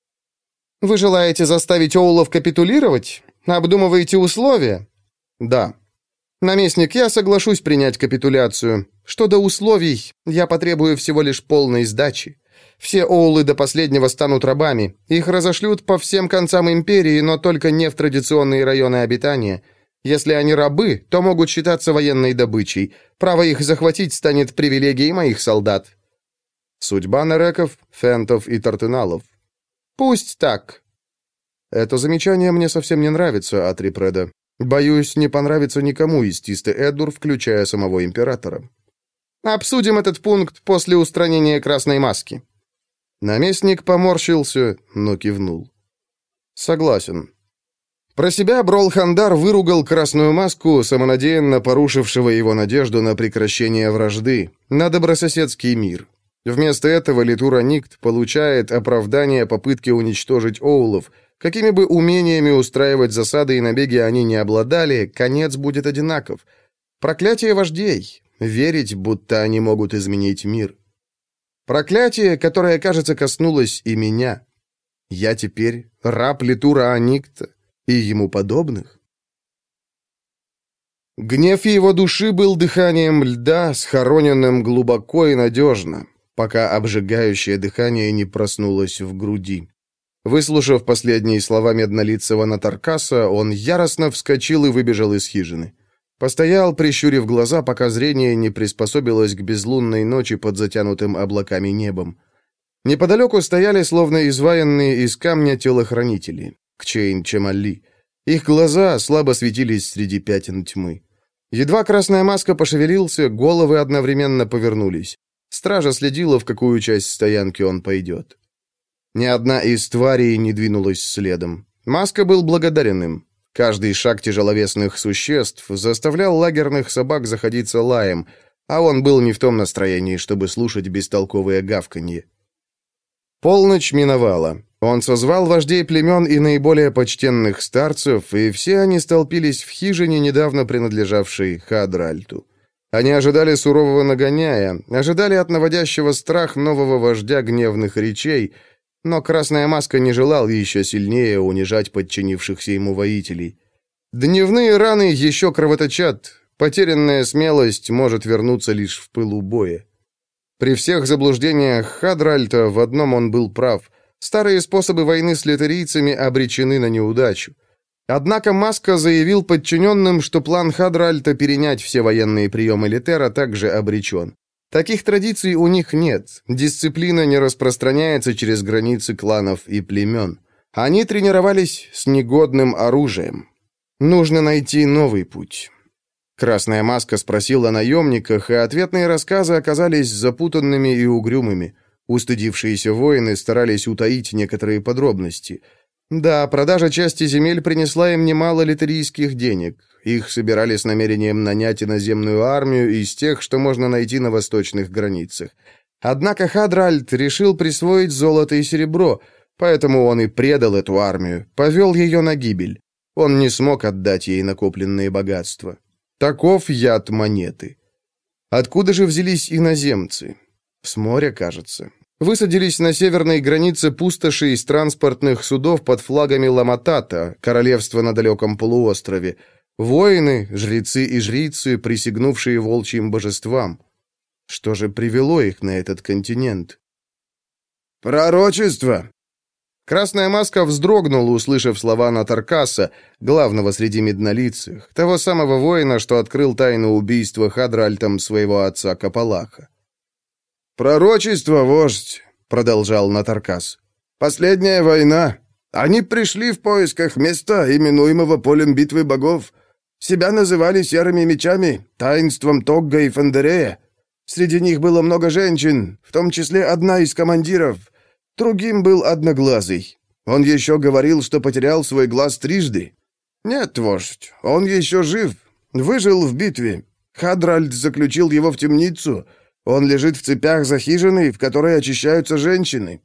«Вы желаете заставить Оулов капитулировать? Обдумываете условия?» «Да». «Наместник, я соглашусь принять капитуляцию. Что до условий, я потребую всего лишь полной сдачи. Все Оулы до последнего станут рабами. Их разошлют по всем концам империи, но только не в традиционные районы обитания. Если они рабы, то могут считаться военной добычей. Право их захватить станет привилегией моих солдат». «Судьба нереков, фентов и тартеналов». «Пусть так». «Это замечание мне совсем не нравится, Атрипреда. Боюсь, не понравится никому из Тисты Эдур, включая самого императора». «Обсудим этот пункт после устранения Красной Маски». Наместник поморщился, но кивнул. «Согласен». Про себя Брол-Хандар выругал Красную Маску, самонадеянно порушившего его надежду на прекращение вражды, на добрососедский мир. Вместо этого Литур Аникт получает оправдание попытки уничтожить Оулов, Какими бы умениями устраивать засады и набеги они не обладали, конец будет одинаков. Проклятие вождей — верить, будто они могут изменить мир. Проклятие, которое, кажется, коснулось и меня. Я теперь раб Литура Аникта и ему подобных. Гнев его души был дыханием льда, схороненным глубоко и надежно, пока обжигающее дыхание не проснулось в груди. Выслушав последние слова меднолицего Натаркаса, он яростно вскочил и выбежал из хижины. Постоял, прищурив глаза, пока зрение не приспособилось к безлунной ночи под затянутым облаками небом. Неподалеку стояли, словно изваянные из камня, телохранители, Кчейн-Чемалли. Их глаза слабо светились среди пятен тьмы. Едва Красная Маска пошевелился, головы одновременно повернулись. Стража следила, в какую часть стоянки он пойдет. Ни одна из тварей не двинулась следом. Маска был благодарен им. Каждый шаг тяжеловесных существ заставлял лагерных собак заходиться лаем, а он был не в том настроении, чтобы слушать бестолковые гавканье. Полночь миновала. Он созвал вождей племен и наиболее почтенных старцев, и все они столпились в хижине, недавно принадлежавшей Хадральту. Они ожидали сурового нагоняя, ожидали от наводящего страх нового вождя гневных речей, но Красная Маска не желал еще сильнее унижать подчинившихся ему воителей. Дневные раны еще кровоточат, потерянная смелость может вернуться лишь в пылу боя. При всех заблуждениях Хадральта в одном он был прав. Старые способы войны с литерийцами обречены на неудачу. Однако Маска заявил подчиненным, что план Хадральта перенять все военные приемы Литера также обречен. Таких традиций у них нет, дисциплина не распространяется через границы кланов и племен. Они тренировались с негодным оружием. Нужно найти новый путь. Красная Маска спросила о наемниках, и ответные рассказы оказались запутанными и угрюмыми. Устыдившиеся воины старались утаить некоторые подробности. Да, продажа части земель принесла им немало литерийских денег. Их собирали с намерением нанять иноземную армию из тех, что можно найти на восточных границах. Однако Хадральт решил присвоить золото и серебро, поэтому он и предал эту армию, повел ее на гибель. Он не смог отдать ей накопленные богатства. Таков яд монеты. Откуда же взялись иноземцы? С моря, кажется. Высадились на северной границе пустоши из транспортных судов под флагами Ламатата, королевства на далеком полуострове. Воины, жрецы и жрицы, присягнувшие волчьим божествам. Что же привело их на этот континент? «Пророчество!» Красная Маска вздрогнула, услышав слова Натаркаса, главного среди меднолицых, того самого воина, что открыл тайну убийства Хадральтом своего отца Капалаха. «Пророчество, вождь!» — продолжал Натаркас. «Последняя война. Они пришли в поисках места, именуемого полем битвы богов. Себя называли серыми мечами, таинством Тогга и Фандерея. Среди них было много женщин, в том числе одна из командиров. Другим был Одноглазый. Он еще говорил, что потерял свой глаз трижды. Нет, вождь, он еще жив, выжил в битве. Хадральд заключил его в темницу. Он лежит в цепях за хижиной, в которой очищаются женщины».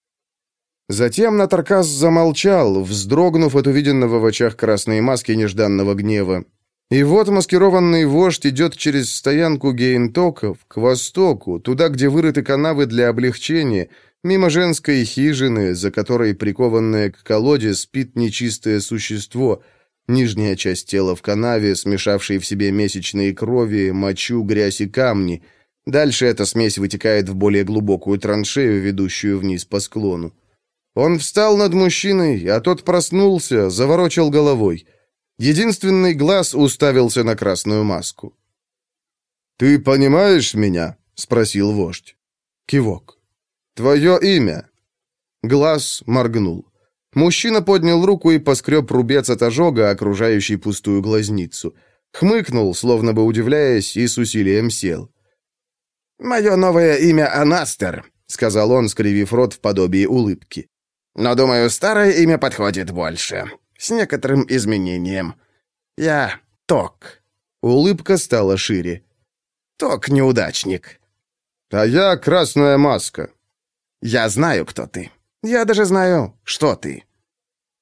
Затем Натаркас замолчал, вздрогнув от увиденного в очах Красной Маски нежданного гнева. И вот маскированный вождь идет через стоянку гейнтоков к востоку, туда, где вырыты канавы для облегчения, мимо женской хижины, за которой, прикованное к колоде, спит нечистое существо, нижняя часть тела в канаве, смешавшей в себе месячные крови, мочу, грязь и камни. Дальше эта смесь вытекает в более глубокую траншею, ведущую вниз по склону. Он встал над мужчиной, а тот проснулся, заворочил головой. Единственный глаз уставился на Красную Маску. «Ты понимаешь меня?» — спросил вождь. Кивок. «Твое имя?» Глаз моргнул. Мужчина поднял руку и поскреб рубец от ожога, окружающий пустую глазницу. Хмыкнул, словно бы удивляясь, и с усилием сел. «Мое новое имя Анастер», — сказал он, скривив рот в подобии улыбки. «Но, думаю, старое имя подходит больше. С некоторым изменением. Я Ток». Улыбка стала шире. «Ток-неудачник». «А я Красная Маска». «Я знаю, кто ты. Я даже знаю, что ты».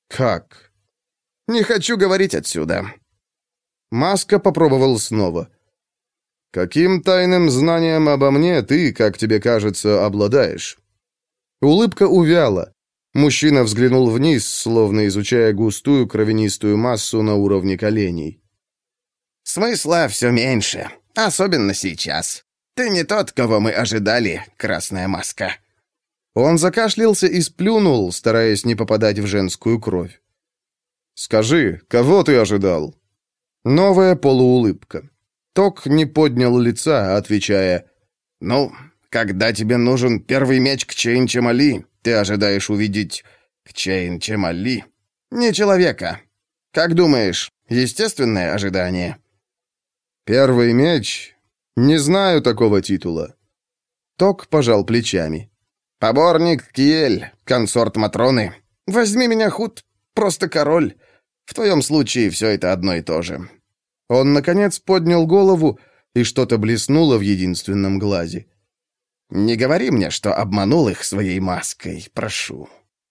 «Как?» «Не хочу говорить отсюда». Маска попробовал снова. «Каким тайным знанием обо мне ты, как тебе кажется, обладаешь?» Улыбка увяла. Мужчина взглянул вниз, словно изучая густую кровянистую массу на уровне коленей. «Смысла все меньше, особенно сейчас. Ты не тот, кого мы ожидали, Красная Маска». Он закашлялся и сплюнул, стараясь не попадать в женскую кровь. «Скажи, кого ты ожидал?» Новая полуулыбка. Ток не поднял лица, отвечая: «Ну, когда тебе нужен первый меч Кчейн-Чемали, ты ожидаешь увидеть Кчейн-Чемали, не человека. Как думаешь, естественное ожидание?» «Первый меч? Не знаю такого титула». Ток пожал плечами. «Поборник Киэль, консорт Матроны. Возьми меня, Худ, просто король. В твоем случае все это одно и то же». Он, наконец, поднял голову, и что-то блеснуло в единственном глазе. «Не говори мне, что обманул их своей маской, прошу».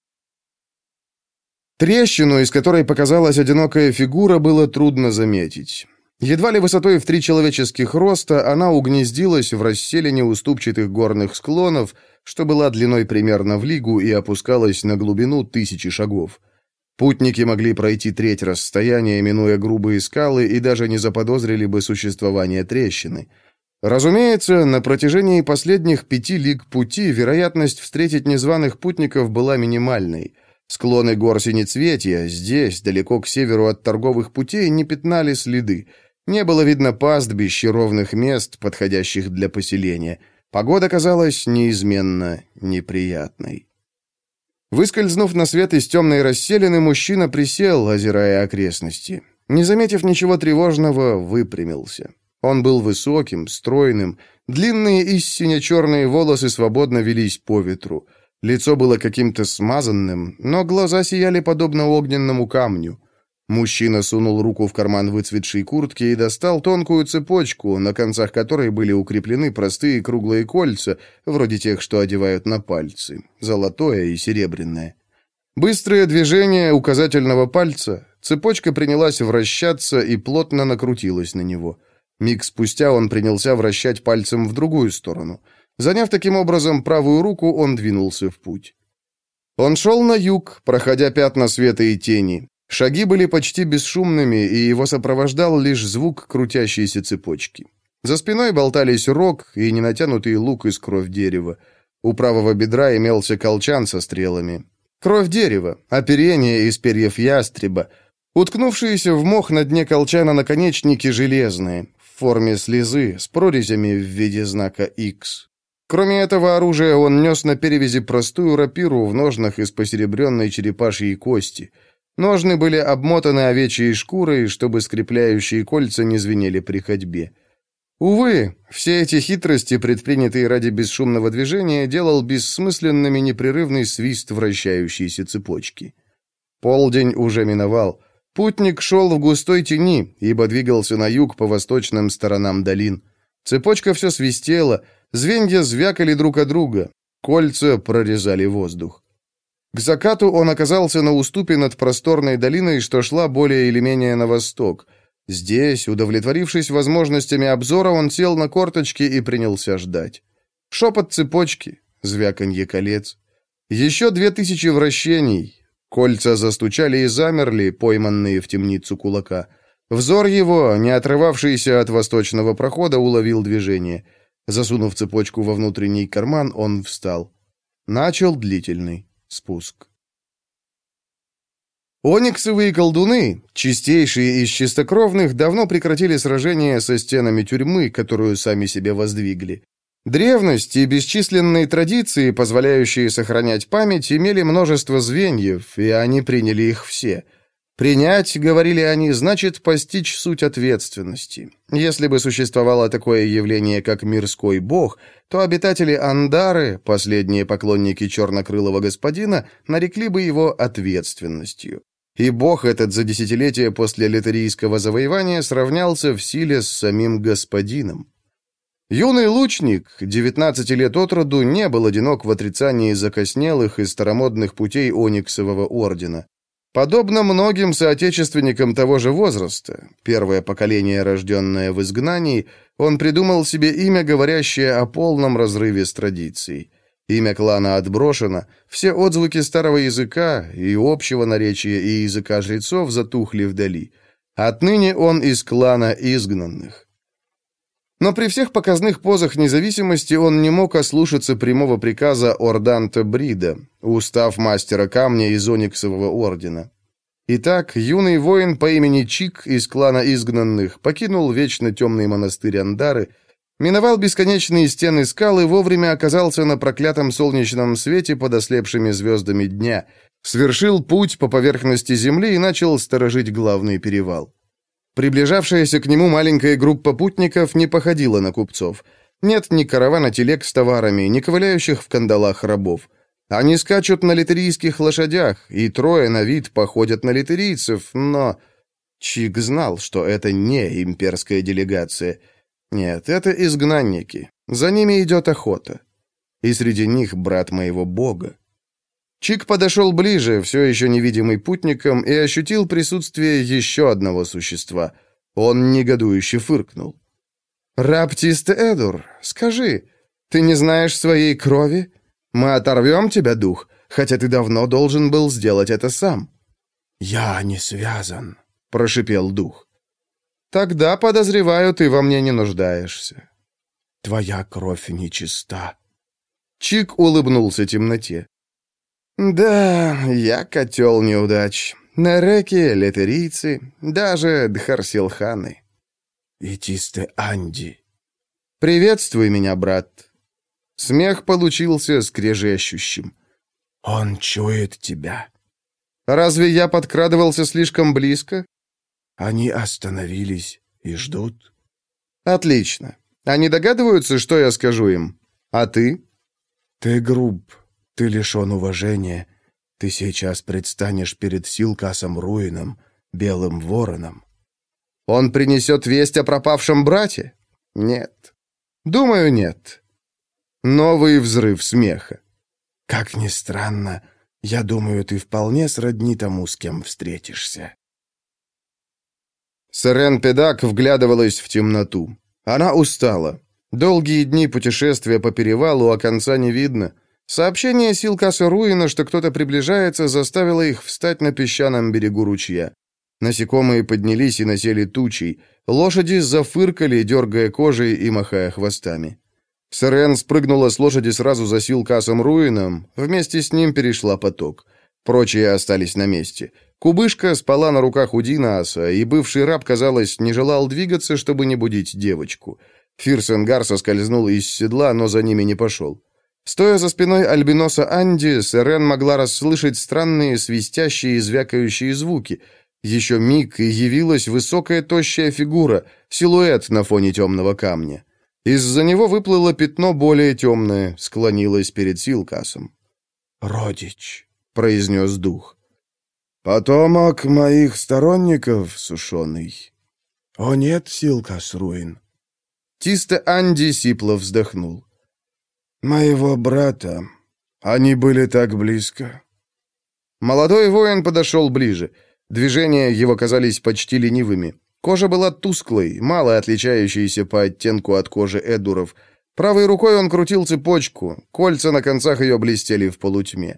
Трещину, из которой показалась одинокая фигура, было трудно заметить. Едва ли высотой в три человеческих роста она угнездилась в расселине уступчатых горных склонов, что была длиной примерно в лигу и опускалась на глубину тысячи шагов. Путники могли пройти треть расстояния, минуя грубые скалы, и даже не заподозрили бы существование трещины. Разумеется, на протяжении последних пяти лиг пути вероятность встретить незваных путников была минимальной. Склоны гор Синецветья здесь, далеко к северу от торговых путей, не пятнали следы. Не было видно пастбищ и ровных мест, подходящих для поселения. Погода казалась неизменно неприятной. Выскользнув на свет из темной расселины, мужчина присел, озирая окрестности. Не заметив ничего тревожного, выпрямился. Он был высоким, стройным, длинные и сине-черные волосы свободно велись по ветру. Лицо было каким-то смазанным, но глаза сияли подобно огненному камню. Мужчина сунул руку в карман выцветшей куртки и достал тонкую цепочку, на концах которой были укреплены простые круглые кольца, вроде тех, что одевают на пальцы, золотое и серебряное. Быстрое движение указательного пальца, цепочка принялась вращаться и плотно накрутилась на него. Миг спустя он принялся вращать пальцем в другую сторону. Заняв таким образом правую руку, он двинулся в путь. Он шел на юг, проходя пятна света и тени. Шаги были почти бесшумными, и его сопровождал лишь звук крутящейся цепочки. За спиной болтались рог и ненатянутый лук из кровь дерева. У правого бедра имелся колчан со стрелами. Кровь дерева, оперение из перьев ястреба. Уткнувшиеся в мох на дне колчана наконечники железные, в форме слезы, с прорезями в виде знака Х. Кроме этого оружия, он нес на перевязи простую рапиру в ножнах из посеребренной черепашьей кости. Ножны были обмотаны овечьей шкурой, чтобы скрепляющие кольца не звенели при ходьбе. Увы, все эти хитрости, предпринятые ради бесшумного движения, делал бессмысленными непрерывный свист вращающейся цепочки. Полдень уже миновал. Путник шел в густой тени, ибо двигался на юг по восточным сторонам долин. Цепочка все свистела, звенья звякали друг от друга, кольца прорезали воздух. К закату он оказался на уступе над просторной долиной, что шла более или менее на восток. Здесь, удовлетворившись возможностями обзора, он сел на корточки и принялся ждать. Шепот цепочки, звяканье колец. Еще две тысячи вращений. Кольца застучали и замерли, пойманные в темницу кулака. Взор его, не отрывавшийся от восточного прохода, уловил движение. Засунув цепочку во внутренний карман, он встал. Начал длительный спуск. Ониксовые колдуны, чистейшие из чистокровных, давно прекратили сражение со стенами тюрьмы, которую сами себе воздвигли. Древность и бесчисленные традиции, позволяющие сохранять память, имели множество звеньев, и они приняли их все. Принять, говорили они, значит постичь суть ответственности. Если бы существовало такое явление, как мирской бог, то обитатели Андары, последние поклонники чернокрылого господина, нарекли бы его ответственностью. И бог этот за десятилетия после литерийского завоевания сравнялся в силе с самим господином. Юный лучник, девятнадцати лет от роду, не был одинок в отрицании закоснелых и старомодных путей Ониксового ордена. Подобно многим соотечественникам того же возраста, первое поколение, рожденное в изгнании, он придумал себе имя, говорящее о полном разрыве с традицией. Имя клана отброшено, все отзвуки старого языка, и общего наречия, и языка жрецов затухли вдали. Отныне он из клана изгнанных. Но при всех показных позах независимости он не мог ослушаться прямого приказа Орданта Брида, устав мастера камня из Ониксового ордена. Итак, юный воин по имени Чик из клана изгнанных покинул вечно темный монастырь Андары, миновал бесконечные стены скал и вовремя оказался на проклятом солнечном свете под ослепшими звездами дня, свершил путь по поверхности земли и начал сторожить главный перевал. Приближавшаяся к нему маленькая группа путников не походила на купцов. Нет ни каравана телег с товарами, ни ковыляющих в кандалах рабов. Они скачут на литерийских лошадях, и трое на вид походят на литерийцев, но... Чик знал, что это не имперская делегация. Нет, это изгнанники. За ними идет охота. И среди них брат моего бога. Чик подошел ближе, все еще невидимый путником, и ощутил присутствие еще одного существа. Он негодующе фыркнул. «Раб Тист-Эдур, скажи, ты не знаешь своей крови? Мы оторвем тебя, дух, хотя ты давно должен был сделать это сам». «Я не связан», — прошипел дух. «Тогда, подозреваю, ты во мне не нуждаешься». «Твоя кровь нечиста». Чик улыбнулся темноте. «Да, я котел неудач. Нереки, литерийцы, даже дхарсилханы». «И Тисте-Анди». «Приветствуй меня, брат». Смех получился скрежещущим. «Он чует тебя». «Разве я подкрадывался слишком близко?» «Они остановились и ждут». «Отлично. Они догадываются, что я скажу им? А ты?» «Ты груб. Ты лишен уважения. Ты сейчас предстанешь перед Силкасом Руином, Белым Вороном». «Он принесет весть о пропавшем брате?» «Нет». «Думаю, нет». Новый взрыв смеха. «Как ни странно, я думаю, ты вполне сродни тому, с кем встретишься». Сэрен Педак вглядывалась в темноту. Она устала. Долгие дни путешествия по перевалу, а конца не видно. Сообщение Силкаса Руина, что кто-то приближается, заставило их встать на песчаном берегу ручья. Насекомые поднялись и насели тучей. Лошади зафыркали, дергая кожей и махая хвостами. Сэрен спрыгнула с лошади сразу за Силкасом Руином, вместе с ним перешла поток. Прочие остались на месте. Кубышка спала на руках у Динааса, и бывший раб, казалось, не желал двигаться, чтобы не будить девочку. Фирсенгар соскользнул из седла, но за ними не пошел. Стоя за спиной альбиноса Анди, Сэрен могла расслышать странные свистящие и звякающие звуки. Еще миг, и явилась высокая тощая фигура, силуэт на фоне темного камня. Из-за него выплыло пятно более темное, склонилось перед Силкасом. «Родич», — произнес дух. «Потомок моих сторонников, сушеный». «О нет, Силкас Руин». Тисте Анди сипло вздохнул. «Моего брата. Они были так близко». Молодой воин подошел ближе. Движения его казались почти ленивыми. Кожа была тусклой, мало отличающейся по оттенку от кожи эдуров. Правой рукой он крутил цепочку, кольца на концах ее блестели в полутьме.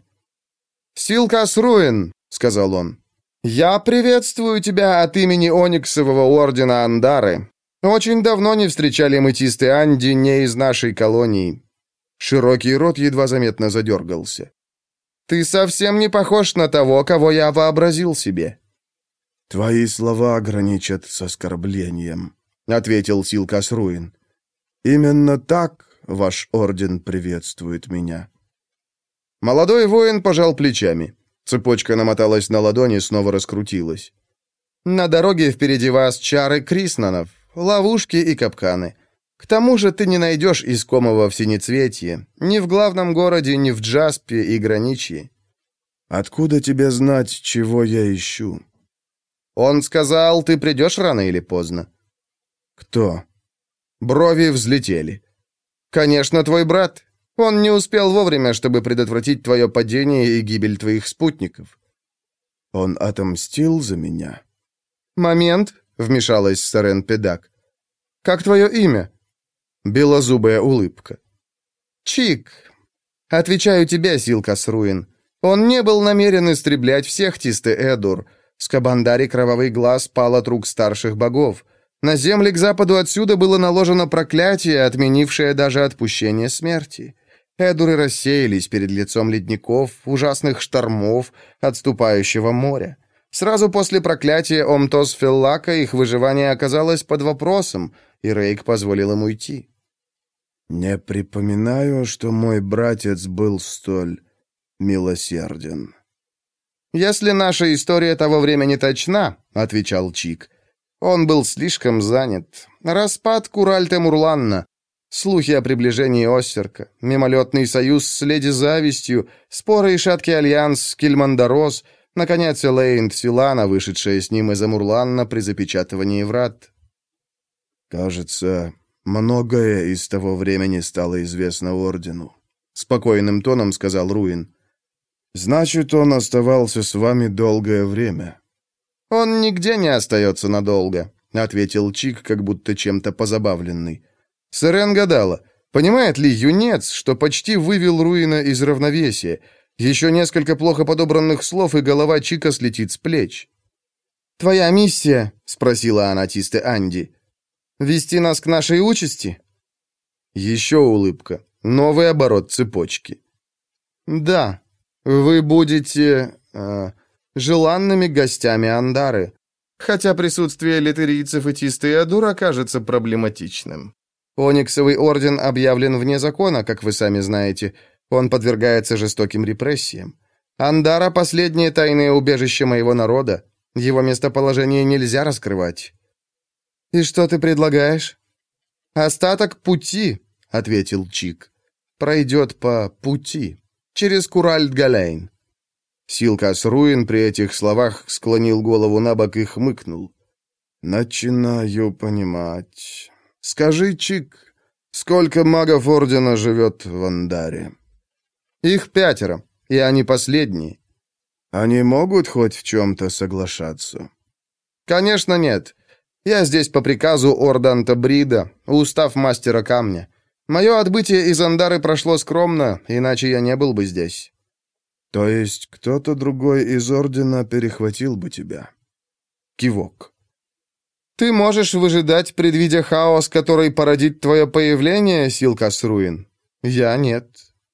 «Силкас Руин», — сказал он, — «я приветствую тебя от имени Ониксового ордена Андары. Очень давно не встречали мы Тисте-Анди не из нашей колонии». Широкий рот едва заметно задергался. «Ты совсем не похож на того, кого я вообразил себе». «Твои слова граничат с оскорблением», — ответил Силкас Руин. «Именно так ваш орден приветствует меня». Молодой воин пожал плечами. Цепочка намоталась на ладони, снова раскрутилась. «На дороге впереди вас чары Криснанов, ловушки и капканы. К тому же ты не найдешь искомого в Синецветье, ни в главном городе, ни в Джаспе и Граничье». «Откуда тебе знать, чего я ищу?» «Он сказал, ты придешь рано или поздно». «Кто?» Брови взлетели. «Конечно, твой брат. Он не успел вовремя, чтобы предотвратить твое падение и гибель твоих спутников». Он отомстил за меня?» «Момент», — вмешалась Сарен Педак. «Как твое имя?» Белозубая улыбка. «Чик. Отвечаю тебе, Силкас Руин. Он не был намерен истреблять всех Тисте-Эдур. Скабандари Кровавый Глаз пал от рук старших богов. На земли к западу отсюда было наложено проклятие, отменившее даже отпущение смерти. Эдуры рассеялись перед лицом ледников, ужасных штормов, отступающего моря. Сразу после проклятия Омтос-Феллака их выживание оказалось под вопросом, и Рейк позволил им уйти. «Не припоминаю, что мой братец был столь милосерден». «Если наша история того времени точна, — отвечал Чик, — он был слишком занят. Распад Кураль-Темурланна, слухи о приближении Оссерка, мимолетный союз с Леди Завистью, споры и шаткий альянс с Кильмандарос, наконец, Элейн Силана, вышедшая с ним из Амурланна при запечатывании врат». «Кажется, многое из того времени стало известно Ордену», — спокойным тоном сказал Руин. «Значит, он оставался с вами долгое время». «Он нигде не остается надолго», — ответил Чик, как будто чем-то позабавленный. Сэрен гадала, понимает ли юнец, что почти вывел Руина из равновесия. Еще несколько плохо подобранных слов, и голова Чика слетит с плеч. «Твоя миссия?» — спросила она Тисте Анди. «Вести нас к нашей участи?» Еще улыбка. Новый оборот цепочки. «Да, вы будете э, желанными гостями Андары, хотя присутствие литерийцев и Тисте-Эдур окажется проблематичным. Ониксовый орден объявлен вне закона, как вы сами знаете. Он подвергается жестоким репрессиям. Андара — последнее тайное убежище моего народа. Его местоположение нельзя раскрывать». «И что ты предлагаешь?» «Остаток пути», — ответил Чик. «Пройдет по пути, через Куральд-Галейн». Силкас Руин при этих словах склонил голову на бок и хмыкнул. «Начинаю понимать. Скажи, Чик, сколько магов Ордена живет в Андаре?» «Их пятеро, и они последние». «Они могут хоть в чем-то соглашаться?» «Конечно нет. Я здесь по приказу Орданта Брида, устав мастера камня. Мое отбытие из Андары прошло скромно, иначе я не был бы здесь». «То есть кто-то другой из Ордена перехватил бы тебя?» Кивок. «Ты можешь выжидать, предвидя хаос, который породит твое появление, Силкас Руин? Я нет».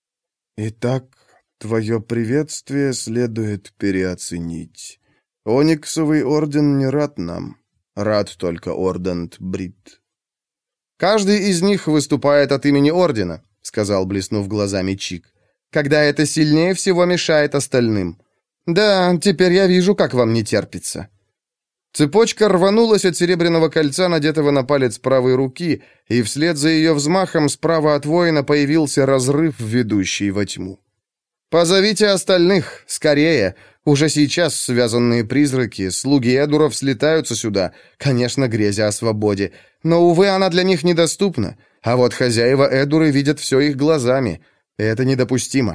«Итак, твое приветствие следует переоценить. Ониксовый Орден не рад нам. Рад только Ордант Брид». «Каждый из них выступает от имени Ордена», — сказал, блеснув глазами Чик, «когда это сильнее всего мешает остальным. Да, теперь я вижу, как вам не терпится». Цепочка рванулась от серебряного кольца, надетого на палец правой руки, и вслед за ее взмахом справа от воина появился разрыв, ведущий во тьму. «Позовите остальных, скорее. Уже сейчас связанные призраки, слуги Эдуров слетаются сюда, конечно, грезя о свободе. Но, увы, она для них недоступна. А вот хозяева Эдуры видят все их глазами. Это недопустимо».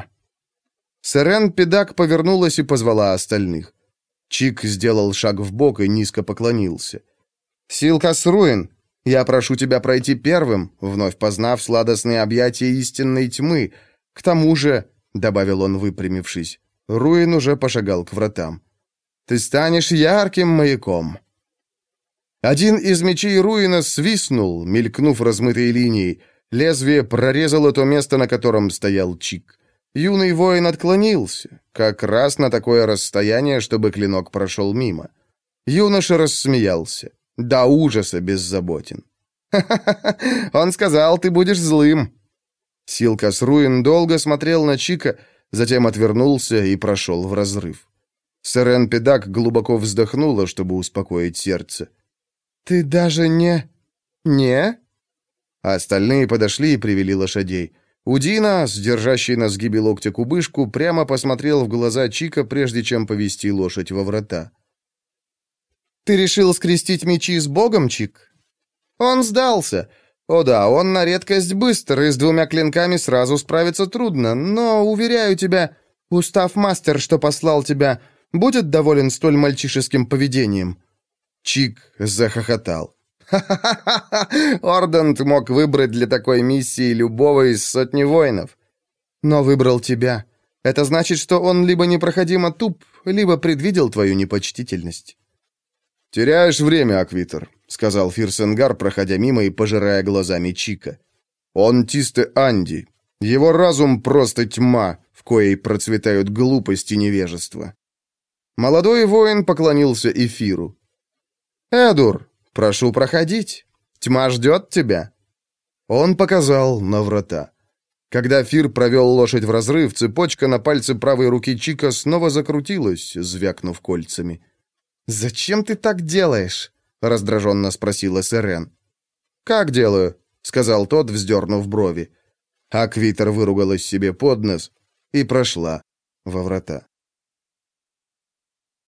Сэрен Педак повернулась и позвала остальных. Чик сделал шаг вбок и низко поклонился. «Силкас Руин, я прошу тебя пройти первым, вновь познав сладостные объятия истинной тьмы. К тому же...» — добавил он, выпрямившись. Руин уже пошагал к вратам. «Ты станешь ярким маяком». Один из мечей Руина свистнул, мелькнув размытой линией. Лезвие прорезало то место, на котором стоял Чик. Юный воин отклонился, как раз на такое расстояние, чтобы клинок прошел мимо. Юноша рассмеялся. До ужаса беззаботен. «Ха-ха-ха! Он сказал, ты будешь злым!» Силкас Руин долго смотрел на Чика, затем отвернулся и прошел в разрыв. Сэрен Педак глубоко вздохнула, чтобы успокоить сердце. «Ты даже не... не?» Остальные подошли и привели лошадей. Удина, с держащей на сгибе локтя кубышку, прямо посмотрел в глаза Чика, прежде чем повести лошадь во врата. «Ты решил скрестить мечи с Богом, Чик?» «Он сдался. О да, он на редкость быстр, и с двумя клинками сразу справиться трудно, но, уверяю тебя, устав мастер, что послал тебя, Будет доволен столь мальчишеским поведением?» Чик захохотал. «Ха-ха-ха! Ордент мог выбрать для такой миссии любого из сотни воинов. Но выбрал тебя. Это значит, что он либо непроходимо туп, либо предвидел твою непочтительность». «Теряешь время, Аквитер», — сказал Фирсенгар, проходя мимо и пожирая глазами Чика. «Он Тисте Анди. Его разум просто тьма, в коей процветают глупость и невежество». Молодой воин поклонился Эфиру. «Эдур, прошу проходить. Тьма ждет тебя». Он показал на врата. Когда Фир провел лошадь в разрыв, цепочка на пальце правой руки Чика снова закрутилась, звякнув кольцами. «Зачем ты так делаешь?» — раздраженно спросила Сэрен. «Как делаю?» — сказал тот, вздернув брови. Аквитер выругалась себе под нос и прошла во врата.